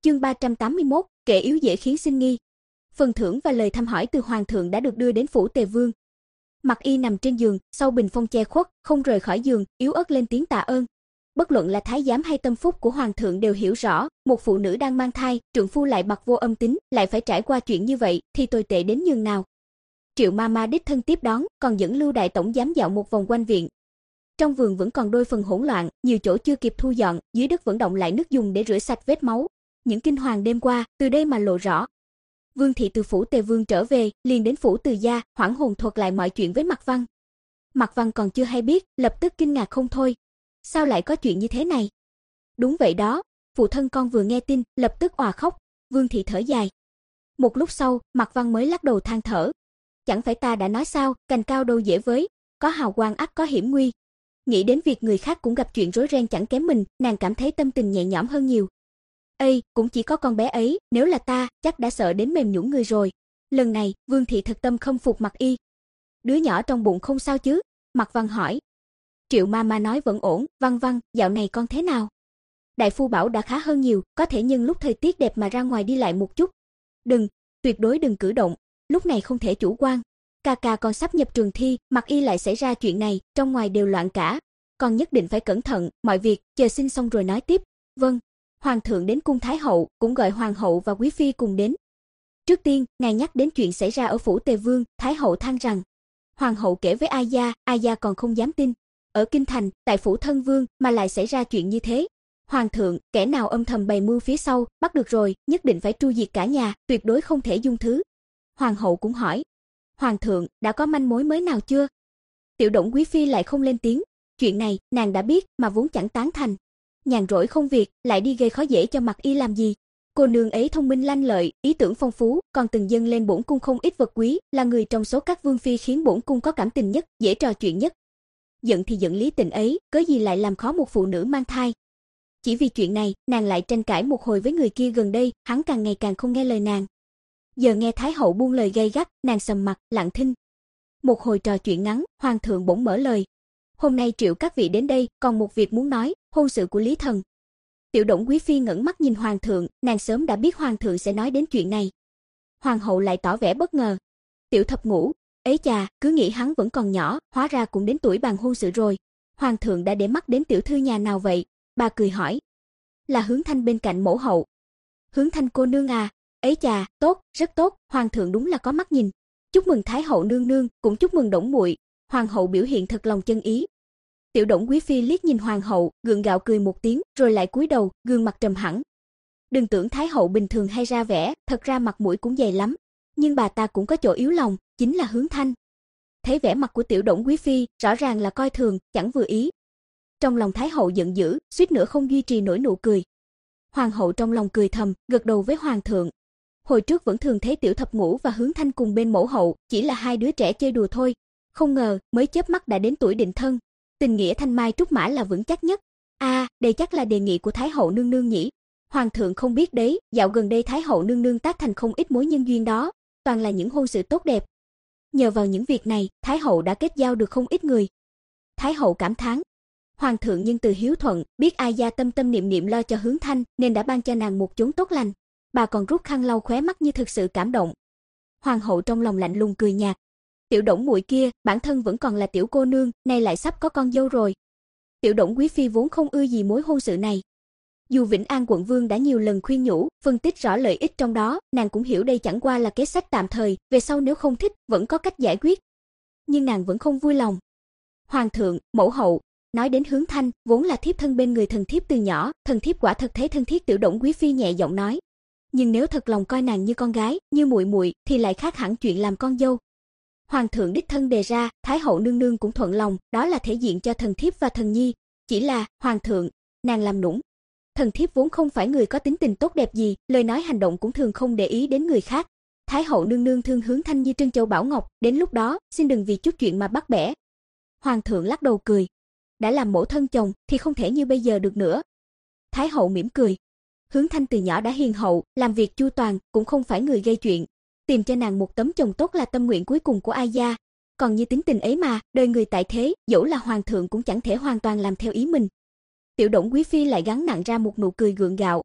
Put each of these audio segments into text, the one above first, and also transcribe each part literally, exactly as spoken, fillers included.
Chương ba trăm tám mươi mốt, kẻ yếu dễ khiến sinh nghi. Phần thưởng và lời thăm hỏi từ hoàng thượng đã được đưa đến phủ Tề Vương. Mặc Y nằm trên giường, sau bình phong che khuất, không rời khỏi giường, yếu ớt lên tiếng tạ ơn. Bất luận là thái giám hay tâm phúc của hoàng thượng đều hiểu rõ, một phụ nữ đang mang thai, trượng phu lại bặt vô âm tính, lại phải trải qua chuyện như vậy, thì tồi tệ đến nhường nào. Triệu Mama đích thân tiếp đón, còn dẫn Lưu đại tổng giám dạo một vòng quanh viện. Trong vườn vẫn còn đôi phần hỗn loạn, nhiều chỗ chưa kịp thu dọn, dưới đất vẫn động lại nước dùng để rửa sạch vết máu. Những kinh hoàng đêm qua, từ đây mà lộ rõ. Vương thị từ phủ Tề Vương trở về, liền đến phủ Từ gia, hoảng hồn thuật lại mọi chuyện với Mạc Văn. Mạc Văn còn chưa hay biết, lập tức kinh ngạc không thôi. Sao lại có chuyện như thế này? Đúng vậy đó, phụ thân con vừa nghe tin, lập tức òa khóc. Vương thị thở dài. Một lúc sau, Mạc Văn mới lắc đầu than thở. Chẳng phải ta đã nói sao, cành cao đâu dễ với, có hào quang ắt có hiểm nguy. Nghĩ đến việc người khác cũng gặp chuyện rối ren chẳng kém mình, nàng cảm thấy tâm tình nhẹ nhõm hơn nhiều. Ây, cũng chỉ có con bé ấy, nếu là ta, chắc đã sợ đến mềm nhũn người rồi. Lần này, Vương thị thật tâm khâm phục Mạc Y. Đứa nhỏ trong bụng không sao chứ? Mạc Văn hỏi. Triệu Mama nói vẫn ổn. Văn Văn, dạo này con thế nào? Đại phu bảo đã khá hơn nhiều, có thể nhân lúc thời tiết đẹp mà ra ngoài đi lại một chút. Đừng, tuyệt đối đừng cử động, lúc này không thể chủ quan. Ca ca con sắp nhập trường thi, Mạc Y lại xảy ra chuyện này, trong ngoài đều loạn cả. Con nhất định phải cẩn thận, mọi việc, chờ sinh xong rồi nói tiếp. Vâng. Hoàng thượng đến cung Thái hậu, cũng gọi hoàng hậu và quý phi cùng đến. Trước tiên, ngài nhắc đến chuyện xảy ra ở phủ Tề Vương, Thái hậu than rằng. Hoàng hậu kể với Ai Gia, Ai Gia còn không dám tin. Ở kinh thành, tại phủ thân vương mà lại xảy ra chuyện như thế. Hoàng thượng, kẻ nào âm thầm bày mưu phía sau, bắt được rồi, nhất định phải tru diệt cả nhà, tuyệt đối không thể dung thứ. Hoàng hậu cũng hỏi. Hoàng thượng, đã có manh mối mới nào chưa? Tiểu Đổng quý phi lại không lên tiếng. Chuyện này, nàng đã biết, mà vốn chẳng tán thành. Nhàn rỗi không việc, lại đi gây khó dễ cho Mạc Y làm gì? Cô nương ấy thông minh lanh lợi, ý tưởng phong phú, còn từng dâng lên bổn cung không ít vật quý, là người trong số các vương phi khiến bổn cung có cảm tình nhất, dễ trò chuyện nhất. Giận thì giận lý tình ấy, cớ gì lại làm khó một phụ nữ mang thai? Chỉ vì chuyện này, nàng lại tranh cãi một hồi với người kia gần đây, hắn càng ngày càng không nghe lời nàng. Giờ nghe Thái hậu buông lời gay gắt, nàng sầm mặt, lặng thinh. Một hồi trò chuyện ngắn, hoàng thượng bỗng mở lời. Hôm nay triệu các vị đến đây, còn một việc muốn nói, hôn sự của Lý Thần. Tiểu Đổng quý phi ngẩng mắt nhìn hoàng thượng, nàng sớm đã biết hoàng thượng sẽ nói đến chuyện này. Hoàng hậu lại tỏ vẻ bất ngờ. Tiểu thập ngũ, ấy chà, cứ nghĩ hắn vẫn còn nhỏ, hóa ra cũng đến tuổi bàn hôn sự rồi. Hoàng thượng đã để mắt đến tiểu thư nhà nào vậy? Bà cười hỏi. Là Hướng Thanh bên cạnh mẫu hậu. Hướng Thanh cô nương à? Ấy chà, tốt, rất tốt, hoàng thượng đúng là có mắt nhìn. Chúc mừng Thái hậu nương nương, cũng chúc mừng Đổng muội. Hoàng hậu biểu hiện thật lòng chân ý. Tiểu Đổng quý phi liếc nhìn hoàng hậu, gượng gạo cười một tiếng, rồi lại cúi đầu, gương mặt trầm hẳn. Đừng tưởng Thái hậu bình thường hay ra vẻ, thật ra mặt mũi cũng dày lắm, nhưng bà ta cũng có chỗ yếu lòng, chính là Hướng Thanh. Thấy vẻ mặt của Tiểu Đổng quý phi, rõ ràng là coi thường, chẳng vừa ý. Trong lòng Thái hậu giận dữ, suýt nữa không duy trì nổi nụ cười. Hoàng hậu trong lòng cười thầm, gật đầu với hoàng thượng. Hồi trước vẫn thường thấy Tiểu thập ngũ và Hướng Thanh cùng bên mẫu hậu, chỉ là hai đứa trẻ chơi đùa thôi, không ngờ mới chớp mắt đã đến tuổi định thân. Tình nghĩa thanh mai trúc mã là vững chắc nhất. A, à, đây chắc là đề nghị của Thái hậu nương nương nhỉ? Hoàng thượng không biết đấy, dạo gần đây Thái hậu nương nương tác thành không ít mối nhân duyên đó, toàn là những hôn sự tốt đẹp. Nhờ vào những việc này, Thái hậu đã kết giao được không ít người. Thái hậu cảm thán. Hoàng thượng nhân từ hiếu thuận, biết Ai Gia tâm tâm niệm niệm lo cho Hướng Thanh, nên đã ban cho nàng một chốn tốt lành. Bà còn rút khăn lau khóe mắt như thực sự cảm động. Hoàng hậu trong lòng lạnh lùng cười nhạt. Tiểu Đổng muội kia, bản thân vẫn còn là tiểu cô nương, nay lại sắp có con dâu rồi. Tiểu Đổng quý phi vốn không ưa gì mối hôn sự này. Dù Vĩnh An quận vương đã nhiều lần khuyên nhủ, phân tích rõ lợi ích trong đó, nàng cũng hiểu đây chẳng qua là kế sách tạm thời, về sau nếu không thích, vẫn có cách giải quyết. Nhưng nàng vẫn không vui lòng. Hoàng thượng, mẫu hậu, nói đến Hướng Thanh, vốn là thiếp thân bên người thần thiếp từ nhỏ, thần thiếp quả thật thấy thân thiết. Tiểu Đổng quý phi nhẹ giọng nói. Nhưng nếu thật lòng coi nàng như con gái, như muội muội, thì lại khác hẳn chuyện làm con dâu. Hoàng thượng đích thân đề ra, Thái hậu nương nương cũng thuận lòng, đó là thể diện cho thần thiếp và thần nhi. Chỉ là, hoàng thượng, nàng làm nũng. Thần thiếp vốn không phải người có tính tình tốt đẹp gì, lời nói hành động cũng thường không để ý đến người khác. Thái hậu nương nương thương Hướng Thanh như trân châu bảo ngọc, đến lúc đó, xin đừng vì chút chuyện mà bắt bẻ. Hoàng thượng lắc đầu cười. Đã làm mẫu thân chồng, thì không thể như bây giờ được nữa. Thái hậu mỉm cười. Hướng Thanh từ nhỏ đã hiền hậu, làm việc chu toàn, cũng không phải người gây chuyện. Tìm cho nàng một tấm chồng tốt là tâm nguyện cuối cùng của Ai Gia. Còn như tính tình ấy mà, đời người tại thế, dẫu là hoàng thượng cũng chẳng thể hoàn toàn làm theo ý mình. Tiểu Đổng quý phi lại gắn nặng ra một nụ cười gượng gạo.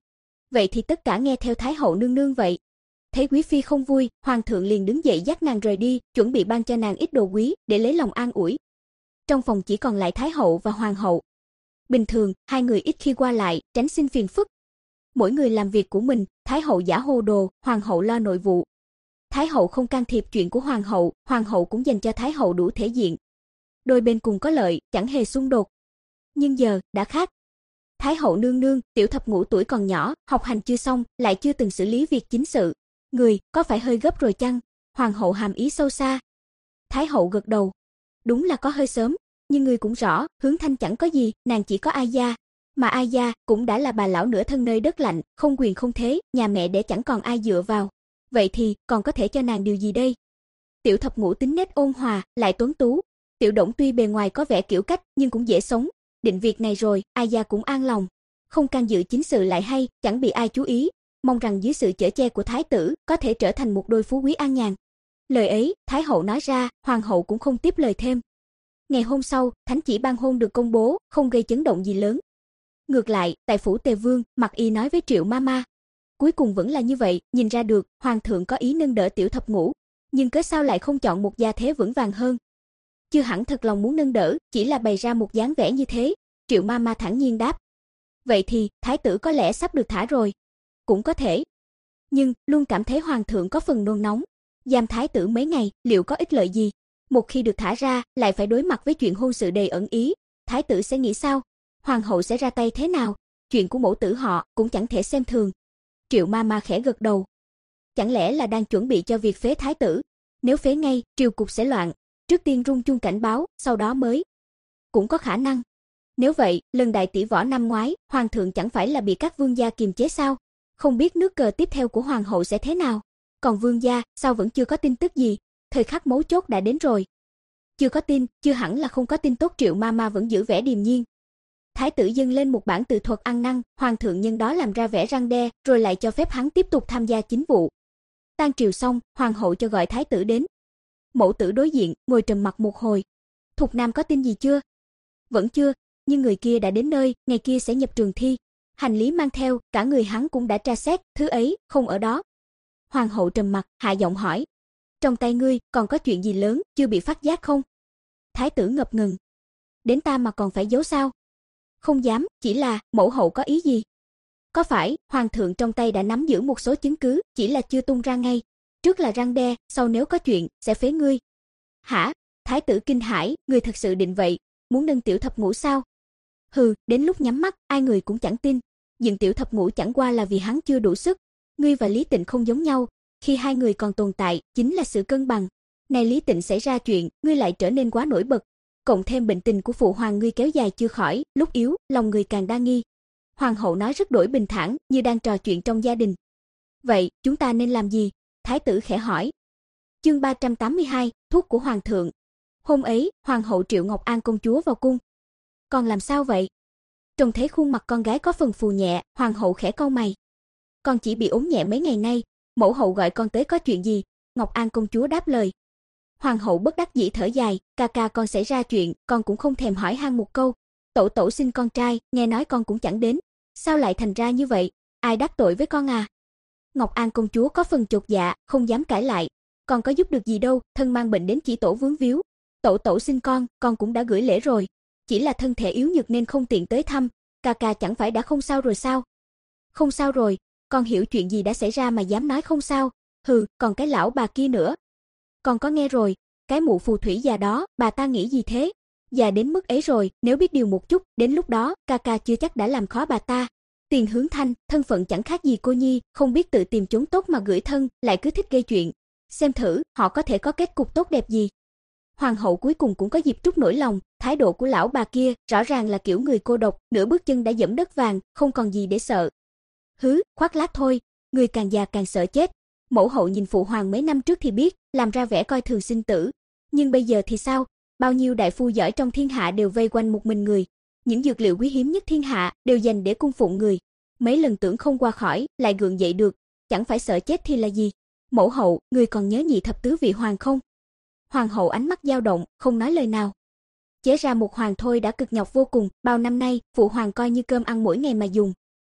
Vậy thì tất cả nghe theo Thái hậu nương nương vậy. Thấy quý phi không vui, hoàng thượng liền đứng dậy dắt nàng rời đi, chuẩn bị ban cho nàng ít đồ quý để lấy lòng an ủi. Trong phòng chỉ còn lại Thái hậu và hoàng hậu. Bình thường, hai người ít khi qua lại, tránh xin phiền phức. Mỗi người làm việc của mình, Thái hậu giả hồ đồ, hoàng hậu lo nội vụ. Thái hậu không can thiệp chuyện của hoàng hậu, hoàng hậu cũng dành cho Thái hậu đủ thể diện. Đôi bên cùng có lợi, chẳng hề xung đột. Nhưng giờ, đã khác. Thái hậu nương nương, tiểu thập ngũ tuổi còn nhỏ, học hành chưa xong, lại chưa từng xử lý việc chính sự. Người, có phải hơi gấp rồi chăng? Hoàng hậu hàm ý sâu xa. Thái hậu gật đầu. Đúng là có hơi sớm, nhưng người cũng rõ, Hướng Thanh chẳng có gì, nàng chỉ có Ai gia. Mà Ai gia cũng đã là bà lão nửa thân nơi đất lạnh, không quyền không thế, nhà mẹ để chẳng còn ai dựa vào. Vậy thì, còn có thể cho nàng điều gì đây? Tiểu thập ngũ tính nết ôn hòa, lại tuấn tú. Tiểu Đổng tuy bề ngoài có vẻ kiểu cách, nhưng cũng dễ sống. Định việc này rồi, Ai gia cũng an lòng. Không can dự chính sự lại hay, chẳng bị ai chú ý. Mong rằng dưới sự chở che của thái tử, có thể trở thành một đôi phú quý an nhàn. Lời ấy, Thái hậu nói ra, hoàng hậu cũng không tiếp lời thêm. Ngày hôm sau, thánh chỉ ban hôn được công bố, không gây chấn động gì lớn. Ngược lại, tại phủ Tề Vương, Mặc Y nói với Triệu Mama. Cuối cùng vẫn là như vậy, nhìn ra được, hoàng thượng có ý nâng đỡ tiểu thập ngũ. Nhưng cớ sao lại không chọn một gia thế vững vàng hơn? Chưa hẳn thật lòng muốn nâng đỡ, chỉ là bày ra một dáng vẻ như thế. Triệu Mama thản nhiên đáp. Vậy thì, thái tử có lẽ sắp được thả rồi. Cũng có thể. Nhưng, luôn cảm thấy hoàng thượng có phần nôn nóng. Giam thái tử mấy ngày, liệu có ích lợi gì? Một khi được thả ra, lại phải đối mặt với chuyện hôn sự đầy ẩn ý. Thái tử sẽ nghĩ sao? Hoàng hậu sẽ ra tay thế nào? Chuyện của mẫu tử họ, cũng chẳng thể xem thường. Triệu Mama khẽ gật đầu. Chẳng lẽ là đang chuẩn bị cho việc phế thái tử? Nếu phế ngay, triều cục sẽ loạn. Trước tiên rung chuông cảnh báo, sau đó mới. Cũng có khả năng. Nếu vậy, lần đại tỷ võ năm ngoái, hoàng thượng chẳng phải là bị các vương gia kiềm chế sao? Không biết nước cờ tiếp theo của hoàng hậu sẽ thế nào. Còn vương gia, sao vẫn chưa có tin tức gì? Thời khắc mấu chốt đã đến rồi. Chưa có tin, chưa hẳn là không có tin tốt. Triệu Mama vẫn giữ vẻ điềm nhiên. Thái tử dâng lên một bản tự thuật ăn năn, hoàng thượng nhân đó làm ra vẻ răn đe, rồi lại cho phép hắn tiếp tục tham gia chính vụ. Tan triều xong, hoàng hậu cho gọi thái tử đến. Mẫu tử đối diện, ngồi trầm mặc một hồi. Thục Nam có tin gì chưa? Vẫn chưa, nhưng người kia đã đến nơi, ngày kia sẽ nhập trường thi. Hành lý mang theo, cả người hắn cũng đã tra xét, thứ ấy, không ở đó. Hoàng hậu trầm mặc, hạ giọng hỏi. Trong tay ngươi, còn có chuyện gì lớn, chưa bị phát giác không? Thái tử ngập ngừng. Đến ta mà còn phải giấu sao? Không dám, chỉ là, mẫu hậu có ý gì? Có phải, hoàng thượng trong tay đã nắm giữ một số chứng cứ, chỉ là chưa tung ra ngay. Trước là răn đe, sau nếu có chuyện, sẽ phế ngươi. Hả? Thái tử kinh hãi, ngươi thật sự định vậy, muốn nâng tiểu thập ngũ sao? Hừ, đến lúc nhắm mắt, ai người cũng chẳng tin. Nhưng tiểu thập ngũ chẳng qua là vì hắn chưa đủ sức. Ngươi và Lý Tịnh không giống nhau, khi hai người còn tồn tại, chính là sự cân bằng. Này Lý Tịnh xảy ra chuyện, ngươi lại trở nên quá nổi bật. Cộng thêm bệnh tình của phụ hoàng ngươi kéo dài chưa khỏi, lúc yếu, lòng người càng đa nghi. Hoàng hậu nói rất đổi bình thản, như đang trò chuyện trong gia đình. Vậy, chúng ta nên làm gì? Thái tử khẽ hỏi. Chương ba trăm tám mươi hai, thuốc của hoàng thượng. Hôm ấy, hoàng hậu triệu Ngọc An công chúa vào cung. Con làm sao vậy? Trông thấy khuôn mặt con gái có phần phù nhẹ, hoàng hậu khẽ cau mày. Con chỉ bị ốm nhẹ mấy ngày nay, mẫu hậu gọi con tới có chuyện gì? Ngọc An công chúa đáp lời. Hoàng hậu bất đắc dĩ thở dài, ca ca con xảy ra chuyện, con cũng không thèm hỏi han một câu. Tẩu tẩu sinh con trai, nghe nói con cũng chẳng đến. Sao lại thành ra như vậy? Ai đắc tội với con à? Ngọc An công chúa có phần chột dạ, không dám cãi lại. Con có giúp được gì đâu, thân mang bệnh đến chỉ tổ vướng víu. Tẩu tẩu sinh con, con cũng đã gửi lễ rồi. Chỉ là thân thể yếu nhược nên không tiện tới thăm. Ca ca chẳng phải đã không sao rồi sao? Không sao rồi, con hiểu chuyện gì đã xảy ra mà dám nói không sao. Hừ, còn cái lão bà kia nữa. Con có nghe rồi, cái mụ phù thủy già đó, bà ta nghĩ gì thế? Già đến mức ấy rồi, nếu biết điều một chút, đến lúc đó, ca ca chưa chắc đã làm khó bà ta. Tiền Hướng Thanh, thân phận chẳng khác gì cô nhi, không biết tự tìm chốn tốt mà gửi thân, lại cứ thích gây chuyện. Xem thử, họ có thể có kết cục tốt đẹp gì. Hoàng hậu cuối cùng cũng có dịp trút nỗi lòng, thái độ của lão bà kia, rõ ràng là kiểu người cô độc, nửa bước chân đã dẫm đất vàng, không còn gì để sợ. Hứ, khoác lác thôi, người càng già càng sợ chết. Mẫu hậu nhìn phụ hoàng mấy năm trước thì biết, làm ra vẻ coi thường sinh tử. Nhưng bây giờ thì sao? Bao nhiêu đại phu giỏi trong thiên hạ đều vây quanh một mình người. Những dược liệu quý hiếm nhất thiên hạ đều dành để cung phụng người. Mấy lần tưởng không qua khỏi, lại gượng dậy được. Chẳng phải sợ chết thì là gì? Mẫu hậu, người còn nhớ nhị thập tứ vị hoàng không? Hoàng hậu ánh mắt dao động, không nói lời nào. Chế ra một hoàng thôi đã cực nhọc vô cùng, bao năm nay, phụ hoàng coi như cơm ăn mỗi ngày mà dùng.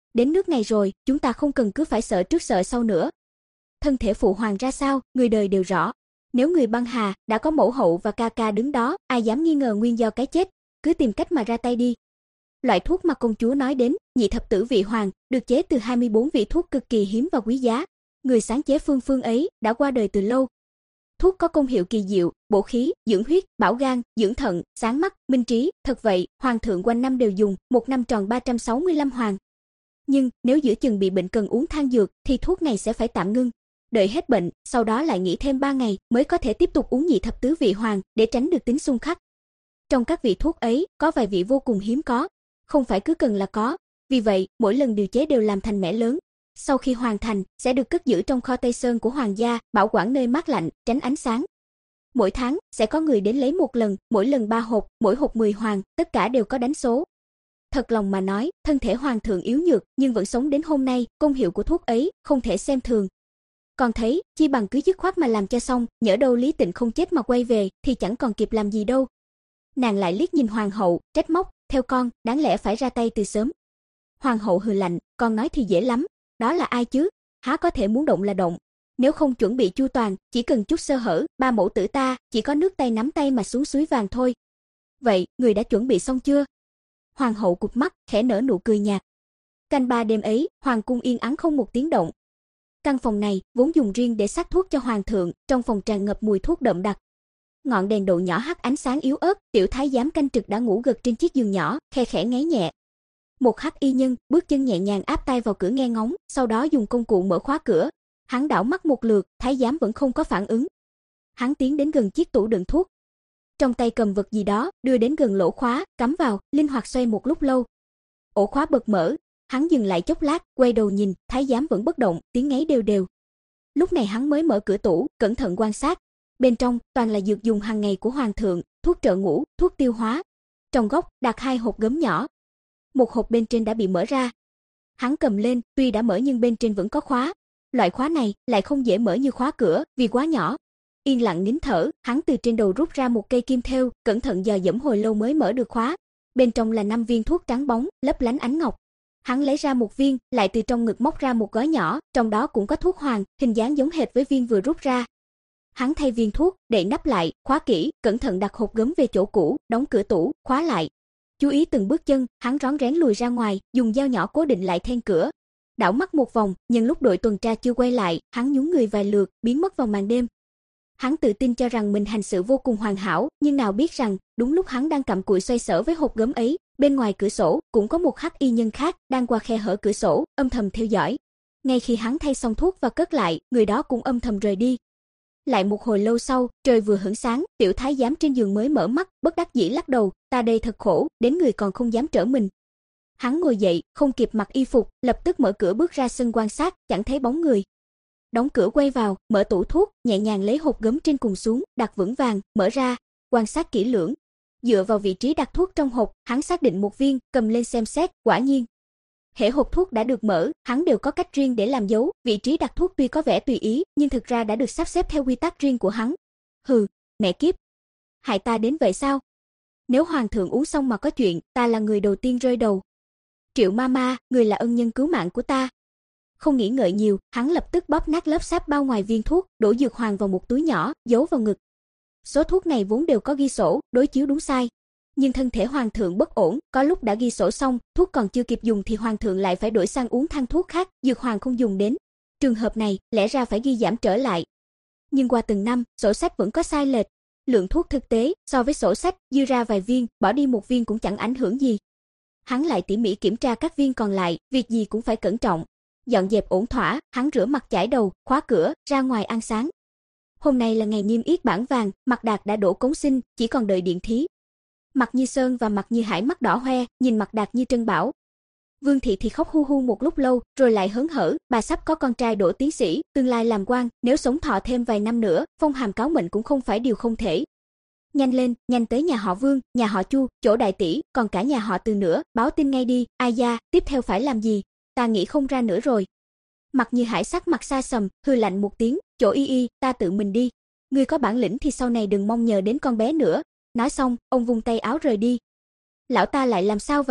Đến nước này rồi, chúng ta không cần cứ phải sợ trước sợ sau nữa. Thân thể phụ hoàng ra sao, người đời đều rõ. Nếu người băng hà đã có mẫu hậu và ca ca đứng đó, ai dám nghi ngờ nguyên do cái chết, cứ tìm cách mà ra tay đi. Loại thuốc mà công chúa nói đến, nhị thập tử vị hoàng, được chế từ hai mươi bốn vị thuốc cực kỳ hiếm và quý giá. Người sáng chế phương phương ấy đã qua đời từ lâu. Thuốc có công hiệu kỳ diệu, bổ khí, dưỡng huyết, bảo gan, dưỡng thận, sáng mắt, minh trí. Thật vậy, hoàng thượng quanh năm đều dùng, một năm tròn ba trăm sáu mươi lăm hoàng. Nhưng nếu giữa chừng bị bệnh cần uống thang dược thì thuốc này sẽ phải tạm ngưng. Đợi hết bệnh, sau đó lại nghỉ thêm ba ngày mới có thể tiếp tục uống nhị thập tứ vị hoàng để tránh được tính xung khắc. Trong các vị thuốc ấy, có vài vị vô cùng hiếm có, không phải cứ cần là có. Vì vậy, mỗi lần điều chế đều làm thành mẻ lớn. Sau khi hoàn thành, sẽ được cất giữ trong kho Tây Sơn của hoàng gia, bảo quản nơi mát lạnh, tránh ánh sáng. Mỗi tháng, sẽ có người đến lấy một lần, mỗi lần ba hộp, mỗi hộp mười hoàng, tất cả đều có đánh số. Thật lòng mà nói, thân thể hoàng thượng yếu nhược, nhưng vẫn sống đến hôm nay, công hiệu của thuốc ấy, không thể xem thường. Còn thấy, chi bằng cứ dứt khoát mà làm cho xong, nhỡ đâu Lý Tịnh không chết mà quay về, thì chẳng còn kịp làm gì đâu. Nàng lại liếc nhìn hoàng hậu, trách móc, theo con, đáng lẽ phải ra tay từ sớm. Hoàng hậu hừ lạnh, con nói thì dễ lắm, đó là ai chứ, há có thể muốn động là động. Nếu không chuẩn bị chu toàn, chỉ cần chút sơ hở, ba mẫu tử ta, chỉ có nước tay nắm tay mà xuống suối vàng thôi. Vậy, người đã chuẩn bị xong chưa? Hoàng hậu cụp mắt, khẽ nở nụ cười nhạt. Canh ba đêm ấy, hoàng cung yên ắng không một tiếng động. Căn phòng này vốn dùng riêng để sắc thuốc cho hoàng thượng, trong phòng tràn ngập mùi thuốc đậm đặc. Ngọn đèn độ nhỏ hắt ánh sáng yếu ớt, tiểu thái giám canh trực đã ngủ gật trên chiếc giường nhỏ, khe khẽ ngáy nhẹ. Một hắc y nhân bước chân nhẹ nhàng áp tay vào cửa nghe ngóng, sau đó dùng công cụ mở khóa cửa. Hắn đảo mắt một lượt, thái giám vẫn không có phản ứng. Hắn tiến đến gần chiếc tủ đựng thuốc, trong tay cầm vật gì đó, đưa đến gần lỗ khóa, cắm vào, linh hoạt xoay một lúc lâu. Ổ khóa bật mở, hắn dừng lại chốc lát, quay đầu nhìn, thái giám vẫn bất động, tiếng ngáy đều đều. Lúc này hắn mới mở cửa tủ, cẩn thận quan sát. Bên trong toàn là dược dùng hàng ngày của hoàng thượng, thuốc trợ ngủ, thuốc tiêu hóa. Trong góc đặt hai hộp gấm nhỏ. Một hộp bên trên đã bị mở ra. Hắn cầm lên, tuy đã mở nhưng bên trên vẫn có khóa. Loại khóa này lại không dễ mở như khóa cửa, vì quá nhỏ. Yên lặng nín thở, hắn từ trên đầu rút ra một cây kim thêu, cẩn thận dò dẫm hồi lâu mới mở được khóa. Bên trong là năm viên thuốc trắng bóng, lấp lánh ánh ngọc. Hắn lấy ra một viên, lại từ trong ngực móc ra một gói nhỏ, trong đó cũng có thuốc hoàng, hình dáng giống hệt với viên vừa rút ra. Hắn thay viên thuốc, đậy nắp lại, khóa kỹ, cẩn thận đặt hộp gấm về chỗ cũ, đóng cửa tủ, khóa lại. Chú ý từng bước chân, hắn rón rén lùi ra ngoài, dùng dao nhỏ cố định lại then cửa. Đảo mắt một vòng, nhưng lúc đội tuần tra chưa quay lại, hắn nhún người vài lượt, biến mất vào màn đêm. Hắn tự tin cho rằng mình hành sự vô cùng hoàn hảo, nhưng nào biết rằng, đúng lúc hắn đang cặm cụi xoay sở với hộp gấm ấy, bên ngoài cửa sổ cũng có một hắc y nhân khác đang qua khe hở cửa sổ, âm thầm theo dõi. Ngay khi hắn thay xong thuốc và cất lại, người đó cũng âm thầm rời đi. Lại một hồi lâu sau, trời vừa hửng sáng, tiểu thái giám trên giường mới mở mắt, bất đắc dĩ lắc đầu, ta đây thật khổ, đến người còn không dám trở mình. Hắn ngồi dậy, không kịp mặc y phục, lập tức mở cửa bước ra sân quan sát, chẳng thấy bóng người. Đóng cửa quay vào, mở tủ thuốc, nhẹ nhàng lấy hộp gấm trên cùng xuống, đặt vững vàng, mở ra, quan sát kỹ lưỡng. Dựa vào vị trí đặt thuốc trong hộp, hắn xác định một viên, cầm lên xem xét, quả nhiên. Hễ hộp thuốc đã được mở, hắn đều có cách riêng để làm dấu, vị trí đặt thuốc tuy có vẻ tùy ý, nhưng thực ra đã được sắp xếp theo quy tắc riêng của hắn. Hừ, mẹ kiếp. Hại ta đến vậy sao? Nếu hoàng thượng uống xong mà có chuyện, ta là người đầu tiên rơi đầu. Triệu Mama, người là ân nhân cứu mạng của ta. Không nghĩ ngợi nhiều, hắn lập tức bóp nát lớp sáp bao ngoài viên thuốc, đổ dược hoàng vào một túi nhỏ, giấu vào ngực. Số thuốc này vốn đều có ghi sổ, đối chiếu đúng sai. Nhưng thân thể hoàng thượng bất ổn, có lúc đã ghi sổ xong, thuốc còn chưa kịp dùng thì hoàng thượng lại phải đổi sang uống thang thuốc khác, dược hoàng không dùng đến. Trường hợp này, lẽ ra phải ghi giảm trở lại. Nhưng qua từng năm, sổ sách vẫn có sai lệch. Lượng thuốc thực tế, so với sổ sách, dư ra vài viên, bỏ đi một viên cũng chẳng ảnh hưởng gì. Hắn lại tỉ mỉ kiểm tra các viên còn lại, việc gì cũng phải cẩn trọng. Dọn dẹp ổn thỏa, hắn rửa mặt chải đầu, khóa cửa, ra ngoài ăn sáng. Hôm nay là ngày niêm yết bảng vàng, Mạc Đạt đã đổ cống xin, chỉ còn đợi điện thí. Mạc Như Sơn và Mạc Như Hải mắt đỏ hoe, nhìn Mạc Đạt như trân bảo. Vương thị thì khóc hu hu một lúc lâu, rồi lại hớn hở, bà sắp có con trai đỗ tiến sĩ, tương lai làm quan, nếu sống thọ thêm vài năm nữa, phong hàm cáo mệnh cũng không phải điều không thể. Nhanh lên, nhanh tới nhà họ Vương, nhà họ Chu, chỗ đại tỷ, còn cả nhà họ Từ nữa, báo tin ngay đi. Ai da, tiếp theo phải làm gì? Ta nghĩ không ra nữa rồi. Mạc Như Hải sắc mặt xa sầm, hừ lạnh một tiếng, chỗ y y, ta tự mình đi. Ngươi có bản lĩnh thì sau này đừng mong nhờ đến con bé nữa. Nói xong, ông vung tay áo rời đi. Lão ta lại làm sao vậy?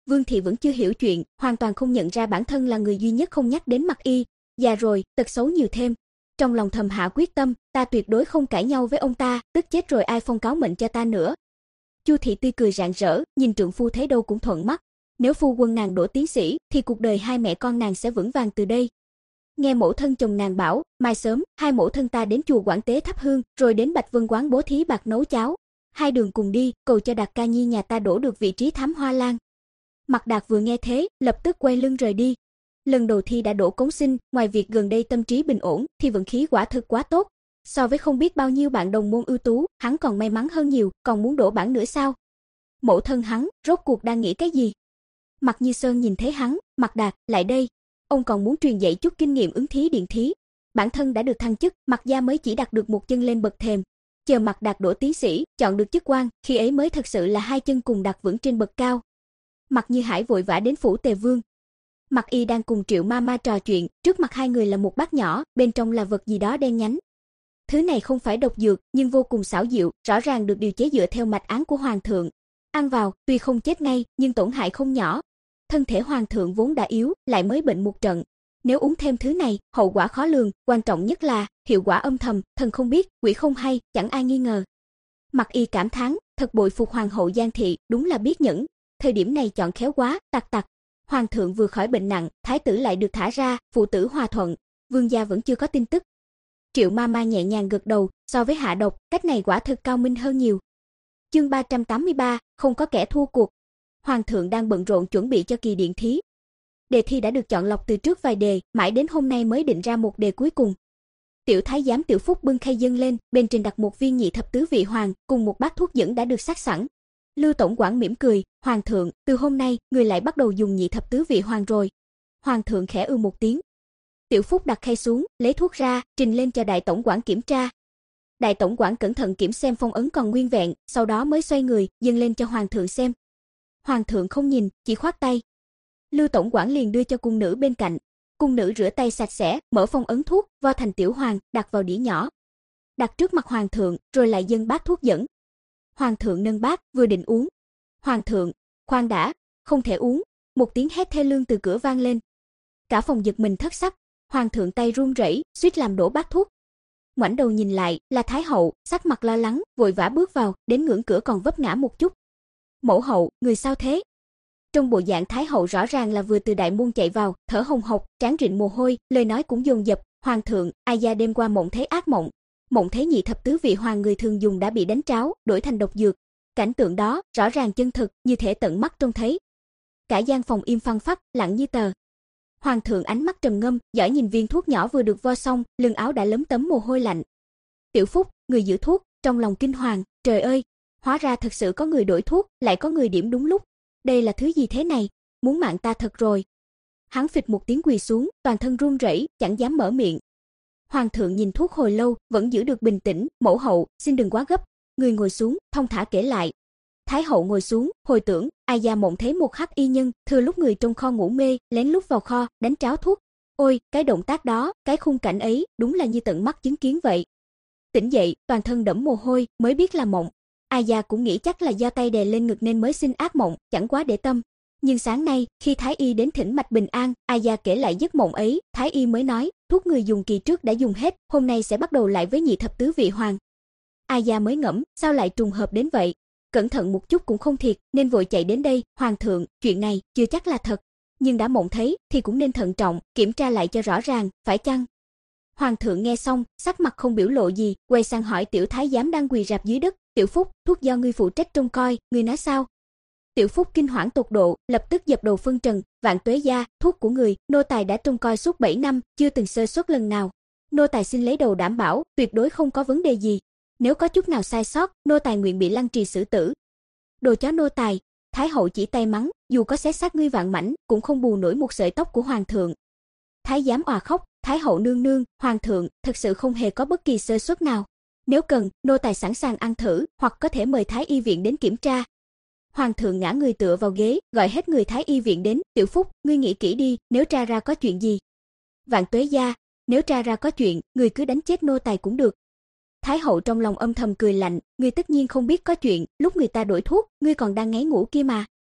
Vương thị vẫn chưa hiểu chuyện, hoàn toàn không nhận ra bản thân là người duy nhất không nhắc đến Mặc Y, già rồi, tật xấu nhiều thêm. Trong lòng thầm hạ quyết tâm, ta tuyệt đối không cãi nhau với ông ta, tức chết rồi ai phong cáo mệnh cho ta nữa. Chu thị tươi cười rạng rỡ, nhìn trượng phu thấy đâu cũng thuận mắt. Nếu phu quân nàng đỗ tiến sĩ, thì cuộc đời hai mẹ con nàng sẽ vững vàng từ đây. Nghe mẫu thân chồng nàng bảo, mai sớm, hai mẫu thân ta đến chùa Quảng Tế thắp hương, rồi đến Bạch Vân quán bố thí bạc nấu cháo. Hai đường cùng đi, cầu cho Đạt ca nhi nhà ta đổ được vị trí thám hoa lan. Mạc Đạt vừa nghe thế, lập tức quay lưng rời đi. Lần đầu thi đã đỗ cống sinh, ngoài việc gần đây tâm trí bình ổn, thì vận khí quả thực quá tốt. So với không biết bao nhiêu bạn đồng môn ưu tú, hắn còn may mắn hơn nhiều, còn muốn đỗ bảng nữa sao? Mẫu thân hắn, rốt cuộc đang nghĩ cái gì? Mạc Như Sơn nhìn thấy hắn, Mạc Đạt, lại đây. Ông còn muốn truyền dạy chút kinh nghiệm ứng thí điện thí. Bản thân đã được thăng chức, Mạc gia mới chỉ đặt được một chân lên bậc thềm. Chờ Mạc Đạt đỗ tiến sĩ, chọn được chức quan, khi ấy mới thật sự là hai chân cùng đặt vững trên bậc cao. Mạc Như Hải vội vã đến phủ Tề Vương. Mạc Y đang cùng Triệu Mama trò chuyện, trước mặt hai người là một bát nhỏ, bên trong là vật gì đó đen nhánh. Thứ này không phải độc dược, nhưng vô cùng xảo diệu, rõ ràng được điều chế dựa theo mạch án của hoàng thượng. Ăn vào, tuy không chết ngay, nhưng tổn hại không nhỏ. Thân thể hoàng thượng vốn đã yếu, lại mới bệnh một trận. Nếu uống thêm thứ này, hậu quả khó lường, quan trọng nhất là hiệu quả âm thầm, thần không biết, quỷ không hay, chẳng ai nghi ngờ. Mạc Y cảm thán, thật bội phục hoàng hậu Giang thị, đúng là biết nhẫn. Thời điểm này chọn khéo quá, tặc tặc. Hoàng thượng vừa khỏi bệnh nặng, thái tử lại được thả ra, phụ tử hòa thuận, vương gia vẫn chưa có tin tức. Triệu Mama nhẹ nhàng gật đầu, so với hạ độc, cách này quả thực cao minh hơn nhiều. Chương ba trăm tám mươi ba, không có kẻ thua cuộc. Hoàng thượng đang bận rộn chuẩn bị cho kỳ điện thí. Đề thi đã được chọn lọc từ trước vài đề, mãi đến hôm nay mới định ra một đề cuối cùng. Tiểu thái giám Tiểu Phúc bưng khay dâng lên, bên trên đặt một viên nhị thập tứ vị hoàng, cùng một bát thuốc dẫn đã được sắc sẵn. Lưu tổng quản mỉm cười, hoàng thượng, từ hôm nay, người lại bắt đầu dùng nhị thập tứ vị hoàng rồi. Hoàng thượng khẽ ư một tiếng. Tiểu Phúc đặt khay xuống, lấy thuốc ra, trình lên cho đại tổng quản kiểm tra. Đại tổng quản cẩn thận kiểm xem phong ấn còn nguyên vẹn, sau đó mới xoay người, dâng lên cho hoàng thượng xem. Hoàng thượng không nhìn, chỉ khoát tay. Lưu tổng quản liền đưa cho cung nữ bên cạnh. Cung nữ rửa tay sạch sẽ, mở phong ấn thuốc, vo thành tiểu hoàng, đặt vào đĩa nhỏ. Đặt trước mặt hoàng thượng, rồi lại dâng bát thuốc dẫn. Hoàng thượng nâng bát, vừa định uống. Hoàng thượng, khoan đã, không thể uống. Một tiếng hét thê lương từ cửa vang lên. Cả phòng giật mình thất sắc. Hoàng thượng tay run rẩy, suýt làm đổ bát thuốc. Ngoảnh đầu nhìn lại, là Thái hậu, sắc mặt lo lắng, vội vã bước vào, đến ngưỡng cửa còn vấp ngã một chút. Mẫu hậu, người sao thế? Trong bộ dạng Thái hậu rõ ràng là vừa từ đại môn chạy vào, thở hồng hộc, trán rịn mồ hôi, lời nói cũng dồn dập. Hoàng thượng, ai gia đêm qua mộng thấy ác mộng. Mộng thấy nhị thập tứ vị hoàng người thường dùng đã bị đánh tráo, đổi thành độc dược. Cảnh tượng đó rõ ràng chân thực, như thể tận mắt trông thấy. Cả gian phòng im phăng phắc, lặng như tờ. Hoàng thượng ánh mắt trầm ngâm, dõi nhìn viên thuốc nhỏ vừa được vo xong, lưng áo đã lấm tấm mồ hôi lạnh. Tiểu Phúc, người giữ thuốc, trong lòng kinh hoàng, trời ơi, hóa ra thật sự có người đổi thuốc, lại có người điểm đúng lúc. Đây là thứ gì thế này, muốn mạng ta thật rồi. Hắn phịch một tiếng quỳ xuống, toàn thân run rẩy, chẳng dám mở miệng. Hoàng thượng nhìn thuốc hồi lâu, vẫn giữ được bình tĩnh, mẫu hậu, xin đừng quá gấp. Người ngồi xuống, thong thả kể lại. Thái hậu ngồi xuống, hồi tưởng, ai gia mộng thấy một hắc y nhân, thừa lúc người trong kho ngủ mê, lén lút vào kho, đánh tráo thuốc. Ôi, cái động tác đó, cái khung cảnh ấy, đúng là như tận mắt chứng kiến vậy. Tỉnh dậy, toàn thân đẫm mồ hôi, mới biết là mộng. Ai gia cũng nghĩ chắc là do tay đè lên ngực nên mới sinh ác mộng, chẳng quá để tâm. Nhưng sáng nay, khi Thái y đến thỉnh mạch bình an, Ai gia kể lại giấc mộng ấy, Thái y mới nói, thuốc người dùng kỳ trước đã dùng hết, hôm nay sẽ bắt đầu lại với nhị thập tứ vị hoàng. Ai gia mới ngẫm, sao lại trùng hợp đến vậy? Cẩn thận một chút cũng không thiệt, nên vội chạy đến đây. Hoàng thượng, chuyện này chưa chắc là thật, nhưng đã mộng thấy thì cũng nên thận trọng, kiểm tra lại cho rõ ràng, phải chăng? Hoàng thượng nghe xong, sắc mặt không biểu lộ gì, quay sang hỏi tiểu thái giám đang quỳ rạp dưới đất, Tiểu Phúc, thuốc do ngươi phụ trách trông coi, ngươi nói sao? Tiểu Phúc kinh hoảng tột độ, lập tức dập đầu phân trần, vạn tuế gia, thuốc của người, nô tài đã trông coi suốt bảy năm, chưa từng sơ suất lần nào. Nô tài xin lấy đầu đảm bảo, tuyệt đối không có vấn đề gì. Nếu có chút nào sai sót, nô tài nguyện bị lăng trì xử tử. Đồ chó nô tài, Thái hậu chỉ tay mắng, dù có xé xác ngươi vạn mảnh, cũng không bù nổi một sợi tóc của hoàng thượng. Thái giám òa khóc, Thái hậu nương nương, hoàng thượng, thật sự không hề có bất kỳ sơ suất nào. Nếu cần, nô tài sẵn sàng ăn thử, hoặc có thể mời Thái y viện đến kiểm tra. Hoàng thượng ngã người tựa vào ghế, gọi hết người Thái y viện đến, Tiểu Phúc, ngươi nghĩ kỹ đi, nếu tra ra có chuyện gì. Vạn tuế gia, nếu tra ra có chuyện, người cứ đánh chết nô tài cũng được. Thái hậu trong lòng âm thầm cười lạnh, ngươi tất nhiên không biết có chuyện, lúc người ta đổi thuốc, ngươi còn đang ngáy ngủ kia mà.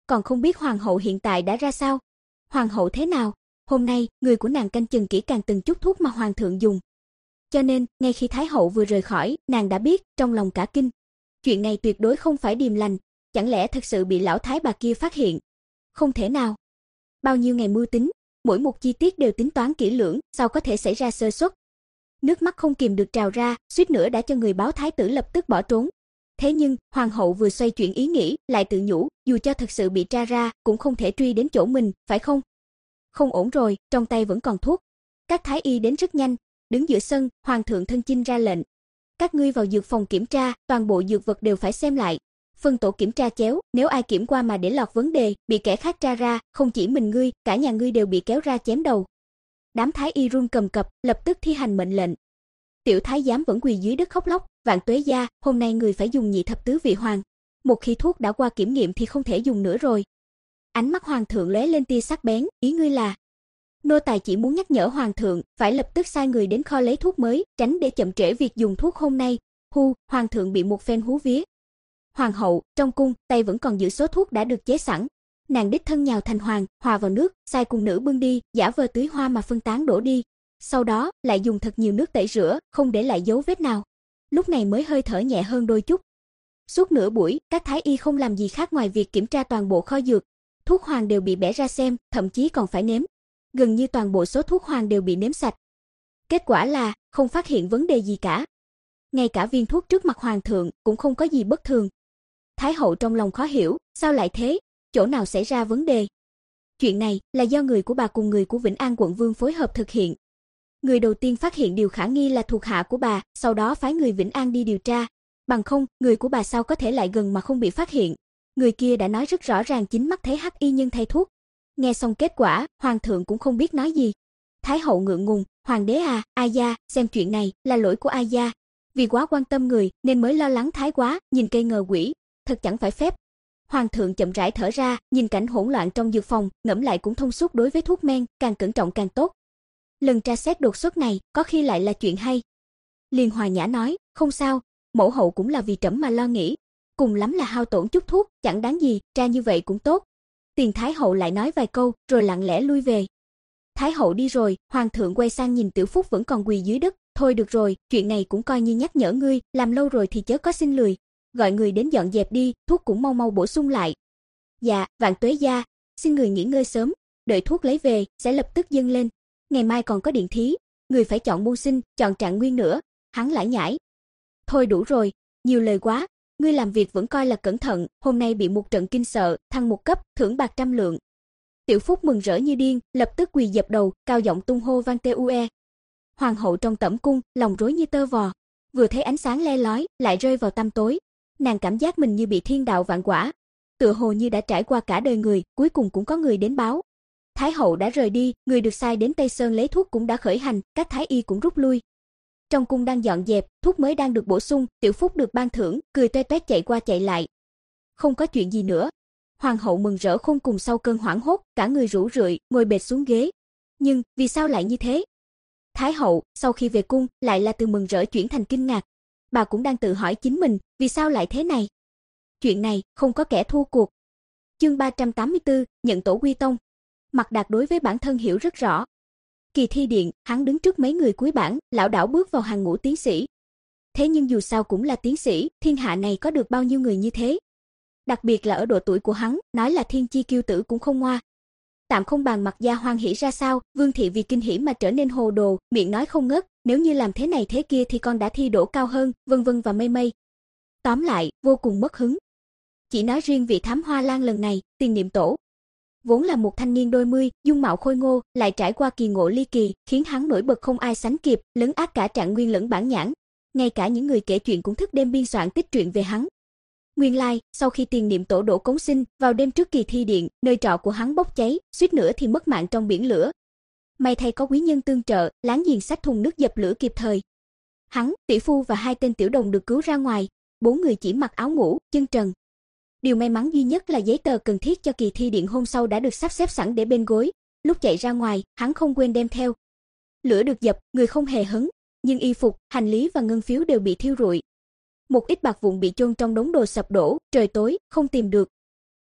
còn không biết hoàng hậu hiện tại đã ra sao. Hoàng hậu thế nào? Hôm nay, người của nàng canh chừng kỹ càng từng chút thuốc mà hoàng thượng dùng. Cho nên, ngay khi Thái hậu vừa rời khỏi, nàng đã biết, trong lòng cả kinh. Chuyện này tuyệt đối không phải điềm lành, chẳng lẽ thật sự bị lão thái bà kia phát hiện? Không thể nào. Bao nhiêu ngày mưu tính, mỗi một chi tiết đều tính toán kỹ lưỡng, sao có thể xảy ra sơ suất? Nước mắt không kìm được trào ra, suýt nữa đã cho người báo thái tử lập tức bỏ trốn. Thế nhưng, hoàng hậu vừa xoay chuyển ý nghĩ, lại tự nhủ, dù cho thật sự bị tra ra, cũng không thể truy đến chỗ mình, phải không? Không ổn rồi, trong tay vẫn còn thuốc. Các thái y đến rất nhanh, đứng giữa sân, hoàng thượng thân chinh ra lệnh. Các ngươi vào dược phòng kiểm tra, toàn bộ dược vật đều phải xem lại. Phân tổ kiểm tra chéo, nếu ai kiểm qua mà để lọt vấn đề, bị kẻ khác tra ra, không chỉ mình ngươi, cả nhà ngươi đều bị kéo ra chém đầu. Đám thái y run cầm cập, lập tức thi hành mệnh lệnh. Tiểu thái giám vẫn quỳ dưới đất khóc lóc, Vạn Tuế gia, hôm nay người phải dùng nhị thập tứ vị hoàng. Một khi thuốc đã qua kiểm nghiệm thì không thể dùng nữa rồi. Ánh mắt hoàng thượng lóe lên tia sắc bén, ý ngươi là? Nô tài chỉ muốn nhắc nhở hoàng thượng, phải lập tức sai người đến kho lấy thuốc mới, tránh để chậm trễ việc dùng thuốc hôm nay. Hu, hoàng thượng bị một phen hú vía. Hoàng hậu, trong cung, tay vẫn còn giữ số thuốc đã được chế sẵn. Nàng đích thân nhào thành hoàng, hòa vào nước, sai cung nữ bưng đi, giả vờ tưới hoa mà phân tán đổ đi. Sau đó, lại dùng thật nhiều nước tẩy rửa, không để lại dấu vết nào. Lúc này mới hơi thở nhẹ hơn đôi chút. Suốt nửa buổi, các thái y không làm gì khác ngoài việc kiểm tra toàn bộ kho dược. Thuốc hoàng đều bị bẻ ra xem, thậm chí còn phải nếm. Gần như toàn bộ số thuốc hoàng đều bị nếm sạch. Kết quả là, không phát hiện vấn đề gì cả. Ngay cả viên thuốc trước mặt hoàng thượng, cũng không có gì bất thường. Thái hậu trong lòng khó hiểu, sao lại thế? Chỗ nào xảy ra vấn đề? Chuyện này là do người của bà cùng người của Vĩnh An quận vương phối hợp thực hiện. Người đầu tiên phát hiện điều khả nghi là thuộc hạ của bà, sau đó phái người Vĩnh An đi điều tra. Bằng không, người của bà sao có thể lại gần mà không bị phát hiện? Người kia đã nói rất rõ ràng chính mắt thấy hắc y nhân thay thuốc. Nghe xong kết quả, hoàng thượng cũng không biết nói gì. Thái hậu ngượng ngùng, hoàng đế à, ai gia, xem chuyện này là lỗi của ai gia. Vì quá quan tâm người nên mới lo lắng thái quá, nhìn cây ngờ quỷ, thật chẳng phải phép. Hoàng thượng chậm rãi thở ra, nhìn cảnh hỗn loạn trong dược phòng, ngẫm lại cũng thông suốt đối với thuốc men, càng cẩn trọng càng tốt. Lần tra xét đột xuất này, có khi lại là chuyện hay. Liền hòa nhã nói, không sao, mẫu hậu cũng là vì trẫm mà lo nghĩ. Cùng lắm là hao tổn chút thuốc, chẳng đáng gì, tra như vậy cũng tốt. Tiền Thái hậu lại nói vài câu, rồi lặng lẽ lui về. Thái hậu đi rồi, hoàng thượng quay sang nhìn Tiểu Phúc vẫn còn quỳ dưới đất. Thôi được rồi, chuyện này cũng coi như nhắc nhở ngươi, làm lâu rồi thì chớ có xin lười. Gọi người đến dọn dẹp đi, thuốc cũng mau mau bổ sung lại. Dạ, Vạn Tuế gia, xin người nghỉ ngơi sớm, đợi thuốc lấy về, sẽ lập tức dâng lên. Ngày mai còn có điện thí, người phải chọn mưu sinh, chọn trạng nguyên nữa. Hắn lải nhải. Thôi đủ rồi, nhiều lời quá, ngươi làm việc vẫn coi là cẩn thận, hôm nay bị một trận kinh sợ, thăng một cấp, thưởng bạc trăm lượng. Tiểu Phúc mừng rỡ như điên, lập tức quỳ dập đầu, cao giọng tung hô vang tê ue. Hoàng hậu trong tẩm cung, lòng rối như tơ vò, vừa thấy ánh sáng le lói, lại rơi vào tăm tối. Nàng cảm giác mình như bị thiên đạo vạn quả, tựa hồ như đã trải qua cả đời người, cuối cùng cũng có người đến báo. Thái hậu đã rời đi, người được sai đến Tây Sơn lấy thuốc cũng đã khởi hành, các thái y cũng rút lui. Trong cung đang dọn dẹp, thuốc mới đang được bổ sung, Tiểu Phúc được ban thưởng, cười toe toét chạy qua chạy lại. Không có chuyện gì nữa. Hoàng hậu mừng rỡ khôn cùng sau cơn hoảng hốt, cả người rũ rượi, ngồi bệt xuống ghế. Nhưng, vì sao lại như thế? Thái hậu, sau khi về cung, lại là từ mừng rỡ chuyển thành kinh ngạc. Bà cũng đang tự hỏi chính mình, vì sao lại thế này? Chuyện này, không có kẻ thua cuộc. Chương ba trăm tám mươi tư, nhận tổ quy tông. Mạc Đạt đối với bản thân hiểu rất rõ. Kỳ thi điện, hắn đứng trước mấy người cuối bảng, lão đảo bước vào hàng ngũ tiến sĩ. Thế nhưng dù sao cũng là tiến sĩ, thiên hạ này có được bao nhiêu người như thế? Đặc biệt là ở độ tuổi của hắn, nói là thiên chi kiêu tử cũng không ngoa. Tạm không bàn Mặc gia hoan hỉ ra sao, Vương thị vì kinh hỉ mà trở nên hồ đồ, miệng nói không ngớt, nếu như làm thế này thế kia thì con đã thi đỗ cao hơn, vân vân và mây mây. Tóm lại, vô cùng mất hứng. Chỉ nói riêng vị thám hoa lan lần này, Tiền Niệm Tổ vốn là một thanh niên đôi mươi, dung mạo khôi ngô, lại trải qua kỳ ngộ ly kỳ, khiến hắn nổi bật không ai sánh kịp, lấn át cả Trạng Nguyên lẫn Bản Nhãn. Ngay cả những người kể chuyện cũng thức đêm biên soạn tích truyện về hắn. Nguyên lai, sau khi Tiền Niệm Tổ đỗ cống sinh, vào đêm trước kỳ thi điện, nơi trọ của hắn bốc cháy, suýt nữa thì mất mạng trong biển lửa. May thay có quý nhân tương trợ, láng giềng xách thùng nước dập lửa kịp thời. Hắn, tỷ phu và hai tên tiểu đồng được cứu ra ngoài, bốn người chỉ mặc áo ngủ, chân trần. Điều may mắn duy nhất là giấy tờ cần thiết cho kỳ thi điện hôm sau đã được sắp xếp sẵn để bên gối. Lúc chạy ra ngoài, hắn không quên đem theo. Lửa được dập, người không hề hấn, nhưng y phục, hành lý và ngân phiếu đều bị thiêu rụi. Một ít bạc vụn bị chôn trong đống đồ sập đổ, trời tối, không tìm được.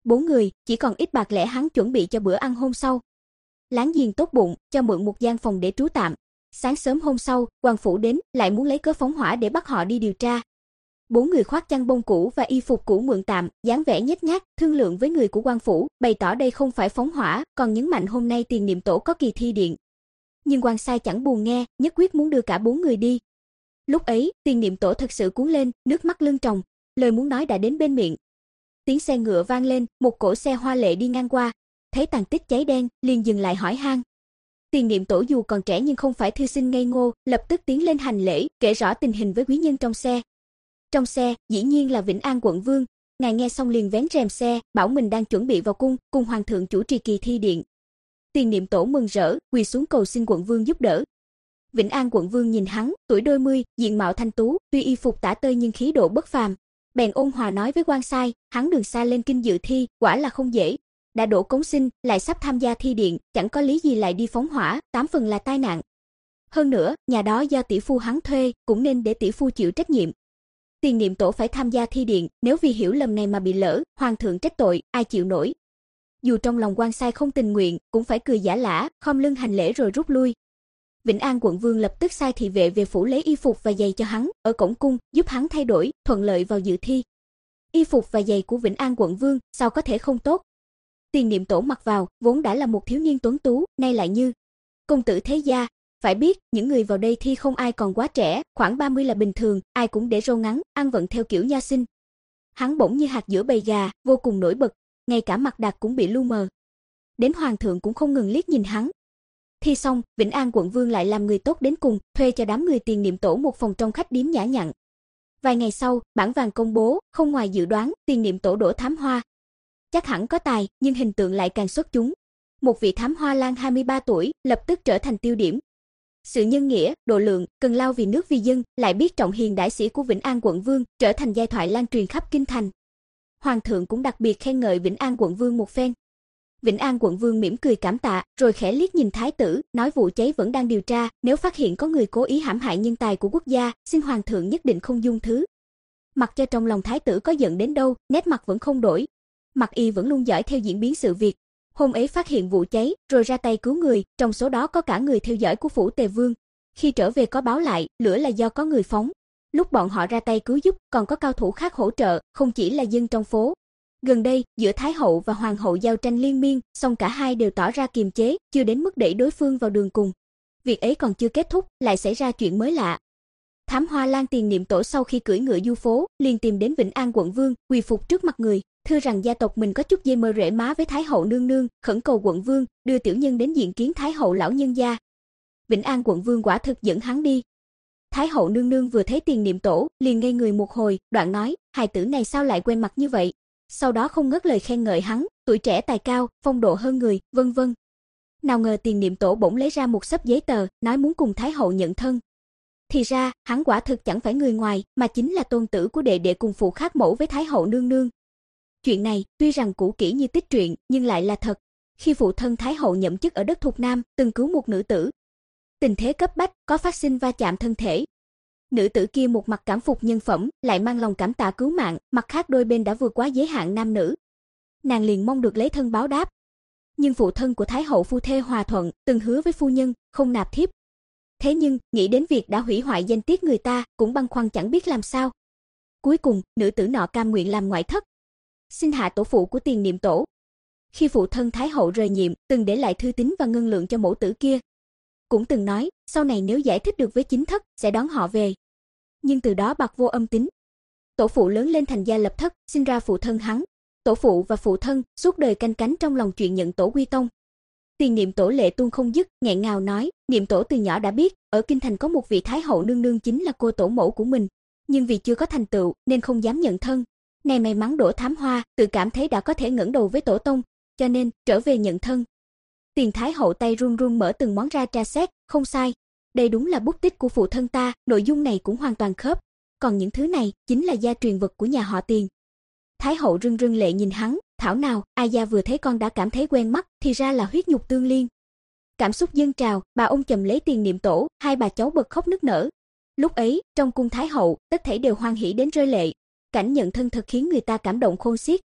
Bốn người, chỉ còn ít bạc lẻ hắn chuẩn bị cho bữa ăn hôm sau. Láng giềng tốt bụng, cho mượn một gian phòng để trú tạm. Sáng sớm hôm sau, quan phủ đến, lại muốn lấy cớ phóng hỏa để bắt họ đi điều tra. Bốn người khoác chăn bông cũ và y phục cũ mượn tạm, dáng vẻ nhếch nhác, thương lượng với người của quan phủ, bày tỏ đây không phải phóng hỏa, còn nhấn mạnh hôm nay Tiền Niệm Tổ có kỳ thi điện. Nhưng quan sai chẳng buồn nghe, nhất quyết muốn đưa cả bốn người đi. Lúc ấy, Tiền Niệm Tổ thật sự cuốn lên, nước mắt lưng tròng, lời muốn nói đã đến bên miệng. Tiếng xe ngựa vang lên, một cỗ xe hoa lệ đi ngang qua, thấy tàn tích cháy đen, liền dừng lại hỏi han. Tiền Niệm Tổ dù còn trẻ nhưng không phải thư sinh ngây ngô, lập tức tiến lên hành lễ, kể rõ tình hình với quý nhân trong xe. Trong xe, dĩ nhiên là Vĩnh An quận vương, ngài nghe xong liền vén rèm xe, bảo mình đang chuẩn bị vào cung, cùng hoàng thượng chủ trì kỳ thi điện. Tiền Niệm Tổ mừng rỡ, quỳ xuống cầu xin quận vương giúp đỡ. Vĩnh An quận vương nhìn hắn, tuổi đôi mươi, diện mạo thanh tú, tuy y phục tả tơi nhưng khí độ bất phàm. Bèn ôn hòa nói với quan sai, hắn đường xa lên kinh dự thi, quả là không dễ. Đã đỗ cống sinh, lại sắp tham gia thi điện, chẳng có lý gì lại đi phóng hỏa, tám phần là tai nạn. Hơn nữa, nhà đó do tỷ phu hắn thuê, cũng nên để tỷ phu chịu trách nhiệm. Tiền Niệm Tổ phải tham gia thi điện, nếu vì hiểu lầm này mà bị lỡ, hoàng thượng trách tội, ai chịu nổi. Dù trong lòng quan sai không tình nguyện, cũng phải cười giả lả, khom lưng hành lễ rồi rút lui. Vĩnh An quận vương lập tức sai thị vệ về phủ lấy y phục và giày cho hắn, ở cổng cung, giúp hắn thay đổi, thuận lợi vào dự thi. Y phục và giày của Vĩnh An quận vương, sao có thể không tốt? Tiền Niệm Tổ mặc vào, vốn đã là một thiếu niên tuấn tú, nay lại như công tử thế gia. Phải biết, những người vào đây thi không ai còn quá trẻ, khoảng ba mươi là bình thường, ai cũng để râu ngắn, ăn vận theo kiểu nha sinh. Hắn bỗng như hạt giữa bầy gà, vô cùng nổi bật, ngay cả mặt Đạt cũng bị lu mờ. Đến hoàng thượng cũng không ngừng liếc nhìn hắn. Thi xong, Vĩnh An quận vương lại làm người tốt đến cùng, thuê cho đám người Tiền Niệm Tổ một phòng trong khách điếm nhã nhặn. Vài ngày sau, bản vàng công bố, không ngoài dự đoán, Tiền Niệm Tổ đỗ thám hoa. Chắc hẳn có tài, nhưng hình tượng lại càng xuất chúng. Một vị thám hoa lang hai mươi ba tuổi, lập tức trở thành tiêu điểm. Sự nhân nghĩa, độ lượng, cần lao vì nước vì dân, lại biết trọng hiền đại sĩ của Vĩnh An quận vương, trở thành giai thoại lan truyền khắp kinh thành. Hoàng thượng cũng đặc biệt khen ngợi Vĩnh An quận vương một phen. Vĩnh An quận vương mỉm cười cảm tạ, rồi khẽ liếc nhìn thái tử, nói vụ cháy vẫn đang điều tra, nếu phát hiện có người cố ý hãm hại nhân tài của quốc gia, xin hoàng thượng nhất định không dung thứ. Mặc cho trong lòng thái tử có giận đến đâu, nét mặt vẫn không đổi. Mặc y vẫn luôn dõi theo diễn biến sự việc. Hôm ấy phát hiện vụ cháy, rồi ra tay cứu người, trong số đó có cả người theo dõi của phủ Tề Vương. Khi trở về có báo lại, lửa là do có người phóng. Lúc bọn họ ra tay cứu giúp, còn có cao thủ khác hỗ trợ, không chỉ là dân trong phố. Gần đây, giữa Thái hậu và Hoàng hậu giao tranh liên miên, song cả hai đều tỏ ra kiềm chế, chưa đến mức đẩy đối phương vào đường cùng. Việc ấy còn chưa kết thúc, lại xảy ra chuyện mới lạ. Thám hoa lang Tiền Niệm Tổ sau khi cưỡi ngựa du phố, liền tìm đến Vĩnh An quận vương, quỳ phục trước mặt người, thưa rằng gia tộc mình có chút dây mơ rễ má với Thái hậu nương nương, khẩn cầu quận vương đưa tiểu nhân đến diện kiến Thái hậu lão nhân gia. Vĩnh An quận vương quả thực dẫn hắn đi. Thái hậu nương nương vừa thấy Tiền Niệm Tổ, liền ngây người một hồi, đoạn nói, hài tử này sao lại quen mặt như vậy? Sau đó không ngớt lời khen ngợi hắn, tuổi trẻ tài cao, phong độ hơn người, vân vân. Nào ngờ Tiền Niệm Tổ bỗng lấy ra một xấp giấy tờ, nói muốn cùng Thái hậu nhận thân. Thì ra, hắn quả thực chẳng phải người ngoài, mà chính là tôn tử của đệ đệ cùng phụ khác mẫu với Thái hậu nương nương. Chuyện này, tuy rằng cũ kỹ như tích truyện, nhưng lại là thật. Khi phụ thân Thái hậu nhậm chức ở đất Thục Nam, từng cứu một nữ tử. Tình thế cấp bách, có phát sinh va chạm thân thể. Nữ tử kia một mặt cảm phục nhân phẩm, lại mang lòng cảm tạ cứu mạng, mặt khác đôi bên đã vượt quá giới hạn nam nữ. Nàng liền mong được lấy thân báo đáp. Nhưng phụ thân của Thái hậu phu thê hòa thuận, từng hứa với phu nhân, không nạp thiếp. Thế nhưng, nghĩ đến việc đã hủy hoại danh tiết người ta, cũng băn khoăn chẳng biết làm sao. Cuối cùng, nữ tử nọ cam nguyện làm ngoại thất. Xin hạ tổ phụ của Tiền Niệm Tổ. Khi phụ thân Thái hậu rời nhiệm, từng để lại thư tín và ngân lượng cho mẫu tử kia. Cũng từng nói, sau này nếu giải thích được với chính thất, sẽ đón họ về. Nhưng từ đó bạc vô âm tín. Tổ phụ lớn lên thành gia lập thất, sinh ra phụ thân hắn. Tổ phụ và phụ thân, suốt đời canh cánh trong lòng chuyện nhận tổ quy tông. Tiền Niệm Tổ lệ tuôn không dứt, nghẹn ngào nói, Niệm Tổ từ nhỏ đã biết, ở kinh thành có một vị Thái hậu nương nương chính là cô tổ mẫu của mình. Nhưng vì chưa có thành tựu, nên không dám nhận thân. Này may mắn đỗ thám hoa, tự cảm thấy đã có thể ngẩng đầu với tổ tông, cho nên trở về nhận thân. Tiền Thái hậu tay run run mở từng món ra tra xét, không sai. Đây đúng là bút tích của phụ thân ta, nội dung này cũng hoàn toàn khớp. Còn những thứ này, chính là gia truyền vật của nhà họ Tiền. Thái hậu rưng rưng lệ nhìn hắn, thảo nào, ai gia vừa thấy con đã cảm thấy quen mắt, thì ra là huyết nhục tương liên. Cảm xúc dâng trào, bà ôm chầm lấy Tiền Niệm Tổ, hai bà cháu bật khóc nức nở. Lúc ấy, trong cung Thái hậu, tất thảy đều hoan hỉ đến rơi lệ. Cảnh nhận thân thật khiến người ta cảm động khôn xiết.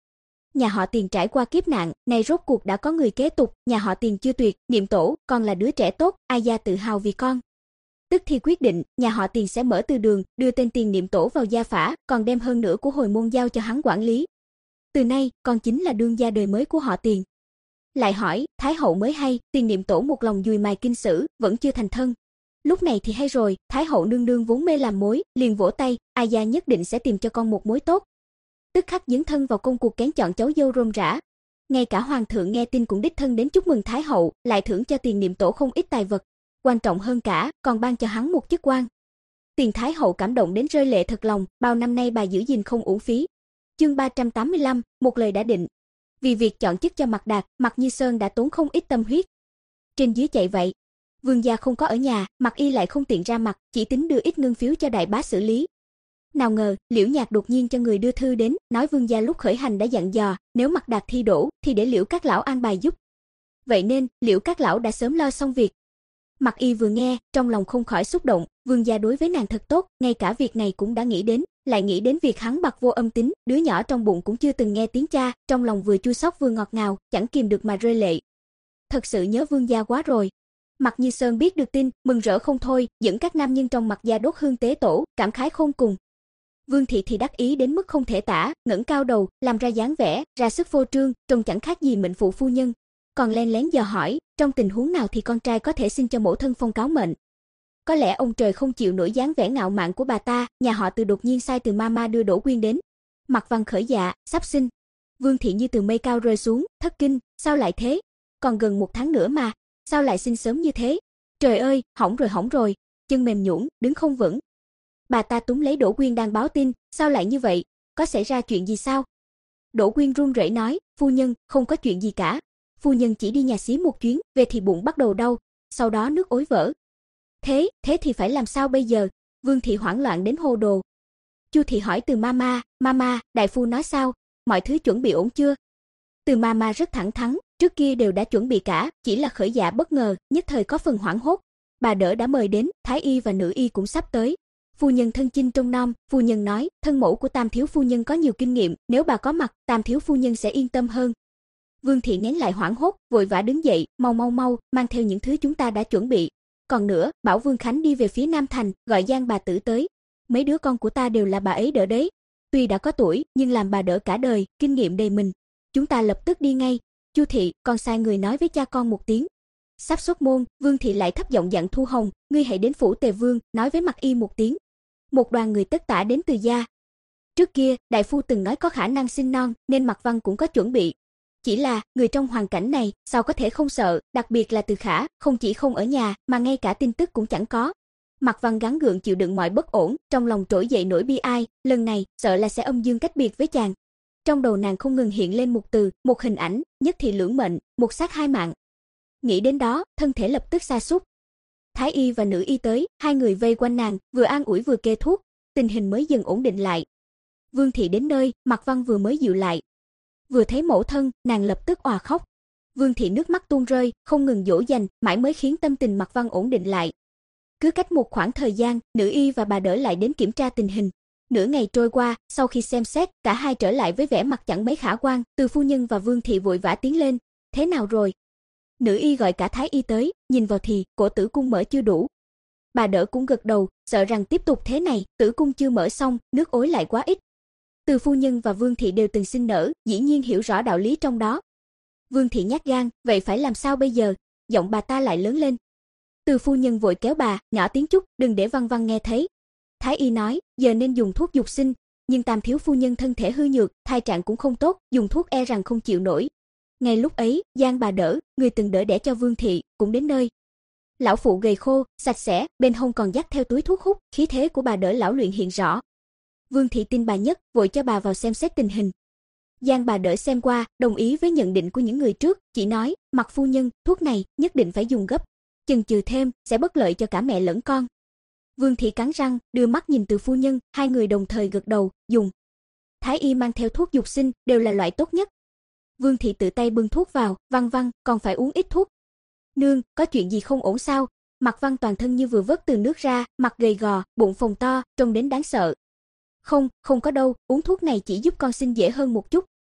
Nhà họ Tiền trải qua kiếp nạn, này rốt cuộc đã có người kế tục, nhà họ Tiền chưa tuyệt, Niệm Tổ, con là đứa trẻ tốt, ai gia tự hào vì con. Tức thì quyết định, nhà họ Tiền sẽ mở từ đường, đưa tên Tiền Niệm Tổ vào gia phả, còn đem hơn nữa của hồi môn giao cho hắn quản lý. Từ nay, con chính là đương gia đời mới của họ Tiền. Lại hỏi, Thái hậu mới hay, Tiền Niệm Tổ một lòng dùi mài kinh sử, vẫn chưa thành thân. Lúc này thì hay rồi, Thái hậu nương nương vốn mê làm mối, liền vỗ tay, ai gia nhất định sẽ tìm cho con một mối tốt. Tức khắc dấn thân vào công cuộc kén chọn cháu dâu rôm rã. Ngay cả hoàng thượng nghe tin cũng đích thân đến chúc mừng Thái hậu, lại thưởng cho Tiền Niệm Tổ không ít tài vật. Quan trọng hơn cả, còn ban cho hắn một chức quan. Tiền Thái hậu cảm động đến rơi lệ thật lòng, bao năm nay bà giữ gìn không uổng phí. Chương ba trăm tám mươi lăm, một lời đã định. Vì việc chọn chức cho Mạc Đạt, Mạc Như Sơn đã tốn không ít tâm huyết. Trên dưới chạy vậy, vương gia không có ở nhà, Mạc Y lại không tiện ra mặt, chỉ tính đưa ít ngân phiếu cho đại bá xử lý. Nào ngờ, Liễu Nhạc đột nhiên cho người đưa thư đến, nói vương gia lúc khởi hành đã dặn dò, nếu Mạc Đạt thi đỗ thì để Liễu các lão an bài giúp. Vậy nên, Liễu các lão đã sớm lo xong việc. Mạc Y vừa nghe, trong lòng không khỏi xúc động, vương gia đối với nàng thật tốt, ngay cả việc này cũng đã nghĩ đến, lại nghĩ đến việc hắn bạc vô âm tính, đứa nhỏ trong bụng cũng chưa từng nghe tiếng cha, trong lòng vừa chua xót vừa ngọt ngào, chẳng kìm được mà rơi lệ. Thật sự nhớ vương gia quá rồi. Mạc Như Sơn biết được tin, mừng rỡ không thôi, dẫn các nam nhân trong Mạc gia đốt hương tế tổ, cảm khái khôn cùng. Vương thị thì đắc ý đến mức không thể tả, ngẩng cao đầu, làm ra dáng vẻ, ra sức phô trương, trông chẳng khác gì mệnh phụ phu nhân. Còn len lén dò hỏi, trong tình huống nào thì con trai có thể xin cho mẫu thân phong cáo mệnh. Có lẽ ông trời không chịu nổi dáng vẻ ngạo mạn của bà ta, nhà họ Từ đột nhiên sai Từ Mama đưa Đỗ Quyên đến. Mạc Văn khởi dạ, sắp sinh. Vương thị như từ mây cao rơi xuống, thất kinh, sao lại thế? Còn gần một tháng nữa mà, sao lại sinh sớm như thế? Trời ơi, hỏng rồi hỏng rồi, chân mềm nhũn, đứng không vững. Bà ta túm lấy Đỗ Quyên đang báo tin, sao lại như vậy? Có xảy ra chuyện gì sao? Đỗ Quyên run rẩy nói, phu nhân, không có chuyện gì cả. Phu nhân chỉ đi nhà xí một chuyến, về thì bụng bắt đầu đau, sau đó nước ối vỡ. Thế, thế thì phải làm sao bây giờ? Vương thị hoảng loạn đến hồ đồ. Chu thị hỏi Từ Mama, Mama, đại phu nói sao? Mọi thứ chuẩn bị ổn chưa? Từ Mama rất thẳng thắn, trước kia đều đã chuẩn bị cả, chỉ là khởi dạ bất ngờ, nhất thời có phần hoảng hốt. Bà đỡ đã mời đến, thái y và nữ y cũng sắp tới. Phu nhân thân chinh trông nom, phu nhân nói, thân mẫu của Tam thiếu phu nhân có nhiều kinh nghiệm, nếu bà có mặt, Tam thiếu phu nhân sẽ yên tâm hơn. Vương thị nén lại hoảng hốt, vội vã đứng dậy, mau mau mau, mang theo những thứ chúng ta đã chuẩn bị. Còn nữa, bảo Vương Khánh đi về phía Nam Thành, gọi Giang bà tử tới. Mấy đứa con của ta đều là bà ấy đỡ đấy. Tuy đã có tuổi, nhưng làm bà đỡ cả đời, kinh nghiệm đầy mình. Chúng ta lập tức đi ngay. Chu thị, con sai người nói với cha con một tiếng. Sắp xuất môn, Vương thị lại thấp giọng dặn Thu Hồng, ngươi hãy đến phủ Tề Vương, nói với Mạc Y một tiếng. Một đoàn người tất tả đến Từ gia. Trước kia, đại phu từng nói có khả năng sinh non, nên Mạc Văn cũng có chuẩn bị. Chỉ là, người trong hoàn cảnh này, sao có thể không sợ, đặc biệt là Từ Khả, không chỉ không ở nhà, mà ngay cả tin tức cũng chẳng có. Mạc Văn gắng gượng chịu đựng mọi bất ổn, trong lòng trỗi dậy nỗi bi ai, lần này, sợ là sẽ âm dương cách biệt với chàng. Trong đầu nàng không ngừng hiện lên một từ, một hình ảnh, nhất thị lưỡng mệnh, một sát hai mạng. Nghĩ đến đó, thân thể lập tức sa sút. Thái y và nữ y tới, hai người vây quanh nàng, vừa an ủi vừa kê thuốc, tình hình mới dần ổn định lại. Vương thị đến nơi, Mạc Văn vừa mới dịu lại. Vừa thấy mẫu thân, nàng lập tức òa khóc. Vương thị nước mắt tuôn rơi, không ngừng dỗ dành, mãi mới khiến tâm tình Mạc Văn ổn định lại. Cứ cách một khoảng thời gian, nữ y và bà đỡ lại đến kiểm tra tình hình. Nửa ngày trôi qua, sau khi xem xét, cả hai trở lại với vẻ mặt chẳng mấy khả quan, Từ phu nhân và Vương thị vội vã tiến lên. Thế nào rồi? Nữ y gọi cả thái y tới, nhìn vào thì, cổ tử cung mở chưa đủ. Bà đỡ cũng gật đầu, sợ rằng tiếp tục thế này, tử cung chưa mở xong, nước ối lại quá ít. Từ phu nhân và Vương thị đều từng sinh nở, dĩ nhiên hiểu rõ đạo lý trong đó. Vương thị nhát gan, vậy phải làm sao bây giờ? Giọng bà ta lại lớn lên. Từ phu nhân vội kéo bà, nhỏ tiếng chút, đừng để Văn Văn nghe thấy. Thái y nói, giờ nên dùng thuốc dục sinh, nhưng Tam thiếu phu nhân thân thể hư nhược, thai trạng cũng không tốt, dùng thuốc e rằng không chịu nổi. Ngay lúc ấy, Giang bà đỡ, người từng đỡ đẻ cho Vương thị, cũng đến nơi. Lão phụ gầy khô, sạch sẽ, bên hông còn dắt theo túi thuốc hút, khí thế của bà đỡ lão luyện hiện rõ. Vương thị tin bà nhất, vội cho bà vào xem xét tình hình. Giang bà đỡ xem qua, đồng ý với nhận định của những người trước, chỉ nói, Mạc phu nhân, thuốc này nhất định phải dùng gấp, chần chừ thêm sẽ bất lợi cho cả mẹ lẫn con. Vương thị cắn răng, đưa mắt nhìn Từ phu nhân, hai người đồng thời gật đầu, dùng. Thái y mang theo thuốc dục sinh, đều là loại tốt nhất. Vương thị tự tay bưng thuốc vào, Văn Văn, còn phải uống ít thuốc. Nương, có chuyện gì không ổn sao? Mạc Văn toàn thân như vừa vớt từ nước ra, mặt gầy gò, bụng phồng to, trông đến đáng sợ. Không, không có đâu, uống thuốc này chỉ giúp con sinh dễ hơn một chút.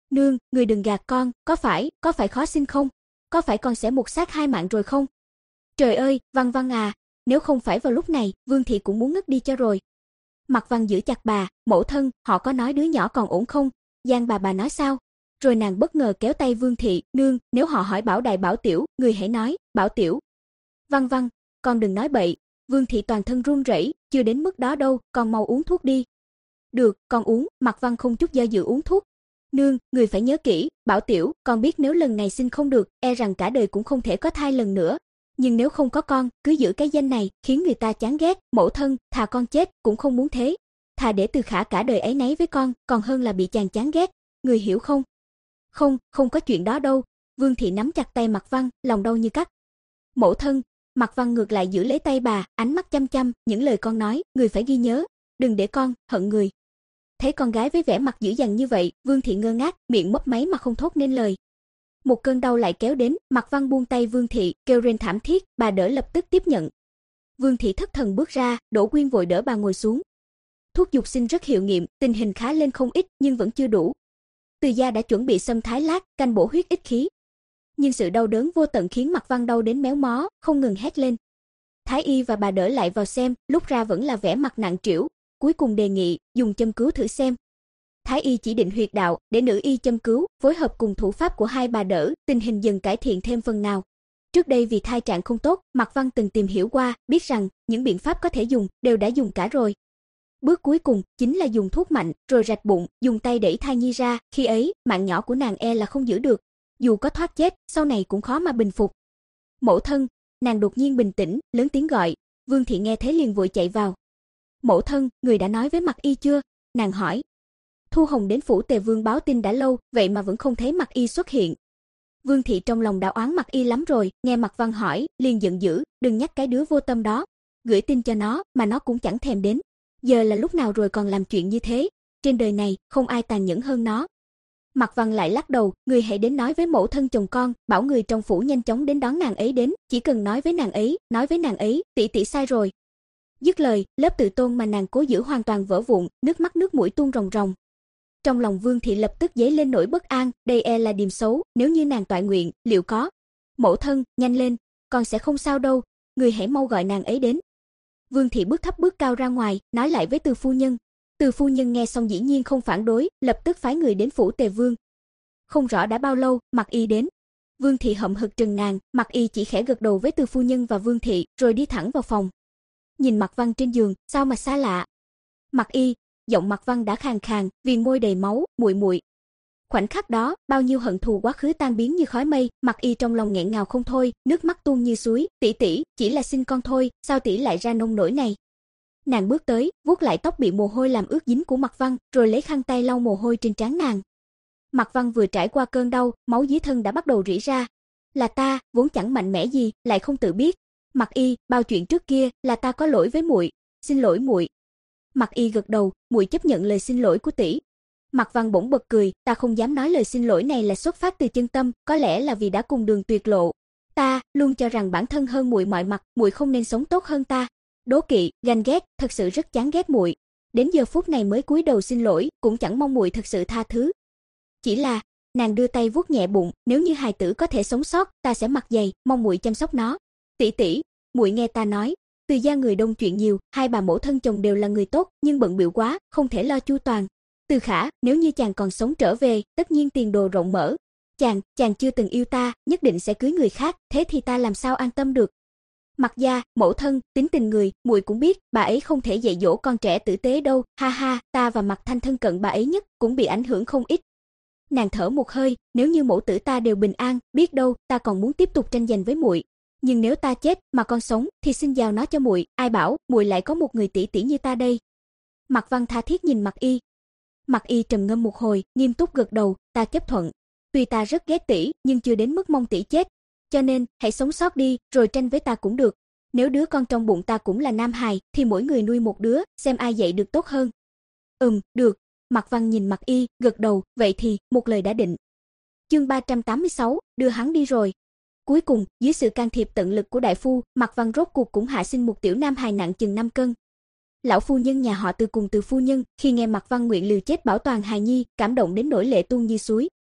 Nương, người đừng gạt con, có phải, có phải khó sinh không? Có phải con sẽ một xác hai mạng rồi không? Trời ơi, Văn Văn à, nếu không phải vào lúc này, Vương thị cũng muốn ngất đi cho rồi. Mạc Văn giữ chặt bà, mẫu thân, họ có nói đứa nhỏ còn ổn không? Giang bà bà nói sao? Rồi nàng bất ngờ kéo tay Vương thị, nương, nếu họ hỏi Bảo Đại Bảo Tiểu, người hãy nói, Bảo Tiểu. Văn Văn, con đừng nói bậy. Vương thị toàn thân run rẩy, chưa đến mức đó đâu, con mau uống thuốc đi. Được, con uống. Mạc Văn không chút do dự uống thuốc. Nương, người phải nhớ kỹ, Bảo Tiểu, con biết nếu lần này sinh không được, e rằng cả đời cũng không thể có thai lần nữa. Nhưng nếu không có con, cứ giữ cái danh này, khiến người ta chán ghét, mẫu thân, thà con chết, cũng không muốn thế. Thà để Từ Khả cả đời ấy nấy với con, còn hơn là bị chàng chán ghét, người hiểu không? Không, không có chuyện đó đâu. Vương thị nắm chặt tay Mạc Văn, lòng đau như cắt. Mẫu thân. Mạc Văn ngược lại giữ lấy tay bà, ánh mắt chăm chăm, những lời con nói, người phải ghi nhớ, đừng để con hận người. Thấy con gái với vẻ mặt dữ dằn như vậy, Vương thị ngơ ngác, miệng mấp máy mà không thốt nên lời. Một cơn đau lại kéo đến, Mạc Văn buông tay Vương thị, kêu rên thảm thiết, bà đỡ lập tức tiếp nhận. Vương thị thất thần bước ra, Đỗ Quyên vội đỡ bà ngồi xuống. Thuốc dục sinh rất hiệu nghiệm, tình hình khá lên không ít nhưng vẫn chưa đủ. Từ gia đã chuẩn bị sâm thái lát, canh bổ huyết ích khí. Nhưng sự đau đớn vô tận khiến Mạc Văn đau đến méo mó, không ngừng hét lên. Thái y và bà đỡ lại vào xem, lúc ra vẫn là vẻ mặt nặng trĩu, cuối cùng đề nghị dùng châm cứu thử xem. Thái y chỉ định huyệt đạo, để nữ y châm cứu, phối hợp cùng thủ pháp của hai bà đỡ, tình hình dần cải thiện thêm phần nào. Trước đây vì thai trạng không tốt, Mạc Văn từng tìm hiểu qua, biết rằng những biện pháp có thể dùng đều đã dùng cả rồi. Bước cuối cùng chính là dùng thuốc mạnh, rồi rạch bụng, dùng tay đẩy thai nhi ra, khi ấy, mạng nhỏ của nàng e là không giữ được, dù có thoát chết, sau này cũng khó mà bình phục. Mẫu thân. Nàng đột nhiên bình tĩnh, lớn tiếng gọi. Vương thị nghe thấy liền vội chạy vào. Mẫu thân, người đã nói với Mạc y chưa? Nàng hỏi. Thu Hồng đến phủ Tề Vương báo tin đã lâu, vậy mà vẫn không thấy Mạc y xuất hiện. Vương thị trong lòng đã oán Mạc y lắm rồi, nghe Mạc Văn hỏi, liền giận dữ, đừng nhắc cái đứa vô tâm đó, gửi tin cho nó mà nó cũng chẳng thèm đến. Giờ là lúc nào rồi còn làm chuyện như thế? Trên đời này không ai tàn nhẫn hơn nó. Mạc Văn lại lắc đầu, người hãy đến nói với mẫu thân chồng con, bảo người trong phủ nhanh chóng đến đón nàng ấy đến, chỉ cần nói với nàng ấy, nói với nàng ấy, tỷ tỷ sai rồi. Dứt lời, lớp tự tôn mà nàng cố giữ hoàn toàn vỡ vụn, nước mắt nước mũi tuôn ròng ròng. Trong lòng Vương thị lập tức dấy lên nỗi bất an, đây e là điềm xấu, nếu như nàng toại nguyện, liệu có? Mẫu thân, nhanh lên, con sẽ không sao đâu, người hãy mau gọi nàng ấy đến. Vương thị bước thấp bước cao ra ngoài, nói lại với Từ phu nhân. Từ phu nhân nghe xong dĩ nhiên không phản đối, lập tức phái người đến phủ Tề Vương. Không rõ đã bao lâu, Mạc y đến. Vương thị hậm hực trừng nàng, Mạc y chỉ khẽ gật đầu với Từ phu nhân và Vương thị, rồi đi thẳng vào phòng. Nhìn Mạc Văn trên giường, sao mà xa lạ. Mạc y, giọng Mạc Văn đã khàn khàn, viền môi đầy máu, muội muội. Khoảnh khắc đó, bao nhiêu hận thù quá khứ tan biến như khói mây, Mạc y trong lòng nghẹn ngào không thôi, nước mắt tuôn như suối, tỷ tỷ, chỉ là xin con thôi, sao tỷ lại ra nông nỗi này? Nàng bước tới, vuốt lại tóc bị mồ hôi làm ướt dính của Mạc Văn, rồi lấy khăn tay lau mồ hôi trên trán nàng. Mạc Văn vừa trải qua cơn đau, máu dưới thân đã bắt đầu rỉ ra. Là ta, vốn chẳng mạnh mẽ gì, lại không tự biết. Mạc y, bao chuyện trước kia, là ta có lỗi với muội, xin lỗi muội. Mạc y gật đầu, muội chấp nhận lời xin lỗi của tỷ. Mạc Văn bỗng bật cười, ta không dám nói lời xin lỗi này là xuất phát từ chân tâm, có lẽ là vì đã cùng đường tuyệt lộ. Ta luôn cho rằng bản thân hơn muội mọi mặt, muội không nên sống tốt hơn ta. Đố kỵ, ganh ghét, thật sự rất chán ghét muội. Đến giờ phút này mới cúi đầu xin lỗi, cũng chẳng mong muội thật sự tha thứ. Chỉ là, nàng đưa tay vuốt nhẹ bụng, nếu như hài tử có thể sống sót, ta sẽ mặc dày, mong muội chăm sóc nó. Tỷ tỷ, muội nghe ta nói, Từ gia người đông chuyện nhiều, hai bà mẫu thân chồng đều là người tốt, nhưng bận bịu quá, không thể lo chu toàn. Từ Khả, nếu như chàng còn sống trở về, tất nhiên tiền đồ rộng mở. Chàng, chàng chưa từng yêu ta, nhất định sẽ cưới người khác, thế thì ta làm sao an tâm được? Mặc gia, mẫu thân, tính tình người, muội cũng biết, bà ấy không thể dạy dỗ con trẻ tử tế đâu, ha ha, ta và Mạc Thanh thân cận bà ấy nhất, cũng bị ảnh hưởng không ít. Nàng thở một hơi, nếu như mẫu tử ta đều bình an, biết đâu, ta còn muốn tiếp tục tranh giành với muội. Nhưng nếu ta chết, mà con sống, thì xin giao nó cho muội, ai bảo, muội lại có một người tỷ tỷ như ta đây. Mạc Văn tha thiết nhìn Mạc y. Mạc y trầm ngâm một hồi, nghiêm túc gật đầu, ta chấp thuận. Tuy ta rất ghét tỷ, nhưng chưa đến mức mong tỷ chết. Cho nên, hãy sống sót đi, rồi tranh với ta cũng được. Nếu đứa con trong bụng ta cũng là nam hài, thì mỗi người nuôi một đứa, xem ai dạy được tốt hơn. Ừm, được. Mạc Văn nhìn Mạc y, gật đầu, vậy thì, một lời đã định. Chương ba trăm tám mươi sáu, đưa hắn đi rồi. Cuối cùng, dưới sự can thiệp tận lực của đại phu, Mạc Văn rốt cuộc cũng hạ sinh một tiểu nam hài nặng chừng năm cân. Lão phu nhân nhà họ Từ cùng Từ phu nhân, khi nghe Mạc Văn nguyện liều chết bảo toàn hài nhi, cảm động đến nỗi lệ tuôn như suối.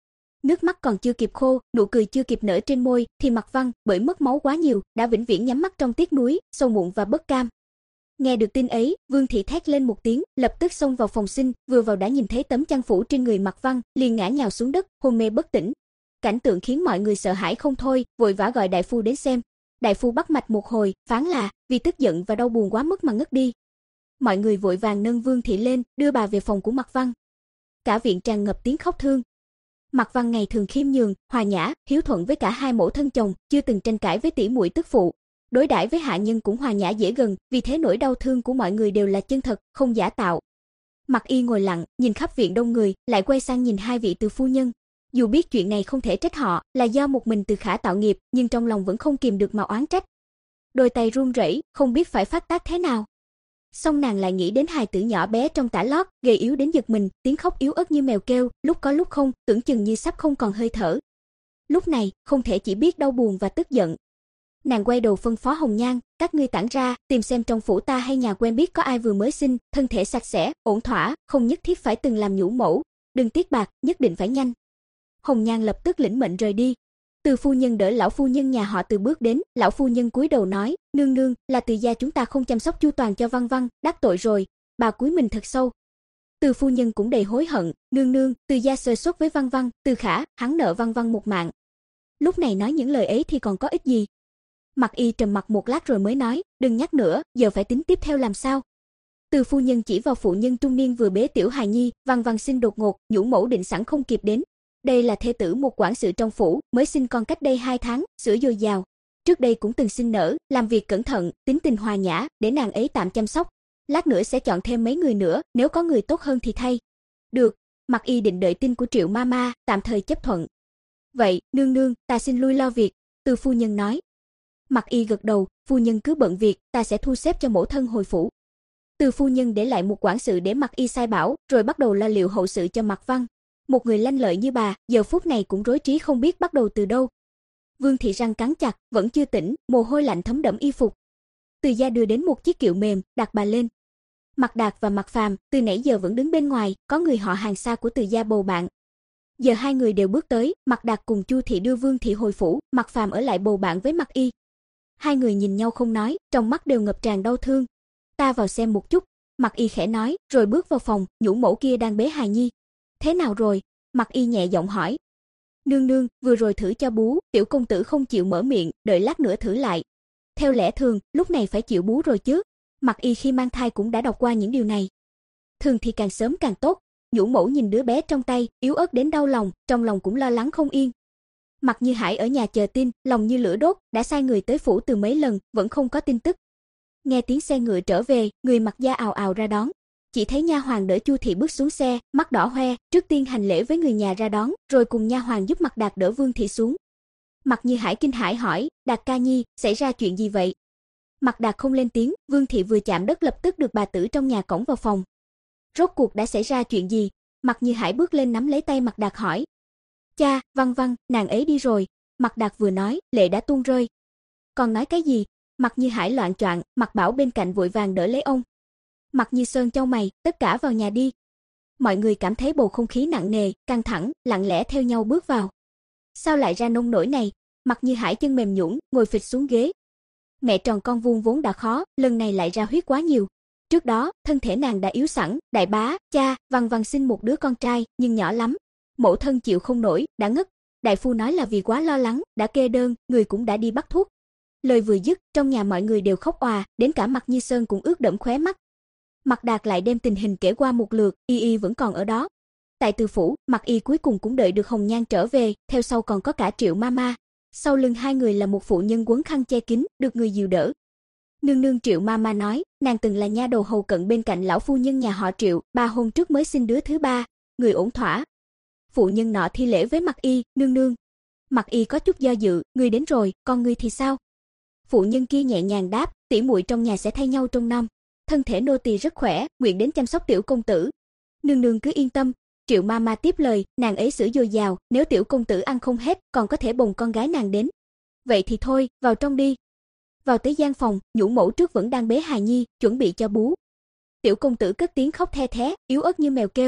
Nước mắt còn chưa kịp khô, nụ cười chưa kịp nở trên môi, thì Mạc Văn, bởi mất máu quá nhiều, đã vĩnh viễn nhắm mắt trong tiếc nuối, sâu muộn và bất cam. Nghe được tin ấy, Vương thị thét lên một tiếng, lập tức xông vào phòng sinh, vừa vào đã nhìn thấy tấm chăn phủ trên người Mạc Văn, liền ngã nhào xuống đất, hôn mê bất tỉnh. Cảnh tượng khiến mọi người sợ hãi không thôi, vội vã gọi đại phu đến xem. Đại phu bắt mạch một hồi, phán là vì tức giận và đau buồn quá mức mà ngất đi. Mọi người vội vàng nâng Vương thị lên, đưa bà về phòng của Mạc Văn. Cả viện tràn ngập tiếng khóc thương. Mạc Văn ngày thường khiêm nhường, hòa nhã, hiếu thuận với cả hai mẫu thân chồng, chưa từng tranh cãi với tỷ muội tức phụ. Đối đãi với hạ nhân cũng hòa nhã dễ gần, vì thế nỗi đau thương của mọi người đều là chân thật, không giả tạo. Mạc Y ngồi lặng, nhìn khắp viện đông người, lại quay sang nhìn hai vị từ phu nhân. Dù biết chuyện này không thể trách họ, là do một mình Từ Khả tạo nghiệp, nhưng trong lòng vẫn không kìm được mà oán trách. Đôi tay run rẩy, không biết phải phát tác thế nào. Xong nàng lại nghĩ đến hài tử nhỏ bé trong tã lót, gầy yếu đến giật mình, tiếng khóc yếu ớt như mèo kêu, lúc có lúc không, tưởng chừng như sắp không còn hơi thở. Lúc này, không thể chỉ biết đau buồn và tức giận. Nàng quay đầu phân phó Hồng Nhan, các ngươi tản ra, tìm xem trong phủ ta hay nhà quen biết có ai vừa mới sinh, thân thể sạch sẽ, ổn thỏa, không nhất thiết phải từng làm nhũ mẫu, đừng tiếc bạc, nhất định phải nhanh. Hồng Nhan lập tức lĩnh mệnh rời đi. Từ phu nhân đỡ lão phu nhân nhà họ Từ bước đến, lão phu nhân cúi đầu nói, nương nương, là Từ gia chúng ta không chăm sóc chu toàn cho Văn Văn, đắc tội rồi. Bà cúi mình thật sâu. Từ phu nhân cũng đầy hối hận, nương nương, Từ gia sơ suất với Văn Văn, Từ Khả, hắn nợ Văn Văn một mạng. Lúc này nói những lời ấy thì còn có ích gì? Mạc Y trầm mặc một lát rồi mới nói, đừng nhắc nữa, giờ phải tính tiếp theo làm sao? Từ phu nhân chỉ vào phụ nhân trung niên vừa bế tiểu hài nhi, Văn Văn sinh đột ngột, nhũ mẫu định sẵn không kịp đến. Đây là thê tử một quản sự trong phủ, mới sinh con cách đây hai tháng, sữa dồi dào. Trước đây cũng từng sinh nở, làm việc cẩn thận, tính tình hòa nhã, để nàng ấy tạm chăm sóc. Lát nữa sẽ chọn thêm mấy người nữa, nếu có người tốt hơn thì thay. Được, Mạc Y định đợi tin của Triệu Mama, tạm thời chấp thuận. Vậy, nương nương, ta xin lui lo việc, Từ phu nhân nói. Mạc Y gật đầu, phu nhân cứ bận việc, ta sẽ thu xếp cho mẫu thân hồi phủ. Từ phu nhân để lại một quản sự để Mạc Y sai bảo, rồi bắt đầu lo liệu hậu sự cho Mạc Văn. Một người lanh lợi như bà, giờ phút này cũng rối trí không biết bắt đầu từ đâu. Vương thị răng cắn chặt, vẫn chưa tỉnh, mồ hôi lạnh thấm đẫm y phục. Từ gia đưa đến một chiếc kiệu mềm, đặt bà lên. Mạc Đạt và Mạc Phàm từ nãy giờ vẫn đứng bên ngoài, có người họ hàng xa của Từ gia bầu bạn. Giờ hai người đều bước tới, Mạc Đạt cùng Chu thị đưa Vương thị hồi phủ, Mạc Phàm ở lại bầu bạn với Mạc Y. Hai người nhìn nhau không nói, trong mắt đều ngập tràn đau thương. Ta vào xem một chút, Mạc Y khẽ nói, rồi bước vào phòng, nhũ mẫu kia đang bế hài nhi. Thế nào rồi? Mạc Y nhẹ giọng hỏi. Nương nương, vừa rồi thử cho bú, tiểu công tử không chịu mở miệng, đợi lát nữa thử lại. Theo lẽ thường, lúc này phải chịu bú rồi chứ. Mạc Y khi mang thai cũng đã đọc qua những điều này. Thường thì càng sớm càng tốt. Nhũ mẫu nhìn đứa bé trong tay, yếu ớt đến đau lòng, trong lòng cũng lo lắng không yên. Mạc Như Hải ở nhà chờ tin, lòng như lửa đốt, đã sai người tới phủ từ mấy lần, vẫn không có tin tức. Nghe tiếng xe ngựa trở về, người Mạc gia ào ào ra đón. Chỉ thấy nha hoàn đỡ Chu thị bước xuống xe, mắt đỏ hoe, trước tiên hành lễ với người nhà ra đón, rồi cùng nha hoàn giúp Mạc Đạt đỡ Vương thị xuống. Mạc Như Hải kinh hãi hỏi, Đạt ca nhi, xảy ra chuyện gì vậy? Mạc Đạt không lên tiếng, Vương thị vừa chạm đất lập tức được bà tử trong nhà cõng vào phòng. Rốt cuộc đã xảy ra chuyện gì? Mạc Như Hải bước lên nắm lấy tay Mạc Đạt hỏi. Cha, Văn Văn, nàng ấy đi rồi. Mạc Đạt vừa nói, lệ đã tuôn rơi. Còn nói cái gì? Mạc Như Hải loạn choạng, Mạc Bảo bên cạnh vội vàng đỡ lấy ông. Mạc Như Sơn chau mày, tất cả vào nhà đi. Mọi người cảm thấy bầu không khí nặng nề, căng thẳng, lặng lẽ theo nhau bước vào. Sao lại ra nông nổi này? Mạc Như Hải chân mềm nhũn, ngồi phịch xuống ghế. Mẹ tròn con vuông vốn đã khó, lần này lại ra huyết quá nhiều. Trước đó, thân thể nàng đã yếu sẵn, đại bá, cha, Văn Văn sinh một đứa con trai, nhưng nhỏ lắm. Mẫu thân chịu không nổi, đã ngất. Đại phu nói là vì quá lo lắng, đã kê đơn, người cũng đã đi bắt thuốc. Lời vừa dứt, trong nhà mọi người đều khóc òa, đến cả Mạc Như Sơn cũng ướt đẫm khóe mắt. Mạc Đạt lại đem tình hình kể qua một lượt, Y Y vẫn còn ở đó. Tại Từ phủ, Mạc Y cuối cùng cũng đợi được Hồng Nhan trở về, theo sau còn có cả Triệu Mama. Sau lưng hai người là một phụ nhân quấn khăn che kín, được người dìu đỡ. Nương nương Triệu Mama nói, nàng từng là nha đầu hầu cận bên cạnh lão phu nhân nhà họ Triệu, ba hôm trước mới sinh đứa thứ ba, người ổn thỏa. Phụ nhân nọ thi lễ với Mạc Y, nương nương. Mạc Y có chút do dự, người đến rồi, còn người thì sao? Phụ nhân kia nhẹ nhàng đáp, tỷ muội trong nhà sẽ thay nhau trông nom. Thân thể nô tỳ rất khỏe, nguyện đến chăm sóc tiểu công tử. Nương nương cứ yên tâm. Triệu Mama tiếp lời, nàng ấy sữa dồi dào, nếu tiểu công tử ăn không hết, còn có thể bồng con gái nàng đến. Vậy thì thôi, vào trong đi. Vào tới gian phòng, nhũ mẫu trước vẫn đang bế hài nhi, chuẩn bị cho bú. Tiểu công tử cất tiếng khóc the thé, yếu ớt như mèo kêu.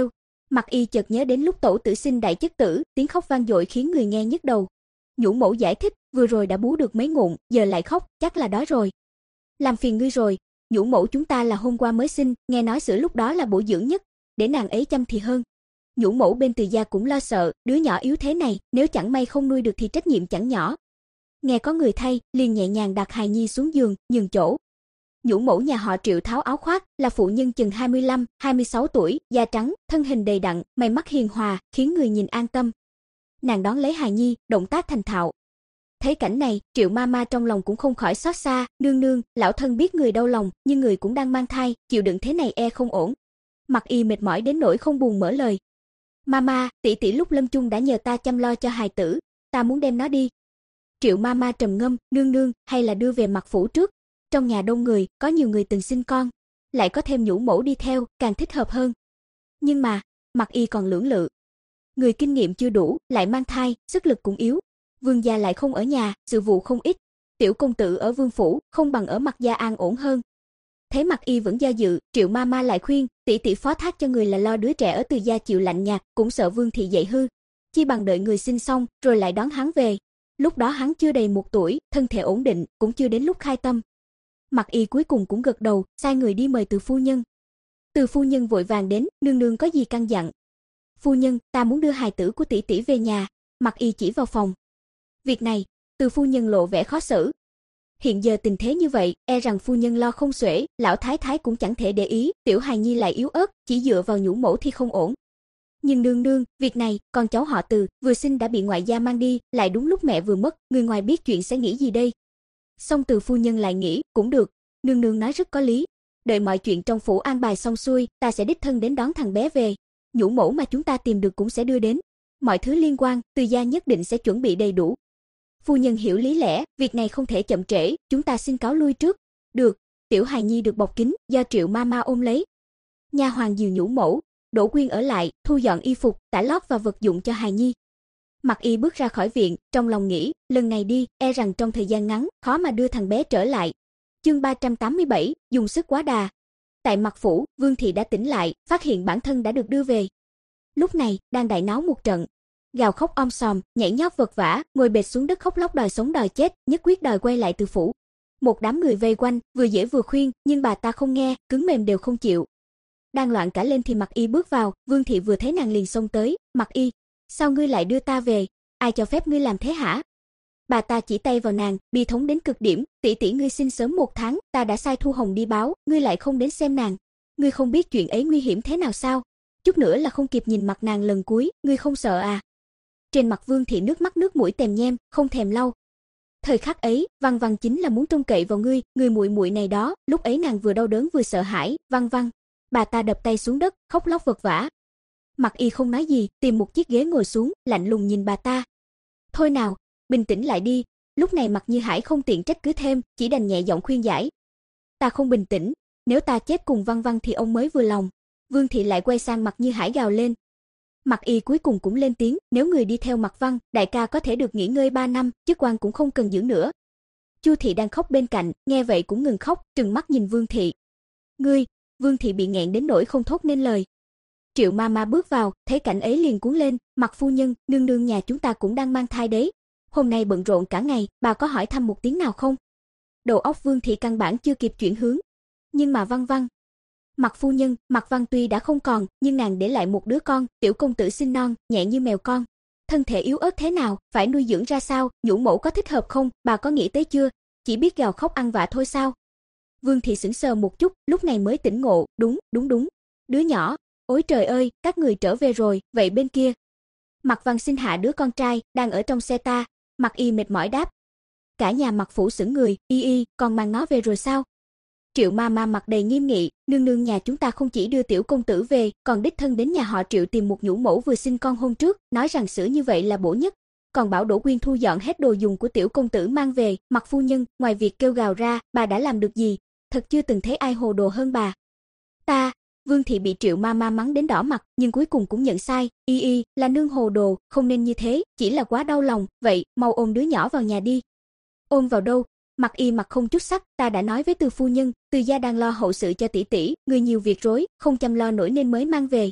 Mặc Y chợt nhớ đến lúc tổ tử sinh đại chất tử, tiếng khóc vang dội khiến người nghe nhức đầu. Nhũ mẫu giải thích, vừa rồi đã bú được mấy ngụm, giờ lại khóc, chắc là đói rồi. Làm phiền ngươi rồi, nhũ mẫu chúng ta là hôm qua mới sinh, nghe nói sữa lúc đó là bổ dưỡng nhất, để nàng ấy chăm thì hơn. Nhũ mẫu bên Từ gia cũng lo sợ, đứa nhỏ yếu thế này, nếu chẳng may không nuôi được thì trách nhiệm chẳng nhỏ. Nghe có người thay, liền nhẹ nhàng đặt hài nhi xuống giường, nhường chỗ. Nhũ mẫu nhà họ Triệu tháo áo khoác, là phụ nhân chừng hai mươi lăm, hai mươi sáu tuổi, da trắng, thân hình đầy đặn, mày mắt hiền hòa, khiến người nhìn an tâm. Nàng đón lấy hài nhi, động tác thành thạo. Thấy cảnh này, Triệu Mama trong lòng cũng không khỏi xót xa, nương nương, lão thân biết người đau lòng, nhưng người cũng đang mang thai, chịu đựng thế này e không ổn. Mặc Y mệt mỏi đến nỗi không buồn mở lời. Mama, tỷ tỷ lúc lâm chung đã nhờ ta chăm lo cho hài tử, ta muốn đem nó đi. Triệu Mama trầm ngâm, nương nương, hay là đưa về Mặc phủ trước. Trong nhà đông người, có nhiều người từng sinh con, lại có thêm nhũ mẫu đi theo, càng thích hợp hơn. Nhưng mà, Mặc Y còn lưỡng lự. Người kinh nghiệm chưa đủ, lại mang thai, sức lực cũng yếu. Vương gia lại không ở nhà, sự vụ không ít. Tiểu công tử ở vương phủ, không bằng ở Mặc gia an ổn hơn. Thấy Mặc Y vẫn do dự, Triệu Mama lại khuyên, tỷ tỷ phó thác cho người là lo đứa trẻ ở Từ gia chịu lạnh nhạt, cũng sợ Vương thị dậy hư. Chi bằng đợi người sinh xong, rồi lại đón hắn về. Lúc đó hắn chưa đầy một tuổi, thân thể ổn định, cũng chưa đến lúc khai tâm. Mặc Y cuối cùng cũng gật đầu, sai người đi mời Từ phu nhân. Từ phu nhân vội vàng đến, nương nương có gì căn dặn? Phu nhân, ta muốn đưa hài tử của tỷ tỷ về nhà. Mặc Y chỉ vào phòng. Việc này, Từ phu nhân lộ vẻ khó xử. Hiện giờ tình thế như vậy, e rằng phu nhân lo không xuể, lão thái thái cũng chẳng thể để ý, tiểu hài nhi lại yếu ớt, chỉ dựa vào nhũ mẫu thì không ổn. Nhưng nương nương, việc này, con cháu họ Từ, vừa sinh đã bị ngoại gia mang đi, lại đúng lúc mẹ vừa mất, người ngoài biết chuyện sẽ nghĩ gì đây? Song Từ phu nhân lại nghĩ, cũng được, nương nương nói rất có lý. Đợi mọi chuyện trong phủ an bài xong xuôi, ta sẽ đích thân đến đón thằng bé về. Nhũ mẫu mà chúng ta tìm được cũng sẽ đưa đến. Mọi thứ liên quan, Từ gia nhất định sẽ chuẩn bị đầy đủ. Phu nhân hiểu lý lẽ, việc này không thể chậm trễ, chúng ta xin cáo lui trước. Được, tiểu hài nhi được bọc kín, do Triệu Mama ôm lấy. Nha hoàn dìu nhũ mẫu, Đỗ Quyên ở lại, thu dọn y phục, tả lót và vật dụng cho hài nhi. Mặc Y bước ra khỏi viện, trong lòng nghĩ, lần này đi, e rằng trong thời gian ngắn, khó mà đưa thằng bé trở lại. Chương ba trăm tám mươi bảy, dùng sức quá đà. Tại Mặc phủ, Vương thị đã tỉnh lại, phát hiện bản thân đã được đưa về. Lúc này, đang đại náo một trận. Gào khóc om sòm, nhảy nhót vật vã, ngồi bệt xuống đất khóc lóc đòi sống đòi chết, nhất quyết đòi quay lại Từ phủ. Một đám người vây quanh, vừa dễ vừa khuyên, nhưng bà ta không nghe, cứng mềm đều không chịu. Đang loạn cả lên thì Mặc Y bước vào, Vương thị vừa thấy nàng liền xông tới, "Mặc Y, sao ngươi lại đưa ta về? Ai cho phép ngươi làm thế hả?" Bà ta chỉ tay vào nàng, bi thống đến cực điểm, "Tỷ tỷ ngươi sinh sớm một tháng, ta đã sai Thu Hồng đi báo, ngươi lại không đến xem nàng. Ngươi không biết chuyện ấy nguy hiểm thế nào sao? Chút nữa là không kịp nhìn mặt nàng lần cuối, ngươi không sợ à?" Trên mặt Vương thị nước mắt nước mũi tèm nhem, không thèm lau. Thời khắc ấy, Văn Văn chính là muốn trông cậy vào ngươi, người muội muội này đó, lúc ấy nàng vừa đau đớn vừa sợ hãi, Văn Văn. Bà ta đập tay xuống đất, khóc lóc vật vã. Mặc Y không nói gì, tìm một chiếc ghế ngồi xuống, lạnh lùng nhìn bà ta. "Thôi nào, bình tĩnh lại đi." Lúc này Mặc Như Hải không tiện trách cứ thêm, chỉ đành nhẹ giọng khuyên giải. "Ta không bình tĩnh, nếu ta chết cùng Văn Văn thì ông mới vừa lòng." Vương thị lại quay sang Mặc Như Hải gào lên. Mặc Y cuối cùng cũng lên tiếng, "Nếu người đi theo Mặc Văn, đại ca có thể được nghỉ ngơi ba năm, chức quan cũng không cần giữ nữa." Chu thị đang khóc bên cạnh, nghe vậy cũng ngừng khóc, trừng mắt nhìn Vương thị. "Ngươi..." Vương thị bị nghẹn đến nỗi không thốt nên lời. Triệu Mama bước vào, thấy cảnh ấy liền cuống lên, "Mặc phu nhân, nương nương nhà chúng ta cũng đang mang thai đấy. Hôm nay bận rộn cả ngày, bà có hỏi thăm một tiếng nào không?" Đầu óc Vương thị căn bản chưa kịp chuyển hướng. "Nhưng mà Văn Văn..." "Mặc phu nhân, Mặc Văn tuy đã không còn, nhưng nàng để lại một đứa con, tiểu công tử xinh non, nhẹ như mèo con. Thân thể yếu ớt thế nào, phải nuôi dưỡng ra sao, nhũ mẫu có thích hợp không, bà có nghĩ tới chưa? Chỉ biết gào khóc ăn vạ thôi sao?" Vương thị sững sờ một chút, lúc này mới tỉnh ngộ, "Đúng, đúng đúng. Đứa nhỏ, ôi trời ơi, các người trở về rồi, vậy bên kia?" Mặc Văn sinh hạ đứa con trai, đang ở trong xe ta. Mặc Y mệt mỏi đáp. Cả nhà Mặc phủ sững người, "Y Y, con mang nó về rồi sao?" Triệu Mama mặt đầy nghiêm nghị, "Nương nương nhà chúng ta không chỉ đưa tiểu công tử về, còn đích thân đến nhà họ Triệu tìm một nhũ mẫu vừa sinh con hôm trước, nói rằng sữa như vậy là bổ nhất. Còn bảo Đỗ Quyên thu dọn hết đồ dùng của tiểu công tử mang về. Mặc phu nhân, ngoài việc kêu gào ra, bà đã làm được gì? Thật chưa từng thấy ai hồ đồ hơn bà." "Ta..." Vương thị bị Triệu Mama mắng đến đỏ mặt, nhưng cuối cùng cũng nhận sai, "Y Y, là nương hồ đồ, không nên như thế, chỉ là quá đau lòng, vậy, mau ôm đứa nhỏ vào nhà đi." "Ôm vào đâu?" Mặc Y mặt không chút sắc, "Ta đã nói với Từ phu nhân, Từ gia đang lo hậu sự cho tỷ tỷ, người nhiều việc rối, không chăm lo nổi nên mới mang về."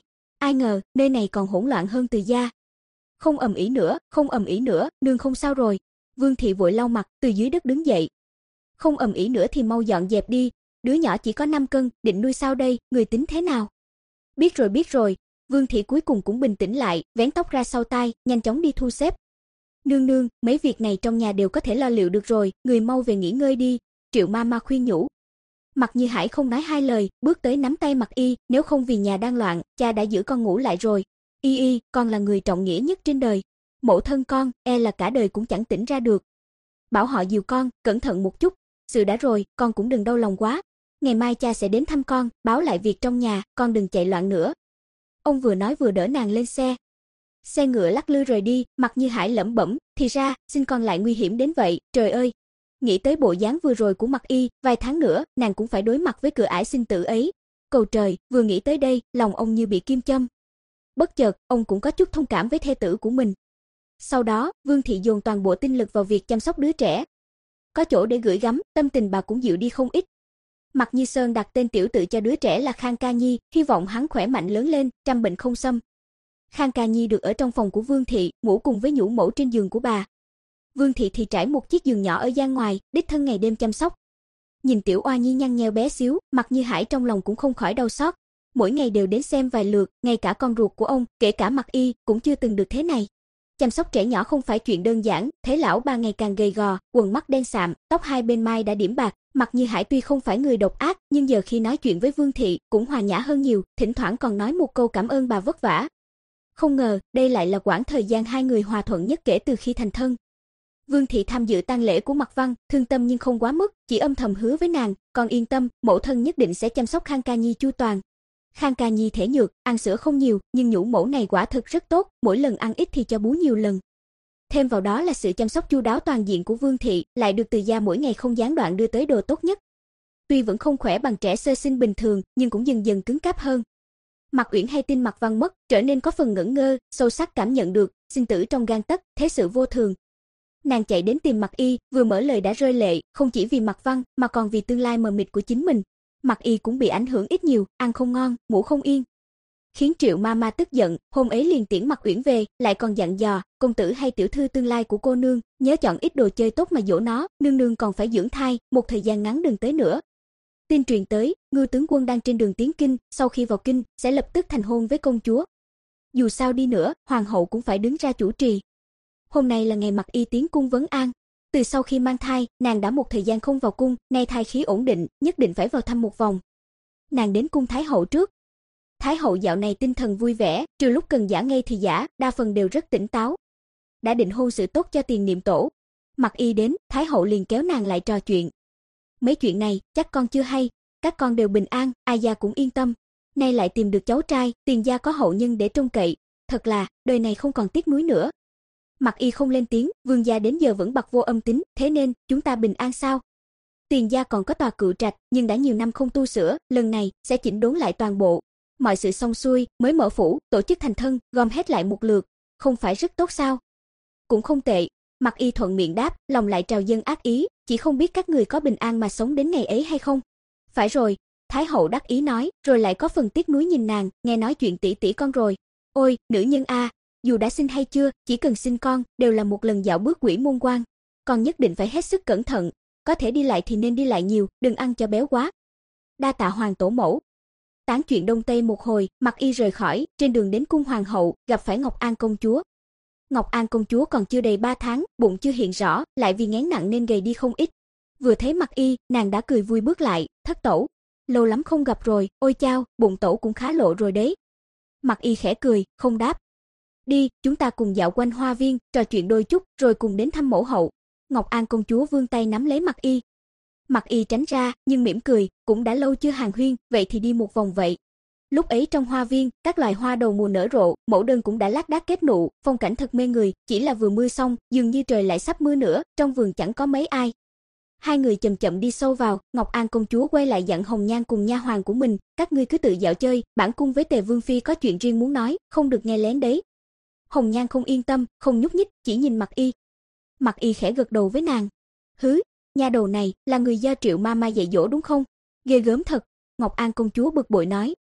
ai ngờ nơi này còn hỗn loạn hơn Từ gia. Không ầm ĩ nữa, không ầm ĩ nữa, nương không sao rồi. Vương thị vội lau mặt, từ dưới đất đứng dậy. Không ầm ĩ nữa thì mau dọn dẹp đi, đứa nhỏ chỉ có năm cân, định nuôi sao đây, người tính thế nào? Biết rồi biết rồi. Vương thị cuối cùng cũng bình tĩnh lại, vén tóc ra sau tai, nhanh chóng đi thu xếp. Nương nương, mấy việc này trong nhà đều có thể lo liệu được rồi, người mau về nghỉ ngơi đi, Triệu ma ma khuyên nhủ. Mạc Như Hải không nói hai lời, bước tới nắm tay Mạc Y, nếu không vì nhà đang loạn, cha đã giữ con ngủ lại rồi. Y Y, con là người trọng nghĩa nhất trên đời. Mẫu thân con, e là cả đời cũng chẳng tỉnh ra được. Bảo họ dìu con, cẩn thận một chút. Sự đã rồi, con cũng đừng đau lòng quá. Ngày mai cha sẽ đến thăm con, báo lại việc trong nhà, con đừng chạy loạn nữa. Ông vừa nói vừa đỡ nàng lên xe. Xe ngựa lắc lư rời đi, Mạc Như Hải lẩm bẩm, thì ra, sinh con lại nguy hiểm đến vậy, trời ơi. Nghĩ tới bộ dáng vừa rồi của Mạc Y, vài tháng nữa, nàng cũng phải đối mặt với cửa ải sinh tử ấy. Cầu trời, vừa nghĩ tới đây, lòng ông như bị kim châm. Bất chợt, ông cũng có chút thông cảm với thê tử của mình. Sau đó, Vương thị dồn toàn bộ tinh lực vào việc chăm sóc đứa trẻ. Có chỗ để gửi gắm, tâm tình bà cũng dịu đi không ít. Mạc Như Sơn đặt tên tiểu tự cho đứa trẻ là Khang Ca Nhi, hy vọng hắn khỏe mạnh lớn lên, trăm bệnh không xâm. Khang Ca Nhi được ở trong phòng của Vương thị, ngủ cùng với nhũ mẫu trên giường của bà. Vương thị thì trải một chiếc giường nhỏ ở gian ngoài, đích thân ngày đêm chăm sóc. Nhìn tiểu oa nhi nhăn nheo bé xíu, Mạc Như Hải trong lòng cũng không khỏi đau xót. Mỗi ngày đều đến xem vài lượt, ngay cả con ruột của ông, kể cả Mạc Y, cũng chưa từng được thế này. Chăm sóc trẻ nhỏ không phải chuyện đơn giản, thấy lão ba ngày càng gầy gò, quần mắt đen sạm, tóc hai bên mai đã điểm bạc. Mạc Như Hải tuy không phải người độc ác, nhưng giờ khi nói chuyện với Vương thị cũng hòa nhã hơn nhiều, thỉnh thoảng còn nói một câu cảm ơn bà vất vả. Không ngờ, đây lại là quãng thời gian hai người hòa thuận nhất kể từ khi thành thân. Vương thị tham dự tang lễ của Mạc Văn, thương tâm nhưng không quá mức, chỉ âm thầm hứa với nàng, con yên tâm, mẫu thân nhất định sẽ chăm sóc Khang Ca Nhi chu toàn. Khang Ca Nhi thể nhược, ăn sữa không nhiều, nhưng nhũ mẫu này quả thực rất tốt, mỗi lần ăn ít thì cho bú nhiều lần. Thêm vào đó là sự chăm sóc chu đáo toàn diện của Vương thị, lại được Từ gia mỗi ngày không gián đoạn đưa tới đồ tốt nhất. Tuy vẫn không khỏe bằng trẻ sơ sinh bình thường, nhưng cũng dần dần cứng cáp hơn. Mạc Uyển hay tin Mạc Văn mất, trở nên có phần ngẩn ngơ, sâu sắc cảm nhận được sinh tử trong gang tấc, thế sự vô thường. Nàng chạy đến tìm Mạc Y, vừa mở lời đã rơi lệ, không chỉ vì Mạc Văn, mà còn vì tương lai mờ mịt của chính mình. Mạc Y cũng bị ảnh hưởng ít nhiều, ăn không ngon, ngủ không yên. Khiến Triệu ma ma tức giận, hôm ấy liền tiễn Mạc Uyển về, lại còn dặn dò, công tử hay tiểu thư tương lai của cô nương, nhớ chọn ít đồ chơi tốt mà dỗ nó, nương nương còn phải dưỡng thai, một thời gian ngắn đừng tới nữa. Tin truyền tới, Ngưu tướng quân đang trên đường tiến kinh, sau khi vào kinh, sẽ lập tức thành hôn với công chúa. Dù sao đi nữa, hoàng hậu cũng phải đứng ra chủ trì. Hôm nay là ngày Mạc Y tiến cung vấn an. Từ sau khi mang thai, nàng đã một thời gian không vào cung, nay thai khí ổn định, nhất định phải vào thăm một vòng. Nàng đến cung Thái hậu trước. Thái hậu dạo này tinh thần vui vẻ, trừ lúc cần giả ngây thì giả, đa phần đều rất tỉnh táo. Đã định hôn sự tốt cho tiền niệm tổ. Mạc Y đến, Thái hậu liền kéo nàng lại trò chuyện. Mấy chuyện này, chắc con chưa hay, các con đều bình an, ai gia cũng yên tâm. Nay lại tìm được cháu trai, tiền gia có hậu nhân để trông cậy, thật là, đời này không còn tiếc nuối nữa. Mạc Y không lên tiếng, Vương gia đến giờ vẫn bặt vô âm tín, thế nên, chúng ta bình an sao? Tiền gia còn có tòa cựu trạch, nhưng đã nhiều năm không tu sửa, lần này, sẽ chỉnh đốn lại toàn bộ. Mọi sự xong xuôi, mới mở phủ, tổ chức thành thân, gom hết lại một lượt, không phải rất tốt sao? Cũng không tệ. Mạc Y thuận miệng đáp, lòng lại trào dâng ác ý, chỉ không biết các người có bình an mà sống đến ngày ấy hay không? Phải rồi, Thái hậu đắc ý nói, rồi lại có phần tiếc nuối nhìn nàng, nghe nói chuyện tỷ tỷ con rồi. Ôi, nữ nhân a, dù đã sinh hay chưa, chỉ cần sinh con, đều là một lần dạo bước quỷ môn quan. Con nhất định phải hết sức cẩn thận, có thể đi lại thì nên đi lại nhiều, đừng ăn cho béo quá. Đa tạ hoàng tổ mẫu. Tán chuyện đông tây một hồi, Mạc Y rời khỏi, trên đường đến cung hoàng hậu, gặp phải Ngọc An công chúa. Ngọc An công chúa còn chưa đầy ba tháng, bụng chưa hiện rõ, lại vì ngán nặng nên gầy đi không ít. Vừa thấy Mạc Y, nàng đã cười vui bước lại, thất tẩu. Lâu lắm không gặp rồi, ôi chao, bụng tẩu cũng khá lộ rồi đấy. Mạc Y khẽ cười, không đáp. Đi, chúng ta cùng dạo quanh hoa viên, trò chuyện đôi chút, rồi cùng đến thăm mẫu hậu. Ngọc An công chúa vươn tay nắm lấy Mạc Y. Mạc Y tránh ra, nhưng mỉm cười, cũng đã lâu chưa hàn huyên, vậy thì đi một vòng vậy. Lúc ấy trong hoa viên, các loài hoa đầu mùa nở rộ, mẫu đơn cũng đã lác đác kết nụ, phong cảnh thật mê người, chỉ là vừa mưa xong, dường như trời lại sắp mưa nữa, trong vườn chẳng có mấy ai. Hai người chậm chậm đi sâu vào, Ngọc An công chúa quay lại dặn Hồng Nhan cùng nha hoàn của mình, các ngươi cứ tự dạo chơi, bản cung với Tề Vương phi có chuyện riêng muốn nói, không được nghe lén đấy. Hồng Nhan không yên tâm, không nhúc nhích, chỉ nhìn Mạc Y. Mạc Y khẽ gật đầu với nàng. Hứ, nha đầu này là người do Triệu ma ma dạy dỗ đúng không? Ghê gớm thật, Ngọc An công chúa bực bội nói.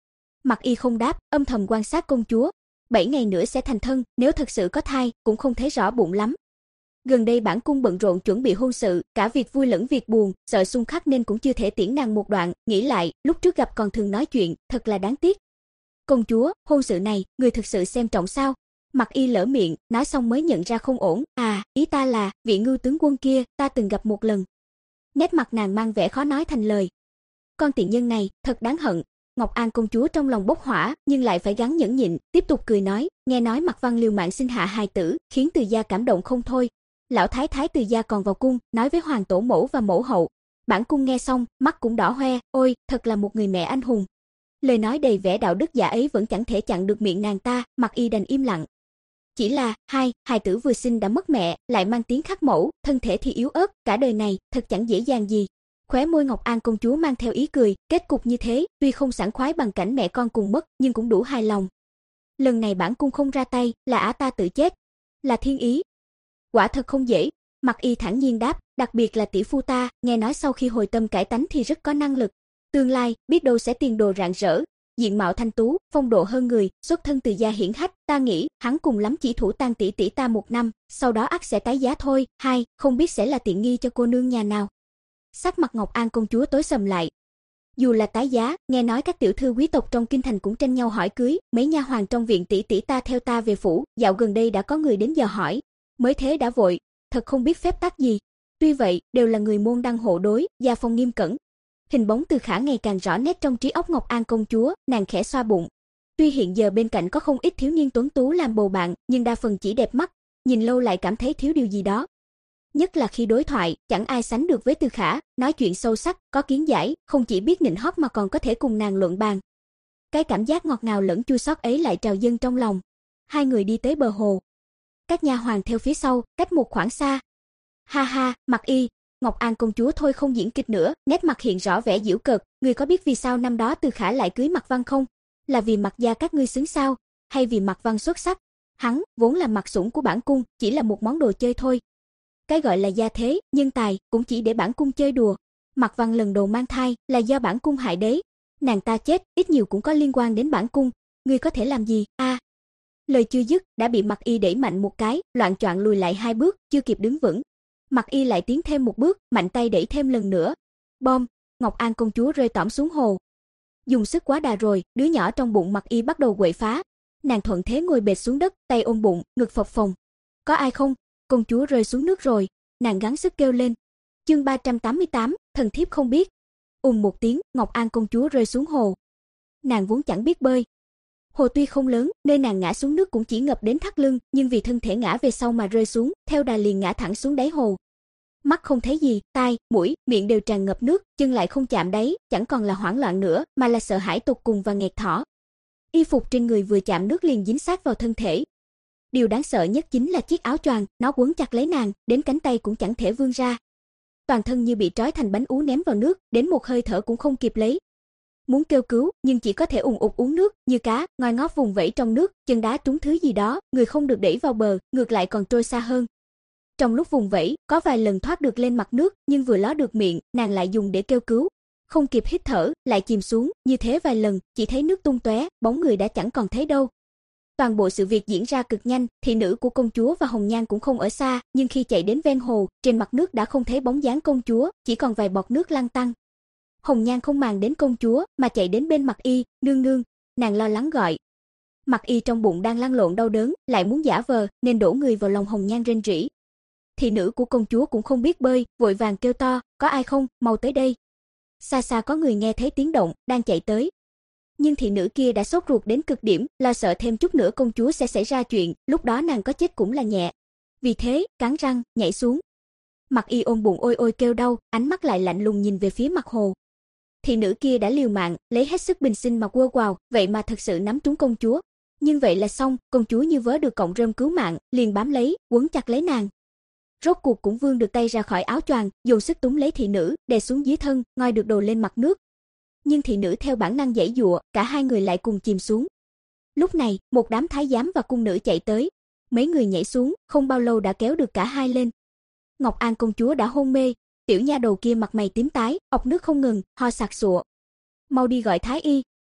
Mặc Y không đáp, âm thầm quan sát công chúa. Bảy ngày nữa sẽ thành thân, nếu thật sự có thai, cũng không thấy rõ bụng lắm. Gần đây bản cung bận rộn chuẩn bị hôn sự, cả việc vui lẫn việc buồn, sợ xung khắc nên cũng chưa thể tiễn nàng một đoạn, nghĩ lại, lúc trước gặp còn thường nói chuyện, thật là đáng tiếc. Công chúa, hôn sự này, người thực sự xem trọng sao? Mặc Y lỡ miệng, nói xong mới nhận ra không ổn, à, ý ta là, vị ngưu tướng quân kia, ta từng gặp một lần. Nét mặt nàng mang vẻ khó nói thành lời. Con tiện nhân này, thật đáng hận. Ngọc An công chúa trong lòng bốc hỏa, nhưng lại phải gắng nhẫn nhịn, tiếp tục cười nói, nghe nói Mạc Văn liều mạng sinh hạ hài tử, khiến Từ gia cảm động không thôi. Lão thái thái Từ gia còn vào cung, nói với hoàng tổ mẫu và mẫu hậu. Bản cung nghe xong, mắt cũng đỏ hoe, ôi, thật là một người mẹ anh hùng. Lời nói đầy vẻ đạo đức giả ấy vẫn chẳng thể chặn được miệng nàng ta, Mặc Y đành im lặng. Chỉ là, hai, hài tử vừa sinh đã mất mẹ, lại mang tiếng khắc mẫu, thân thể thì yếu ớt, cả đời này, thật chẳng dễ dàng gì. Khóe môi Ngọc An công chúa mang theo ý cười, kết cục như thế, tuy không sảng khoái bằng cảnh mẹ con cùng mất, nhưng cũng đủ hài lòng. Lần này bản cung không ra tay, là ả ta tự chết, là thiên ý. Quả thật không dễ, Mặc Y thản nhiên đáp, đặc biệt là tỷ phu ta, nghe nói sau khi hồi tâm cải tánh thì rất có năng lực. Tương lai, biết đâu sẽ tiền đồ rạng rỡ, diện mạo thanh tú, phong độ hơn người, xuất thân từ gia hiển hách, ta nghĩ, hắn cùng lắm chỉ thủ tang tỷ tỷ ta một năm, sau đó ắt sẽ tái giá thôi. Hai, không biết sẽ là tiện nghi cho cô nương nhà nào. Sắc mặt Ngọc An công chúa tối sầm lại. Dù là tái giá, nghe nói các tiểu thư quý tộc trong kinh thành cũng tranh nhau hỏi cưới, mấy nha hoàn trong viện tỷ tỷ ta theo ta về phủ, dạo gần đây đã có người đến dò hỏi, mới thế đã vội, thật không biết phép tắc gì. Tuy vậy, đều là người môn đăng hộ đối, gia phong nghiêm cẩn. Hình bóng Từ Khả ngày càng rõ nét trong trí óc Ngọc An công chúa, nàng khẽ xoa bụng. Tuy hiện giờ bên cạnh có không ít thiếu niên tuấn tú làm bầu bạn, nhưng đa phần chỉ đẹp mắt, nhìn lâu lại cảm thấy thiếu điều gì đó. Nhất là khi đối thoại, chẳng ai sánh được với Từ Khả, nói chuyện sâu sắc, có kiến giải, không chỉ biết nịnh hót mà còn có thể cùng nàng luận bàn. Cái cảm giác ngọt ngào lẫn chua xót ấy lại trào dâng trong lòng. Hai người đi tới bờ hồ. Các nha hoàn theo phía sau, cách một khoảng xa. Ha ha, Mặc Y, Ngọc An công chúa thôi không diễn kịch nữa, nét mặt hiện rõ vẻ giễu cợt, người có biết vì sao năm đó Từ Khả lại cưới Mạc Văn không? Là vì Mạc gia các ngươi xứng sao, hay vì Mạc Văn xuất sắc? Hắn vốn là mặt sủng của bản cung, chỉ là một món đồ chơi thôi. Cái gọi là gia thế, nhân tài, cũng chỉ để bản cung chơi đùa. Mạc Văn lần đầu mang thai là do bản cung hại đấy. Nàng ta chết, ít nhiều cũng có liên quan đến bản cung. Ngươi có thể làm gì? A. À, lời chưa dứt, đã bị Mặc Y đẩy mạnh một cái, loạng choạng lùi lại hai bước, chưa kịp đứng vững. Mặc Y lại tiến thêm một bước, mạnh tay đẩy thêm lần nữa. Bom, Ngọc An công chúa rơi tõm xuống hồ. Dùng sức quá đà rồi, đứa nhỏ trong bụng Mặc Y bắt đầu quậy phá. Nàng thuận thế ngồi bệt xuống đất, tay ôm bụng, ngực phập phồng. Có ai không? Công chúa rơi xuống nước rồi, nàng gắng sức kêu lên. Chương ba trăm tám mươi tám, thần thiếp không biết. Ùm một tiếng, Ngọc An công chúa rơi xuống hồ. Nàng vốn chẳng biết bơi. Hồ tuy không lớn, nơi nàng ngã xuống nước cũng chỉ ngập đến thắt lưng, nhưng vì thân thể ngã về sau mà rơi xuống, theo đà liền ngã thẳng xuống đáy hồ. Mắt không thấy gì, tai, mũi, miệng đều tràn ngập nước, chân lại không chạm đáy, chẳng còn là hoảng loạn nữa, mà là sợ hãi tột cùng và nghẹt thở. Y phục trên người vừa chạm nước liền dính sát vào thân thể. Điều đáng sợ nhất chính là chiếc áo choàng, nó quấn chặt lấy nàng, đến cánh tay cũng chẳng thể vươn ra. Toàn thân như bị trói thành bánh ú ném vào nước, đến một hơi thở cũng không kịp lấy. Muốn kêu cứu, nhưng chỉ có thể ùn ụt uống nước, như cá, ngoi ngót vùng vẫy trong nước, chân đá trúng thứ gì đó, người không được đẩy vào bờ, ngược lại còn trôi xa hơn. Trong lúc vùng vẫy, có vài lần thoát được lên mặt nước, nhưng vừa ló được miệng, nàng lại dùng để kêu cứu. Không kịp hít thở, lại chìm xuống, như thế vài lần, chỉ thấy nước tung tóe, bóng người đã chẳng còn thấy đâu. Toàn bộ sự việc diễn ra cực nhanh, thị nữ của công chúa và Hồng Nhan cũng không ở xa, nhưng khi chạy đến ven hồ, trên mặt nước đã không thấy bóng dáng công chúa, chỉ còn vài bọt nước lăn tăn. Hồng Nhan không màng đến công chúa, mà chạy đến bên Mặc Y, nương nương, nàng lo lắng gọi. Mặc Y trong bụng đang lăn lộn đau đớn, lại muốn giả vờ, nên đổ người vào lòng Hồng Nhan rên rỉ. Thị nữ của công chúa cũng không biết bơi, vội vàng kêu to, có ai không, mau tới đây. Xa xa có người nghe thấy tiếng động, đang chạy tới. Nhưng thị nữ kia đã sốt ruột đến cực điểm, lo sợ thêm chút nữa công chúa sẽ xảy ra chuyện, lúc đó nàng có chết cũng là nhẹ. Vì thế, cắn răng, nhảy xuống. Mặc Y ôm bụng ôi ôi kêu đau, ánh mắt lại lạnh lùng nhìn về phía mặt hồ. Thị nữ kia đã liều mạng, lấy hết sức bình sinh mà quơ quào, vậy mà thật sự nắm trúng công chúa. Nhưng vậy là xong, công chúa như vớ được cọng rơm cứu mạng, liền bám lấy, quấn chặt lấy nàng. Rốt cuộc cũng vươn được tay ra khỏi áo choàng, dùng sức túm lấy thị nữ, đè xuống dưới thân, ngoi được đồ lên mặt nước. Nhưng thị nữ theo bản năng giãy giụa, cả hai người lại cùng chìm xuống. Lúc này, một đám thái giám và cung nữ chạy tới. Mấy người nhảy xuống, không bao lâu đã kéo được cả hai lên. Ngọc An công chúa đã hôn mê, tiểu nha đầu kia mặt mày tím tái, ọc nước không ngừng, ho sặc sụa. Mau đi gọi thái y.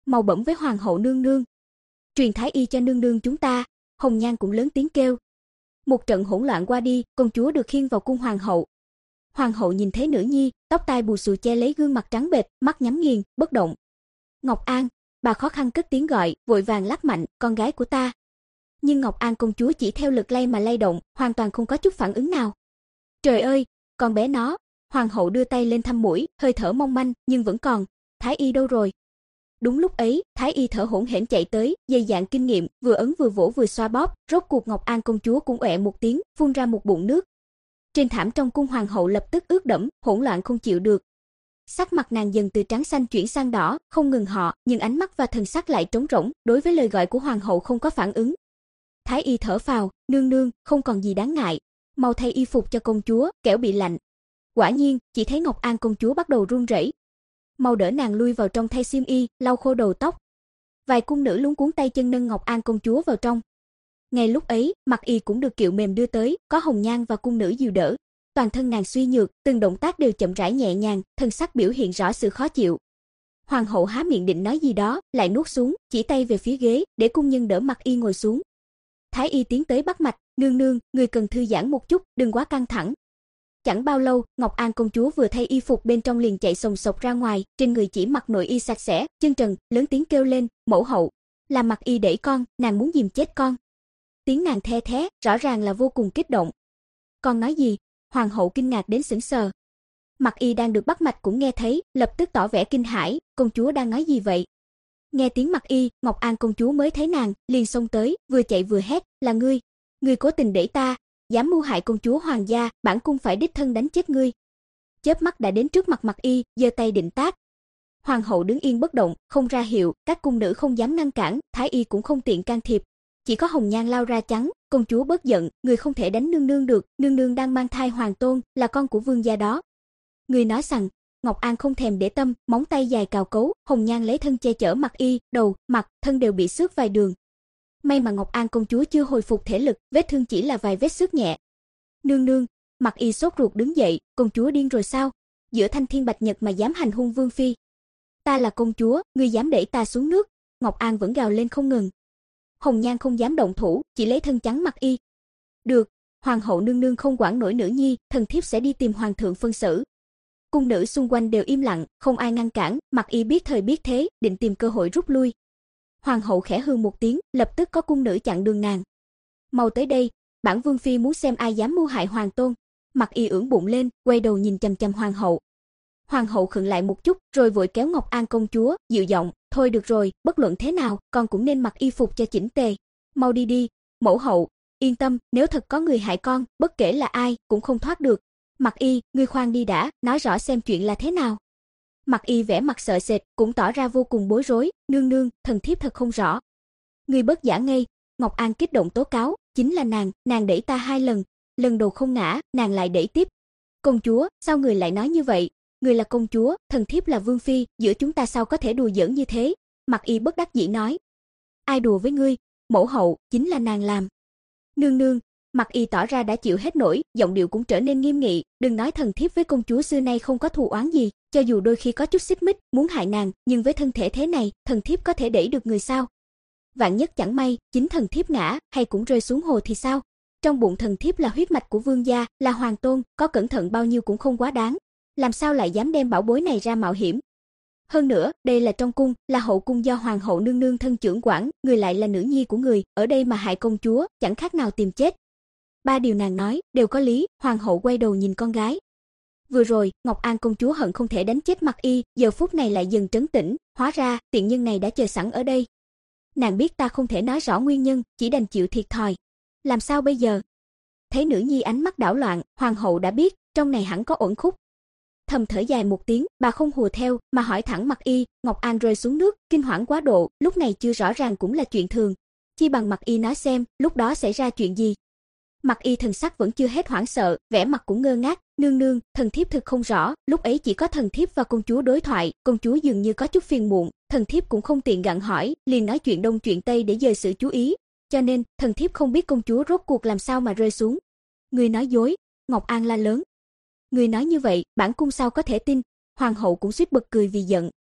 mau bẩm với hoàng hậu nương nương. Truyền thái y cho nương nương chúng ta. Hồng Nhan cũng lớn tiếng kêu. Một trận hỗn loạn qua đi, công chúa được khiêng vào cung hoàng hậu. Hoàng hậu nhìn thấy nữ nhi, tóc tai bù xù che lấy gương mặt trắng bệch, mắt nhắm nghiền, bất động. Ngọc An, bà khó khăn cất tiếng gọi, vội vàng lắc mạnh, con gái của ta. Nhưng Ngọc An công chúa chỉ theo lực lay mà lay động, hoàn toàn không có chút phản ứng nào. Trời ơi, con bé nó. Hoàng hậu đưa tay lên thăm mũi, hơi thở mong manh, nhưng vẫn còn. Thái y đâu rồi? Đúng lúc ấy, thái y thở hổn hển chạy tới, dày dạn kinh nghiệm, vừa ấn vừa vỗ vừa xoa bóp, rốt cuộc Ngọc An công chúa cũng ọe một tiếng, phun ra một bụng nước. Trên thảm trong cung hoàng hậu lập tức ướt đẫm, hỗn loạn không chịu được. Sắc mặt nàng dần từ trắng xanh chuyển sang đỏ, không ngừng họ, nhưng ánh mắt và thần sắc lại trống rỗng, đối với lời gọi của hoàng hậu không có phản ứng. Thái y thở phào, nương nương, không còn gì đáng ngại, mau thay y phục cho công chúa, kẻo bị lạnh. Quả nhiên, chỉ thấy Ngọc An công chúa bắt đầu run rẩy. Mau đỡ nàng lui vào trong thay xiêm y, lau khô đầu tóc. Vài cung nữ luống cuống tay chân nâng Ngọc An công chúa vào trong. Ngay lúc ấy, Mặc Y cũng được kiệu mềm đưa tới, có Hồng Nhan và cung nữ dìu đỡ. Toàn thân nàng suy nhược, từng động tác đều chậm rãi nhẹ nhàng, thân sắc biểu hiện rõ sự khó chịu. Hoàng hậu há miệng định nói gì đó, lại nuốt xuống, chỉ tay về phía ghế, để cung nhân đỡ Mặc Y ngồi xuống. Thái y tiến tới bắt mạch, nương nương, người cần thư giãn một chút, đừng quá căng thẳng. Chẳng bao lâu, Ngọc An công chúa vừa thay y phục bên trong liền chạy sồng sộc ra ngoài, trên người chỉ mặc nội y sạch sẽ, chân trần, lớn tiếng kêu lên, mẫu hậu, là Mặc Y đẩy con, nàng muốn dìm chết con. Tiếng nàng the thé, rõ ràng là vô cùng kích động. Con nói gì? Hoàng hậu kinh ngạc đến sững sờ. Mặc Y đang được bắt mạch cũng nghe thấy, lập tức tỏ vẻ kinh hãi, công chúa đang nói gì vậy? Nghe tiếng Mặc Y, Ngọc An công chúa mới thấy nàng, liền xông tới, vừa chạy vừa hét, là ngươi, ngươi cố tình đẩy ta, dám mưu hại công chúa hoàng gia, bản cung phải đích thân đánh chết ngươi. Chớp mắt đã đến trước mặt Mặc Y, giơ tay định tát. Hoàng hậu đứng yên bất động, không ra hiệu, các cung nữ không dám ngăn cản, thái y cũng không tiện can thiệp. Chỉ có Hồng Nhan lao ra chắn, công chúa bớt giận, người không thể đánh nương nương được, nương nương đang mang thai hoàng tôn, là con của vương gia đó. Người nói rằng, Ngọc An không thèm để tâm, móng tay dài cào cấu, Hồng Nhan lấy thân che chở Mặc Y, đầu, mặt, thân đều bị xước vài đường. May mà Ngọc An công chúa chưa hồi phục thể lực, vết thương chỉ là vài vết xước nhẹ. Nương nương, Mặc Y sốt ruột đứng dậy, công chúa điên rồi sao? Giữa thanh thiên bạch nhật mà dám hành hung vương phi. Ta là công chúa, ngươi dám đẩy ta xuống nước? Ngọc An vẫn gào lên không ngừng. Hồng Nhan không dám động thủ, chỉ lấy thân chắn Mặc Y. Được, hoàng hậu nương nương không quản nổi nữ nhi, thần thiếp sẽ đi tìm hoàng thượng phân xử. Cung nữ xung quanh đều im lặng, không ai ngăn cản, Mặc Y biết thời biết thế, định tìm cơ hội rút lui. Hoàng hậu khẽ hừ một tiếng, lập tức có cung nữ chặn đường nàng. Mau tới đây, bản vương phi muốn xem ai dám mưu hại hoàng tôn. Mặc Y ưỡn bụng lên, quay đầu nhìn chằm chằm hoàng hậu. Hoàng hậu khựng lại một chút, rồi vội kéo Ngọc An công chúa, dịu giọng, thôi được rồi, bất luận thế nào, con cũng nên mặc y phục cho chỉnh tề. Mau đi đi, mẫu hậu, yên tâm, nếu thật có người hại con, bất kể là ai, cũng không thoát được. Mặc Y, ngươi khoan đi đã, nói rõ xem chuyện là thế nào. Mặc Y vẻ mặt sợ sệt, cũng tỏ ra vô cùng bối rối, nương nương, thần thiếp thật không rõ. Ngươi bớt giả ngây, Ngọc An kích động tố cáo, chính là nàng, nàng đẩy ta hai lần, lần đầu không ngã, nàng lại đẩy tiếp. Công chúa, sao người lại nói như vậy? Người là công chúa, thần thiếp là vương phi, giữa chúng ta sao có thể đùa giỡn như thế? Mặc Y bất đắc dĩ nói. Ai đùa với ngươi? Mẫu hậu, chính là nàng làm. Nương nương, Mặc Y tỏ ra đã chịu hết nổi, giọng điệu cũng trở nên nghiêm nghị, đừng nói thần thiếp với công chúa xưa nay không có thù oán gì, cho dù đôi khi có chút xích mích, muốn hại nàng, nhưng với thân thể thế này, thần thiếp có thể đẩy được người sao? Vạn nhất chẳng may, chính thần thiếp ngã, hay cũng rơi xuống hồ thì sao? Trong bụng thần thiếp là huyết mạch của vương gia, là hoàng tôn, có cẩn thận bao nhiêu cũng không quá đáng. Làm sao lại dám đem bảo bối này ra mạo hiểm? Hơn nữa, đây là trong cung, là hậu cung do hoàng hậu nương nương thân trưởng quản, người lại là nữ nhi của người, ở đây mà hại công chúa, chẳng khác nào tìm chết. Ba điều nàng nói đều có lý, hoàng hậu quay đầu nhìn con gái. Vừa rồi, Ngọc An công chúa hận không thể đánh chết Mặc Y, giờ phút này lại dần trấn tĩnh, hóa ra tiện nhân này đã chờ sẵn ở đây. Nàng biết ta không thể nói rõ nguyên nhân, chỉ đành chịu thiệt thòi. Làm sao bây giờ? Thấy nữ nhi ánh mắt đảo loạn, hoàng hậu đã biết, trong này hẳn có uẩn khúc. Thầm thở dài một tiếng, bà không hùa theo, mà hỏi thẳng Mặc Y. Ngọc An rơi xuống nước, kinh hoảng quá độ, lúc này chưa rõ ràng cũng là chuyện thường. Chi bằng Mặc Y nói xem, lúc đó xảy ra chuyện gì. Mặc Y thần sắc vẫn chưa hết hoảng sợ, vẻ mặt cũng ngơ ngác, nương nương, thần thiếp thực không rõ, lúc ấy chỉ có thần thiếp và công chúa đối thoại, công chúa dường như có chút phiền muộn, thần thiếp cũng không tiện gặng hỏi, liền nói chuyện đông chuyện tây để dời sự chú ý, cho nên thần thiếp không biết công chúa rốt cuộc làm sao mà rơi xuống. Người nói dối, Ngọc An la lớn. Người nói như vậy, bản cung sao có thể tin? Hoàng hậu cũng suýt bật cười vì giận.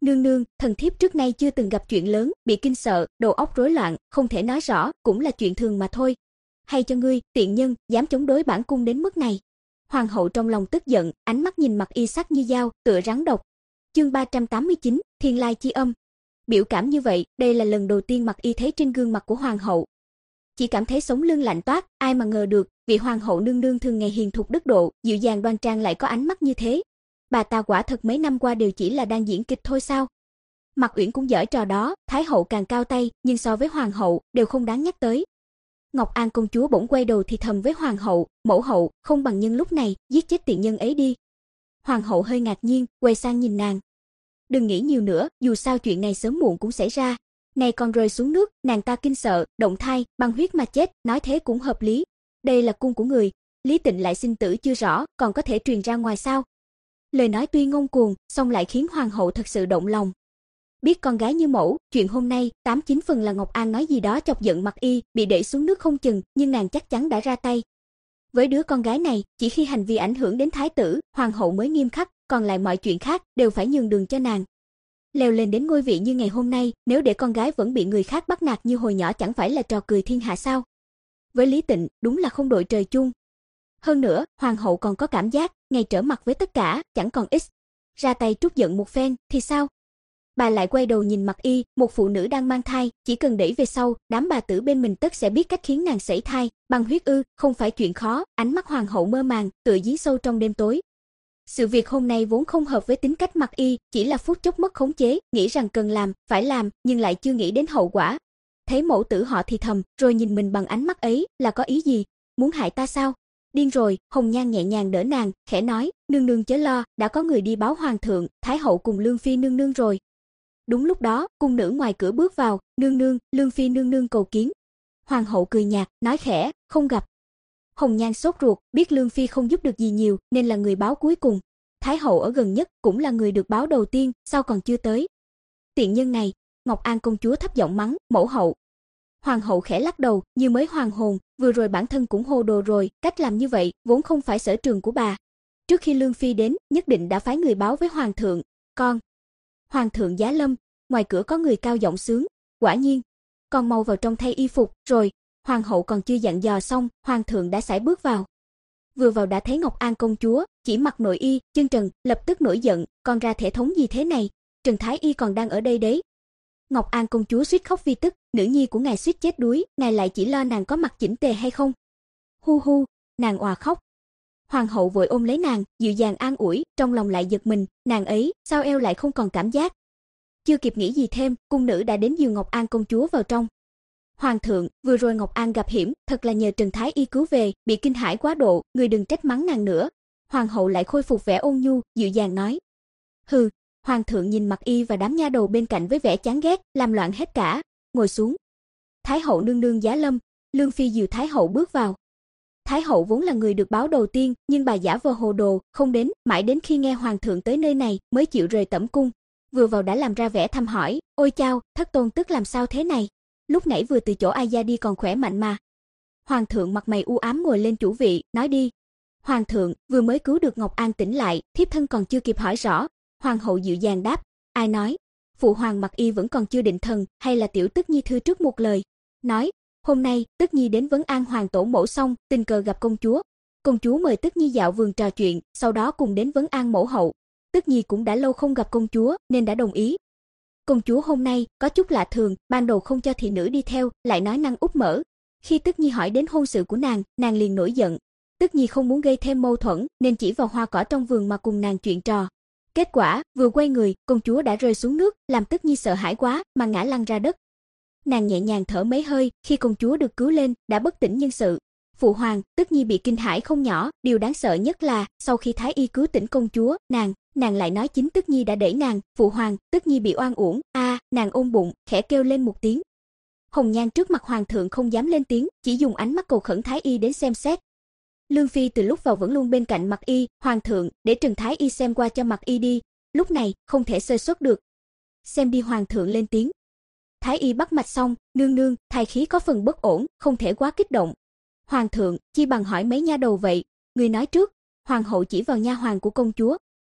Nương nương, thần thiếp trước nay chưa từng gặp chuyện lớn, bị kinh sợ, đầu óc rối loạn, không thể nói rõ, cũng là chuyện thường mà thôi. Hay cho ngươi, tiện nhân, dám chống đối bản cung đến mức này. Hoàng hậu trong lòng tức giận, ánh mắt nhìn Mặc Y sắc như dao, tựa rắn độc. Chương ba trăm tám mươi chín, Thiên Lai chi âm. Biểu cảm như vậy, đây là lần đầu tiên Mặc Y thấy trên gương mặt của hoàng hậu. Chỉ cảm thấy sống lưng lạnh toát, ai mà ngờ được, vị hoàng hậu nương nương thường ngày hiền thục đức độ, dịu dàng đoan trang lại có ánh mắt như thế. Bà ta quả thật mấy năm qua đều chỉ là đang diễn kịch thôi sao? Mặc Uyển cũng giở trò đó, thái hậu càng cao tay, nhưng so với hoàng hậu, đều không đáng nhắc tới. Ngọc An công chúa bỗng quay đầu thì thầm với hoàng hậu, mẫu hậu, không bằng nhân lúc này, giết chết tiện nhân ấy đi. Hoàng hậu hơi ngạc nhiên, quay sang nhìn nàng. Đừng nghĩ nhiều nữa, dù sao chuyện này sớm muộn cũng xảy ra. Này còn rơi xuống nước, nàng ta kinh sợ, động thai, băng huyết mà chết, nói thế cũng hợp lý. Đây là cung của người, Lý Tịnh lại sinh tử chưa rõ, còn có thể truyền ra ngoài sao? Lời nói tuy ngông cuồng, song lại khiến hoàng hậu thật sự động lòng. Biết con gái như mẫu, chuyện hôm nay, tám chín phần là Ngọc An nói gì đó chọc giận Mặc Y, bị đẩy xuống nước không chừng, nhưng nàng chắc chắn đã ra tay. Với đứa con gái này, chỉ khi hành vi ảnh hưởng đến thái tử, hoàng hậu mới nghiêm khắc, còn lại mọi chuyện khác đều phải nhường đường cho nàng. Leo lên đến ngôi vị như ngày hôm nay, nếu để con gái vẫn bị người khác bắt nạt như hồi nhỏ chẳng phải là trò cười thiên hạ sao? Với Lý Tịnh, đúng là không đội trời chung. Hơn nữa, hoàng hậu còn có cảm giác, ngày trở mặt với tất cả, chẳng còn ít. Ra tay trút giận một phen, thì sao? Bà lại quay đầu nhìn Mặc Y, một phụ nữ đang mang thai, chỉ cần đẩy về sau, đám bà tử bên mình tất sẽ biết cách khiến nàng sảy thai, bằng huyết ư, không phải chuyện khó. Ánh mắt hoàng hậu mơ màng, tựa giếng sâu trong đêm tối. Sự việc hôm nay vốn không hợp với tính cách Mặc Y, chỉ là phút chốc mất khống chế, nghĩ rằng cần làm, phải làm, nhưng lại chưa nghĩ đến hậu quả. Thấy mẫu tử họ thì thầm, rồi nhìn mình bằng ánh mắt ấy, là có ý gì? Muốn hại ta sao? Điên rồi. Hồng Nhan nhẹ nhàng đỡ nàng, khẽ nói, nương nương chớ lo, đã có người đi báo hoàng thượng, thái hậu cùng Lương phi nương nương rồi. Đúng lúc đó, cung nữ ngoài cửa bước vào, nương nương, Lương phi nương nương cầu kiến. Hoàng hậu cười nhạt, nói khẽ, không gặp. Hồng Nhan sốt ruột, biết Lương phi không giúp được gì nhiều, nên là người báo cuối cùng. Thái hậu ở gần nhất, cũng là người được báo đầu tiên, sao còn chưa tới? Tiện nhân này. Ngọc An công chúa thấp giọng mắng, mẫu hậu. Hoàng hậu khẽ lắc đầu, như mới hoàn hồn, vừa rồi bản thân cũng hồ đồ rồi, cách làm như vậy vốn không phải sở trường của bà. Trước khi Lương phi đến, nhất định đã phái người báo với hoàng thượng. Con. Hoàng thượng giá lâm. Ngoài cửa có người cao giọng sướng, quả nhiên. Con mau vào trong thay y phục, rồi. Hoàng hậu còn chưa dặn dò xong, hoàng thượng đã sải bước vào. Vừa vào đã thấy Ngọc An công chúa, chỉ mặc nội y, chân trần, lập tức nổi giận, con ra thể thống gì thế này? Trần Thái y còn đang ở đây đấy. Ngọc An công chúa suýt khóc vì tức, nữ nhi của ngài suýt chết đuối, ngài lại chỉ lo nàng có mặc chỉnh tề hay không? Hu hu, nàng òa khóc. Hoàng hậu vội ôm lấy nàng, dịu dàng an ủi, trong lòng lại giật mình, nàng ấy, sao eo lại không còn cảm giác? Chưa kịp nghĩ gì thêm, cung nữ đã đến dìu Ngọc An công chúa vào trong. Hoàng thượng, vừa rồi Ngọc An gặp hiểm, thật là nhờ Trần Thái y cứu về, bị kinh hãi quá độ, người đừng trách mắng nàng nữa. Hoàng hậu lại khôi phục vẻ ôn nhu, dịu dàng nói. Hừ. Hoàng thượng nhìn Mặc Y và đám nha đầu bên cạnh với vẻ chán ghét, làm loạn hết cả. Ngồi xuống. Thái hậu nương nương giá lâm. Lương phi dìu Thái hậu bước vào. Thái hậu vốn là người được báo đầu tiên, nhưng bà giả vờ hồ đồ, không đến, mãi đến khi nghe hoàng thượng tới nơi này, mới chịu rời tẩm cung. Vừa vào đã làm ra vẻ thăm hỏi, ôi chao, thất tôn tức làm sao thế này? Lúc nãy vừa từ chỗ ai ra đi còn khỏe mạnh mà. Hoàng thượng mặt mày u ám ngồi lên chủ vị, nói đi. Hoàng thượng, vừa mới cứu được Ngọc An tỉnh lại, thiếp thân còn chưa kịp hỏi rõ. Hoàng hậu dịu dàng đáp, ai nói? Phụ hoàng Mặc Y vẫn còn chưa định thần, hay là tiểu tức nhi thư trước một lời. Nói, hôm nay, tức nhi đến vấn an hoàng tổ mẫu xong, tình cờ gặp công chúa. Công chúa mời tức nhi dạo vườn trò chuyện, sau đó cùng đến vấn an mẫu hậu. Tức nhi cũng đã lâu không gặp công chúa, nên đã đồng ý. Công chúa hôm nay, có chút lạ thường, ban đầu không cho thị nữ đi theo, lại nói năng úp mở. Khi tức nhi hỏi đến hôn sự của nàng, nàng liền nổi giận. Tức nhi không muốn gây thêm mâu thuẫn, nên chỉ vào hoa cỏ trong vườn mà cùng nàng chuyện trò. Kết quả, vừa quay người, công chúa đã rơi xuống nước, làm tức nhi sợ hãi quá, mà ngã lăn ra đất. Nàng nhẹ nhàng thở mấy hơi, khi công chúa được cứu lên, đã bất tỉnh nhân sự. Phụ hoàng, tức nhi bị kinh hãi không nhỏ, điều đáng sợ nhất là, sau khi thái y cứu tỉnh công chúa, nàng, nàng lại nói chính tức nhi đã đẩy nàng. Phụ hoàng, tức nhi bị oan uổng. A, à, nàng ôm bụng, khẽ kêu lên một tiếng. Hồng Nhan trước mặt hoàng thượng không dám lên tiếng, chỉ dùng ánh mắt cầu khẩn thái y đến xem xét. Lương phi từ lúc vào vẫn luôn bên cạnh Mặc Y, hoàng thượng, để Trần Thái y xem qua cho Mặc Y đi, lúc này không thể sơ suất được. Xem đi, hoàng thượng lên tiếng. Thái y bắt mạch xong, nương nương, thai khí có phần bất ổn, không thể quá kích động. Hoàng thượng, chi bằng hỏi mấy nha đầu vậy, người nói trước. Hoàng hậu chỉ vào nha hoàn của công chúa.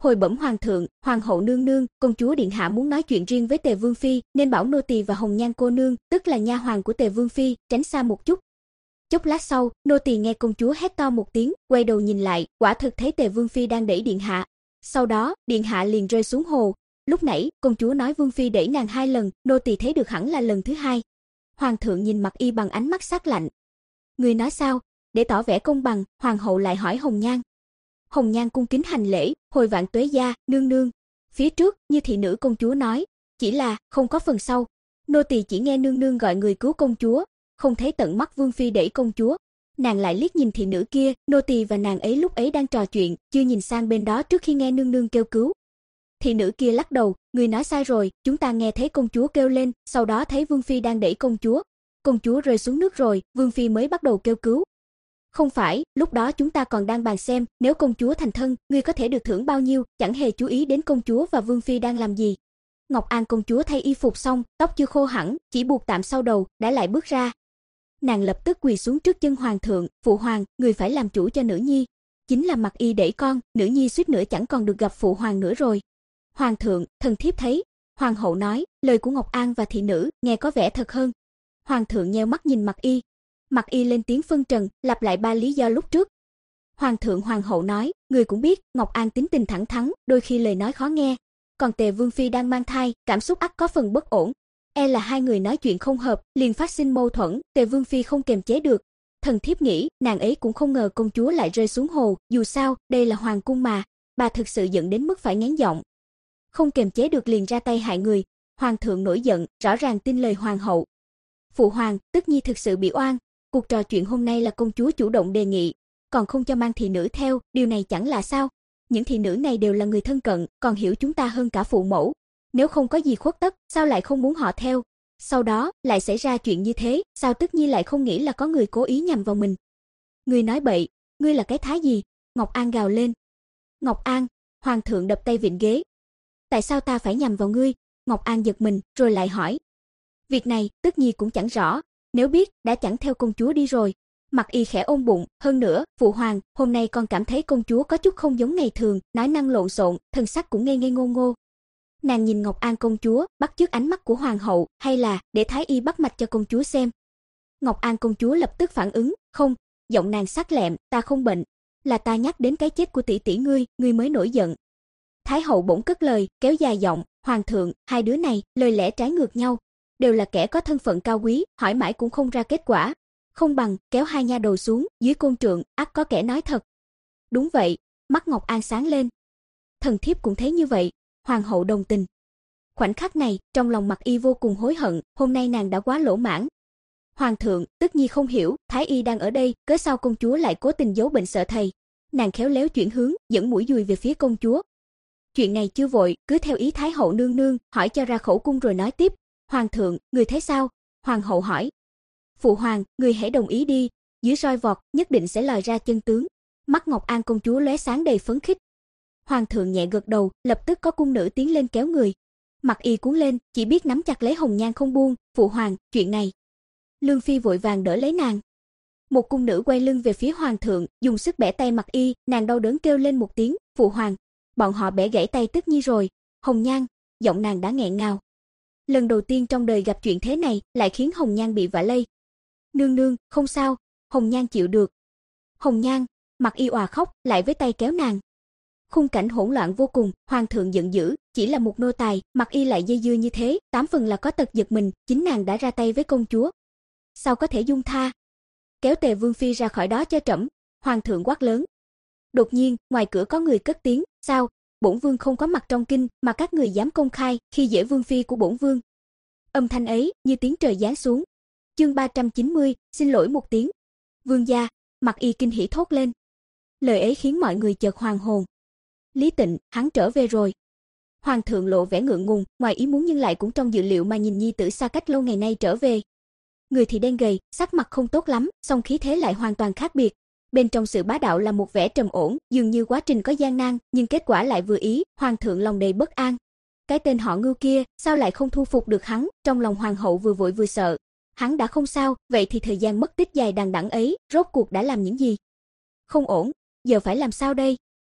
hồi bẩm hoàng thượng, hoàng hậu nương nương, công chúa điện hạ muốn nói chuyện riêng với Tề Vương phi, nên bảo nô tỳ và Hồng Nhan cô nương, tức là nha hoàn của Tề Vương phi, tránh xa một chút. Chốc lát sau, nô tỳ nghe công chúa hét to một tiếng, quay đầu nhìn lại, quả thực thấy Tề Vương phi đang đẩy điện hạ. Sau đó, điện hạ liền rơi xuống hồ. Lúc nãy, công chúa nói Vương phi đẩy nàng hai lần, nô tỳ thấy được hẳn là lần thứ hai. Hoàng thượng nhìn Mặc Y bằng ánh mắt sắc lạnh. Người nói sao? Để tỏ vẻ công bằng, hoàng hậu lại hỏi Hồng Nhan. Hồng Nhan cung kính hành lễ, hồi vạn tuế gia, nương nương. Phía trước, như thị nữ công chúa nói, chỉ là không có phần sau. Nô tỳ chỉ nghe nương nương gọi người cứu công chúa, không thấy tận mắt Vương phi đẩy công chúa. Nàng lại liếc nhìn thị nữ kia, nô tỳ và nàng ấy lúc ấy đang trò chuyện, chưa nhìn sang bên đó trước khi nghe nương nương kêu cứu. Thị nữ kia lắc đầu, người nói sai rồi, chúng ta nghe thấy công chúa kêu lên, sau đó thấy Vương phi đang đẩy công chúa. Công chúa rơi xuống nước rồi, Vương phi mới bắt đầu kêu cứu. Không phải, lúc đó chúng ta còn đang bàn xem, nếu công chúa thành thân, ngươi có thể được thưởng bao nhiêu, chẳng hề chú ý đến công chúa và Vương phi đang làm gì. Ngọc An công chúa thay y phục xong, tóc chưa khô hẳn, chỉ buộc tạm sau đầu, đã lại bước ra. Nàng lập tức quỳ xuống trước chân hoàng thượng, phụ hoàng, người phải làm chủ cho nữ nhi. Chính là Mặc Y đẩy con, nữ nhi suýt nữa chẳng còn được gặp phụ hoàng nữa rồi. Hoàng thượng, thần thiếp thấy. Hoàng hậu nói, lời của Ngọc An và thị nữ, nghe có vẻ thật hơn. Hoàng thượng nheo mắt nhìn Mặc Y. Mặc Y lên tiếng phân trần, lặp lại ba lý do lúc trước. Hoàng thượng hoàng hậu nói, người cũng biết, Ngọc An tính tình thẳng thắn, đôi khi lời nói khó nghe. Còn Tề Vương phi đang mang thai, cảm xúc ắt có phần bất ổn. E là hai người nói chuyện không hợp, liền phát sinh mâu thuẫn, Tề Vương phi không kềm chế được. Thần thiếp nghĩ, nàng ấy cũng không ngờ công chúa lại rơi xuống hồ, dù sao, đây là hoàng cung mà. Bà thực sự giận đến mức phải ngán giọng. Không kềm chế được liền ra tay hại người. Hoàng thượng nổi giận, rõ ràng tin lời hoàng hậu. Phụ hoàng, Tức Nhi thực sự bị oan. Cuộc trò chuyện hôm nay là công chúa chủ động đề nghị, còn không cho mang thị nữ theo, điều này chẳng là sao? Những thị nữ này đều là người thân cận, còn hiểu chúng ta hơn cả phụ mẫu. Nếu không có gì khuất tất, sao lại không muốn họ theo? Sau đó, lại xảy ra chuyện như thế, sao Tức Nhi lại không nghĩ là có người cố ý nhằm vào mình? Ngươi nói bậy, ngươi là cái thá gì? Ngọc An gào lên. Ngọc An, hoàng thượng đập tay vịn ghế. Tại sao ta phải nhằm vào ngươi? Ngọc An giật mình, rồi lại hỏi. Việc này, Tức Nhi cũng chẳng rõ, nếu biết, đã chẳng theo công chúa đi rồi. Mặc Y khẽ ôm bụng, hơn nữa, phụ hoàng, hôm nay con cảm thấy công chúa có chút không giống ngày thường, nói năng lộn xộn, thân sắc cũng ngây ngây ngô ngô. Nàng nhìn Ngọc An công chúa, bắt chước ánh mắt của hoàng hậu, hay là để thái y bắt mạch cho công chúa xem. Ngọc An công chúa lập tức phản ứng, không, giọng nàng sắc lẹm, ta không bệnh, là ta nhắc đến cái chết của tỷ tỷ ngươi, ngươi mới nổi giận. Thái hậu bỗng cất lời, kéo dài giọng, hoàng thượng, hai đứa này, lời lẽ trái ngược nhau, đều là kẻ có thân phận cao quý, hỏi mãi cũng không ra kết quả. Không bằng, kéo hai nha đầu xuống, dưới côn trượng, ắt có kẻ nói thật. Đúng vậy, mắt Ngọc An sáng lên. Thần thiếp cũng thấy như vậy, hoàng hậu đồng tình. Khoảnh khắc này, trong lòng Mặc Y vô cùng hối hận, hôm nay nàng đã quá lỗ mãn. Hoàng thượng, Tức Nhi không hiểu, thái y đang ở đây, cớ sao công chúa lại cố tình giấu bệnh sợ thầy? Nàng khéo léo chuyển hướng, dẫn mũi dùi về phía công chúa. Chuyện này chưa vội, cứ theo ý thái hậu nương nương, hỏi cho ra khẩu cung rồi nói tiếp. Hoàng thượng, người thấy sao? Hoàng hậu hỏi. Phụ hoàng, người hãy đồng ý đi, dưới roi vọt, nhất định sẽ lòi ra chân tướng. Mắt Ngọc An công chúa lóe sáng đầy phấn khích. Hoàng thượng nhẹ gật đầu, lập tức có cung nữ tiến lên kéo người. Mặc Y cuốn lên, chỉ biết nắm chặt lấy Hồng Nhan không buông. Phụ hoàng, chuyện này. Lương phi vội vàng đỡ lấy nàng. Một cung nữ quay lưng về phía hoàng thượng, dùng sức bẻ tay Mặc Y, nàng đau đớn kêu lên một tiếng, phụ hoàng. Bọn họ bẻ gãy tay Tức Nhi rồi. Hồng Nhan, giọng nàng đã nghẹn ngào. Lần đầu tiên trong đời gặp chuyện thế này, lại khiến Hồng Nhan bị vạ lây. Nương nương, không sao, Hồng Nhan chịu được. Hồng Nhan, Mặc Y òa khóc, lại với tay kéo nàng. Khung cảnh hỗn loạn vô cùng, hoàng thượng giận dữ, chỉ là một nô tài, Mặc Y lại dây dưa như thế, tám phần là có tật giật mình, chính nàng đã ra tay với công chúa. Sao có thể dung tha? Kéo Tề Vương phi ra khỏi đó cho trẫm, hoàng thượng quát lớn. Đột nhiên, ngoài cửa có người cất tiếng, sao? Bổn vương không có mặt trong kinh, mà các người dám công khai khi dễ vương phi của bổn vương. Âm thanh ấy như tiếng trời giáng xuống. Chương ba trăm chín mươi, xin lỗi một tiếng. Vương gia, Mặc Y kinh hỉ thốt lên. Lời ấy khiến mọi người chợt hoàn hồn. Lý Tịnh, hắn trở về rồi. Hoàng thượng lộ vẻ ngượng ngùng, ngoài ý muốn nhưng lại cũng trong dự liệu mà nhìn nhi tử xa cách lâu ngày nay trở về. Người thì đen gầy, sắc mặt không tốt lắm, song khí thế lại hoàn toàn khác biệt. Bên trong sự bá đạo là một vẻ trầm ổn, dường như quá trình có gian nan, nhưng kết quả lại vừa ý, hoàng thượng lòng đầy bất an. Cái tên họ Ngưu kia, sao lại không thu phục được hắn? Trong lòng hoàng hậu vừa vội vừa sợ. Hắn đã không sao, vậy thì thời gian mất tích dài đằng đẵng ấy, rốt cuộc đã làm những gì? Không ổn, giờ phải làm sao đây?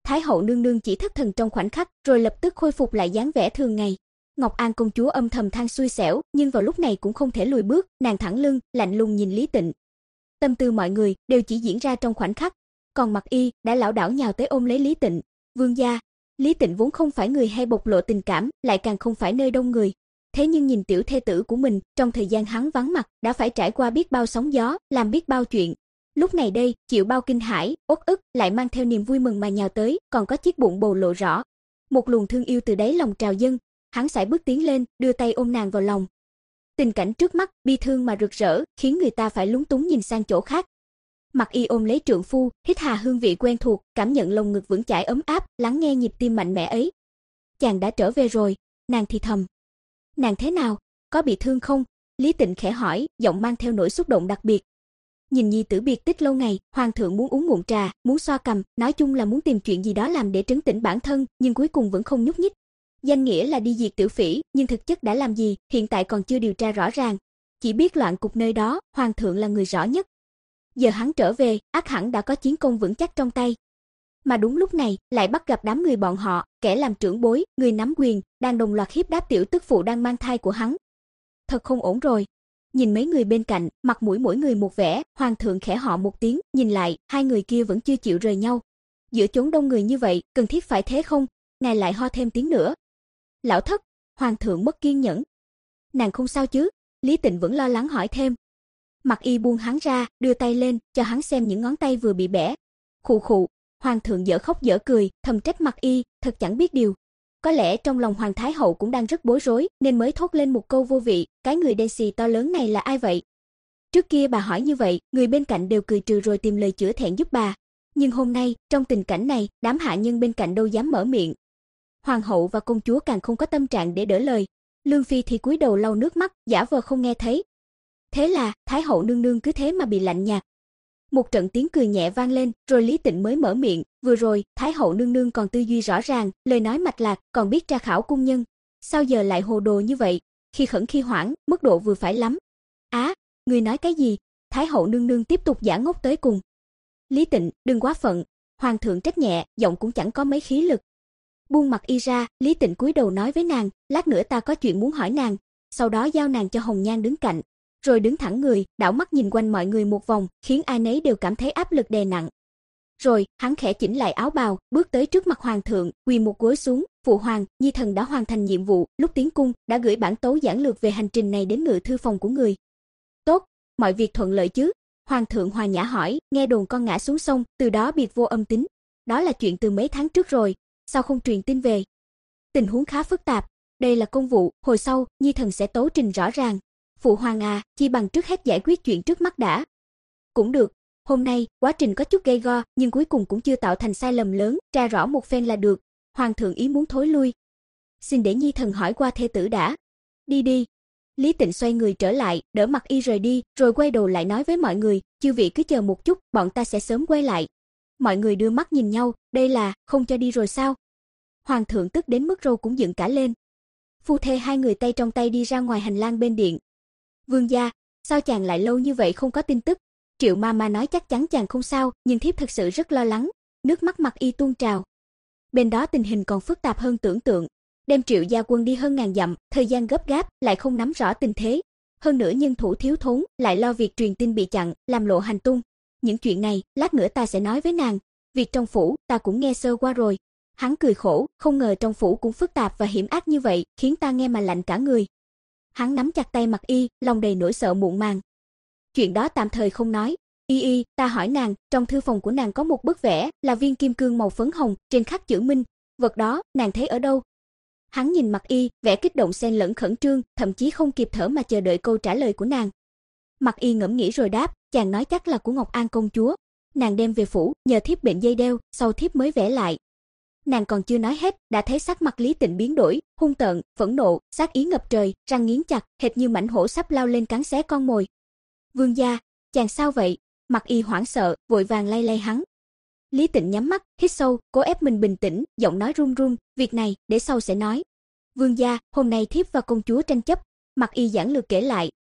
Thái hậu nương nương chỉ thất thần trong khoảnh khắc, rồi lập tức khôi phục lại dáng vẻ thường ngày. Ngọc An công chúa âm thầm than xui xẻo, nhưng vào lúc này cũng không thể lùi bước, nàng thẳng lưng, lạnh lùng nhìn Lý Tịnh. Tâm tư mọi người đều chỉ diễn ra trong khoảnh khắc, còn Mặc Y đã lảo đảo nhào tới ôm lấy Lý Tịnh. Vương gia. Lý Tịnh vốn không phải người hay bộc lộ tình cảm, lại càng không phải nơi đông người. Thế nhưng nhìn tiểu thê tử của mình, trong thời gian hắn vắng mặt, đã phải trải qua biết bao sóng gió, làm biết bao chuyện. Lúc này đây, chịu bao kinh hãi, uất ức, lại mang theo niềm vui mừng mà nhào tới, còn có chiếc bụng bầu lộ rõ. Một luồng thương yêu từ đáy lòng trào dâng, hắn sải bước tiến lên, đưa tay ôm nàng vào lòng. Tình cảnh trước mắt, bi thương mà rực rỡ, khiến người ta phải lúng túng nhìn sang chỗ khác. Mặc Y ôm lấy trượng phu, hít hà hương vị quen thuộc, cảm nhận lồng ngực vững chãi ấm áp, lắng nghe nhịp tim mạnh mẽ ấy. Chàng đã trở về rồi, nàng thì thầm. Nàng thế nào, có bị thương không? Lý Tịnh khẽ hỏi, giọng mang theo nỗi xúc động đặc biệt. Nhìn nhi tử biệt tích lâu ngày, hoàng thượng muốn uống ngụm trà, muốn xoa cằm, nói chung là muốn tìm chuyện gì đó làm để trấn tĩnh bản thân, nhưng cuối cùng vẫn không nhúc nhích. Danh nghĩa là đi diệt Tiểu Phỉ, nhưng thực chất đã làm gì, hiện tại còn chưa điều tra rõ ràng. Chỉ biết loạn cục nơi đó, hoàng thượng là người rõ nhất. Giờ hắn trở về, ắt hẳn đã có chiến công vững chắc trong tay. Mà đúng lúc này, lại bắt gặp đám người bọn họ, kẻ làm trưởng bối, người nắm quyền, đang đồng loạt hiếp đáp tiểu tức phụ đang mang thai của hắn. Thật không ổn rồi. Nhìn mấy người bên cạnh, mặt mũi mỗi người một vẻ, hoàng thượng khẽ họ một tiếng, nhìn lại, hai người kia vẫn chưa chịu rời nhau. Giữa chốn đông người như vậy, cần thiết phải thế không? Ngài lại ho thêm tiếng nữa. Lão thất, hoàng thượng mất kiên nhẫn. Nàng không sao chứ? Lý Tịnh vẫn lo lắng hỏi thêm. Mặc Y buông hắn ra, đưa tay lên, cho hắn xem những ngón tay vừa bị bẻ. Khụ khụ, hoàng thượng dở khóc dở cười, thầm trách Mặc Y, thật chẳng biết điều. Có lẽ trong lòng hoàng thái hậu cũng đang rất bối rối, nên mới thốt lên một câu vô vị, cái người đen xì to lớn này là ai vậy? Trước kia bà hỏi như vậy, người bên cạnh đều cười trừ rồi tìm lời chữa thẹn giúp bà. Nhưng hôm nay, trong tình cảnh này, đám hạ nhân bên cạnh đâu dám mở miệng. Hoàng hậu và công chúa càng không có tâm trạng để đỡ lời. Lương phi thì cúi đầu lau nước mắt, giả vờ không nghe thấy. Thế là, thái hậu nương nương cứ thế mà bị lạnh nhạt. Một trận tiếng cười nhẹ vang lên, rồi Lý Tịnh mới mở miệng, vừa rồi, thái hậu nương nương còn tư duy rõ ràng, lời nói mạch lạc, còn biết tra khảo cung nhân. Sao giờ lại hồ đồ như vậy? Khi khẩn khi hoảng, mức độ vừa phải lắm. Á, à, người nói cái gì? Thái hậu nương nương tiếp tục giả ngốc tới cùng. Lý Tịnh, đừng quá phận. Hoàng thượng trách nhẹ, giọng cũng chẳng có mấy khí lực. Buông Mặc Y ra, Lý Tịnh cúi đầu nói với nàng, lát nữa ta có chuyện muốn hỏi nàng. Sau đó giao nàng cho Hồng Nhan đứng cạnh. Rồi đứng thẳng người, đảo mắt nhìn quanh mọi người một vòng, khiến ai nấy đều cảm thấy áp lực đè nặng. Rồi, hắn khẽ chỉnh lại áo bào, bước tới trước mặt hoàng thượng, quỳ một gối xuống, "Phụ hoàng, nhi thần đã hoàn thành nhiệm vụ, lúc tiến cung đã gửi bản tấu giản lược về hành trình này đến ngự thư phòng của người." "Tốt, mọi việc thuận lợi chứ?" Hoàng thượng hòa nhã hỏi, "Nghe đồn con ngã xuống sông, từ đó biệt vô âm tín. Đó là chuyện từ mấy tháng trước rồi, sao không truyền tin về?" "Tình huống khá phức tạp, đây là công vụ, hồi sau nhi thần sẽ tấu trình rõ ràng." "Phụ hoàng à, chi bằng trước hết giải quyết chuyện trước mắt đã." "Cũng được, hôm nay quá trình có chút gây go, nhưng cuối cùng cũng chưa tạo thành sai lầm lớn, tra rõ một phen là được." Hoàng thượng ý muốn thối lui. "Xin để nhi thần hỏi qua thê tử đã." "Đi đi." Lý Tịnh xoay người trở lại, đỡ Mặc Y rời đi, rồi quay đầu lại nói với mọi người, "Chư vị cứ chờ một chút, bọn ta sẽ sớm quay lại." Mọi người đưa mắt nhìn nhau, đây là không cho đi rồi sao? Hoàng thượng tức đến mức râu cũng dựng cả lên. Phu thê hai người tay trong tay đi ra ngoài hành lang bên điện. "Vương gia, sao chàng lại lâu như vậy không có tin tức?" Triệu ma ma nói chắc chắn chàng không sao, nhưng thiếp thật sự rất lo lắng. Nước mắt Mặc Y tuôn trào. Bên đó tình hình còn phức tạp hơn tưởng tượng. Đem Triệu gia quân đi hơn ngàn dặm, thời gian gấp gáp, lại không nắm rõ tình thế. Hơn nữa nhân thủ thiếu thốn, lại lo việc truyền tin bị chặn, làm lộ hành tung. Những chuyện này, lát nữa ta sẽ nói với nàng. Việc trong phủ, ta cũng nghe sơ qua rồi. Hắn cười khổ, không ngờ trong phủ cũng phức tạp và hiểm ác như vậy, khiến ta nghe mà lạnh cả người. Hắn nắm chặt tay Mặc Y, lòng đầy nỗi sợ muộn màng. Chuyện đó tạm thời không nói. Y y, ta hỏi nàng, trong thư phòng của nàng có một bức vẽ, là viên kim cương màu phấn hồng, trên khắc chữ Minh. Vật đó, nàng thấy ở đâu? Hắn nhìn Mặc Y, vẻ kích động xen lẫn khẩn trương, thậm chí không kịp thở mà chờ đợi câu trả lời của nàng. Mặc Y ngẫm nghĩ rồi đáp, chàng nói chắc là của Ngọc An công chúa. Nàng đem về phủ, nhờ thiếp bệnh dây đeo, sau thiếp mới vẽ lại. Nàng còn chưa nói hết, đã thấy sắc mặt Lý Tịnh biến đổi, hung tợn, phẫn nộ, sát ý ngập trời, răng nghiến chặt, hệt như mãnh hổ sắp lao lên cắn xé con mồi. "Vương gia, chàng sao vậy?" Mặc Y hoảng sợ, vội vàng lay lay hắn. Lý Tịnh nhắm mắt, hít sâu, cố ép mình bình tĩnh, giọng nói run run, "Việc này, để sau sẽ nói. Vương gia, hôm nay thiếp và công chúa tranh chấp." Mặc Y giản lược kể lại.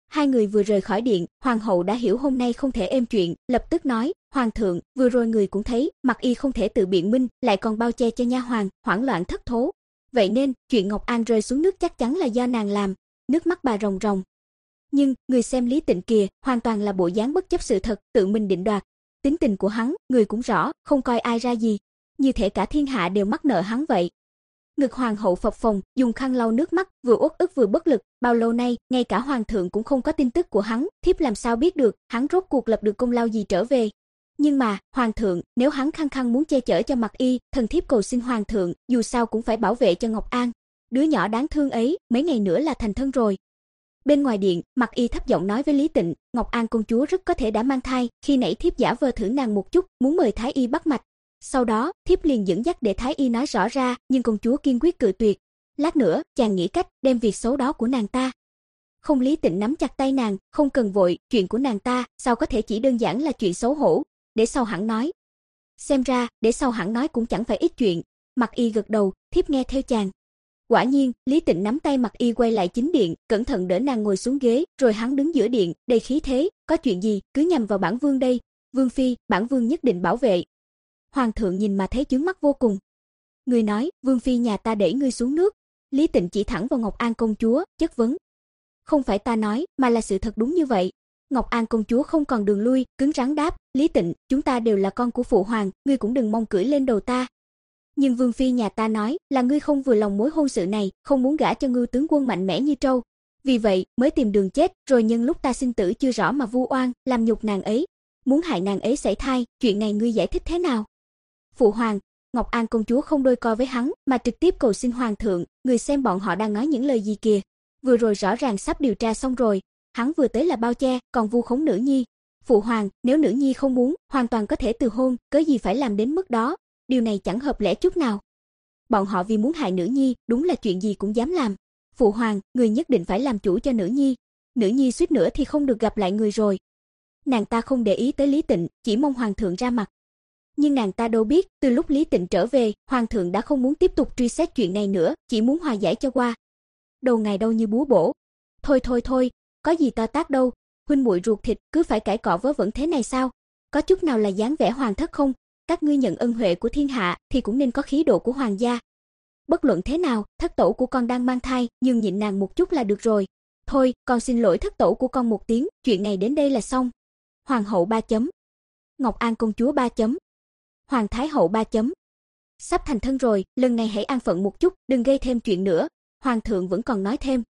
Hai người vừa rời khỏi điện, hoàng hậu đã hiểu hôm nay không thể êm chuyện, lập tức nói, hoàng thượng, vừa rồi người cũng thấy, Mặc Y không thể tự biện minh, lại còn bao che cho nha hoàn, hoảng loạn thất thố. Vậy nên, chuyện Ngọc An rơi xuống nước chắc chắn là do nàng làm. Nước mắt bà ròng ròng. Nhưng, người xem Lý Tịnh kìa, hoàn toàn là bộ dáng bất chấp sự thật, tự mình định đoạt. Tính tình của hắn, người cũng rõ, không coi ai ra gì. Như thể cả thiên hạ đều mắc nợ hắn vậy. Ngực hoàng hậu phập phồng, dùng khăn lau nước mắt, vừa uất ức vừa bất lực, bao lâu nay, ngay cả hoàng thượng cũng không có tin tức của hắn, thiếp làm sao biết được, hắn rốt cuộc lập được công lao gì trở về. Nhưng mà, hoàng thượng, nếu hắn khăng khăng muốn che chở cho Mặc Y, thần thiếp cầu xin hoàng thượng, dù sao cũng phải bảo vệ cho Ngọc An. Đứa nhỏ đáng thương ấy, mấy ngày nữa là thành thân rồi. Bên ngoài điện, Mặc Y thấp giọng nói với Lý Tịnh, Ngọc An công chúa rất có thể đã mang thai, khi nãy thiếp giả vờ thử nàng một chút, muốn mời thái y bắt mạch. Sau đó, thiếp liền dẫn dắt để thái y nói rõ ra, nhưng công chúa kiên quyết cự tuyệt. Lát nữa, chàng nghĩ cách đem việc xấu đó của nàng ta. Không, Lý Tịnh nắm chặt tay nàng, không cần vội, chuyện của nàng ta, sao có thể chỉ đơn giản là chuyện xấu hổ, để sau hẳn nói. Xem ra, để sau hẳn nói cũng chẳng phải ít chuyện. Mặc Y gật đầu, thiếp nghe theo chàng. Quả nhiên, Lý Tịnh nắm tay Mặc Y quay lại chính điện, cẩn thận đỡ nàng ngồi xuống ghế, rồi hắn đứng giữa điện, đầy khí thế, có chuyện gì, cứ nhằm vào bản vương đây. Vương phi, bản vương nhất định bảo vệ. Hoàng thượng nhìn mà thấy chướng mắt vô cùng. Người nói, vương phi nhà ta đẩy ngươi xuống nước. Lý Tịnh chỉ thẳng vào Ngọc An công chúa, chất vấn. Không phải ta nói, mà là sự thật đúng như vậy. Ngọc An công chúa không còn đường lui, cứng rắn đáp, Lý Tịnh, chúng ta đều là con của phụ hoàng, ngươi cũng đừng mong cưỡi lên đầu ta. Nhưng vương phi nhà ta nói, là ngươi không vừa lòng mối hôn sự này, không muốn gả cho ngưu tướng quân mạnh mẽ như trâu. Vì vậy, mới tìm đường chết, rồi nhân lúc ta sinh tử chưa rõ mà vu oan, làm nhục nàng ấy. Muốn hại nàng ấy sảy thai, chuyện này ngươi giải thích thế nào? Phụ hoàng, Ngọc An công chúa không đôi co với hắn, mà trực tiếp cầu xin hoàng thượng, người xem bọn họ đang nói những lời gì kìa. Vừa rồi rõ ràng sắp điều tra xong rồi, hắn vừa tới là bao che, còn vu khống nữ nhi. Phụ hoàng, nếu nữ nhi không muốn, hoàn toàn có thể từ hôn, cớ gì phải làm đến mức đó, điều này chẳng hợp lẽ chút nào. Bọn họ vì muốn hại nữ nhi, đúng là chuyện gì cũng dám làm. Phụ hoàng, người nhất định phải làm chủ cho nữ nhi. Nữ nhi suýt nữa thì không được gặp lại người rồi. Nàng ta không để ý tới Lý Tịnh, chỉ mong hoàng thượng ra mặt. Nhưng nàng ta đâu biết, từ lúc Lý Tịnh trở về, hoàng thượng đã không muốn tiếp tục truy xét chuyện này nữa, chỉ muốn hòa giải cho qua. Đầu ngài đau như búa bổ. Thôi thôi thôi, có gì to tát đâu, huynh muội ruột thịt cứ phải cãi cọ vớ vẩn thế này sao? Có chút nào là dáng vẻ hoàng thất không? Các ngươi nhận ân huệ của thiên hạ thì cũng nên có khí độ của hoàng gia. Bất luận thế nào, thất tổ của con đang mang thai, nhưng nhịn nàng một chút là được rồi. Thôi, con xin lỗi thất tổ của con một tiếng, chuyện này đến đây là xong. Hoàng hậu ba chấm. Ngọc An công chúa ba chấm. Hoàng thái hậu ba chấm. Sắp thành thân rồi, lần này hãy an phận một chút, đừng gây thêm chuyện nữa. Hoàng thượng vẫn còn nói thêm,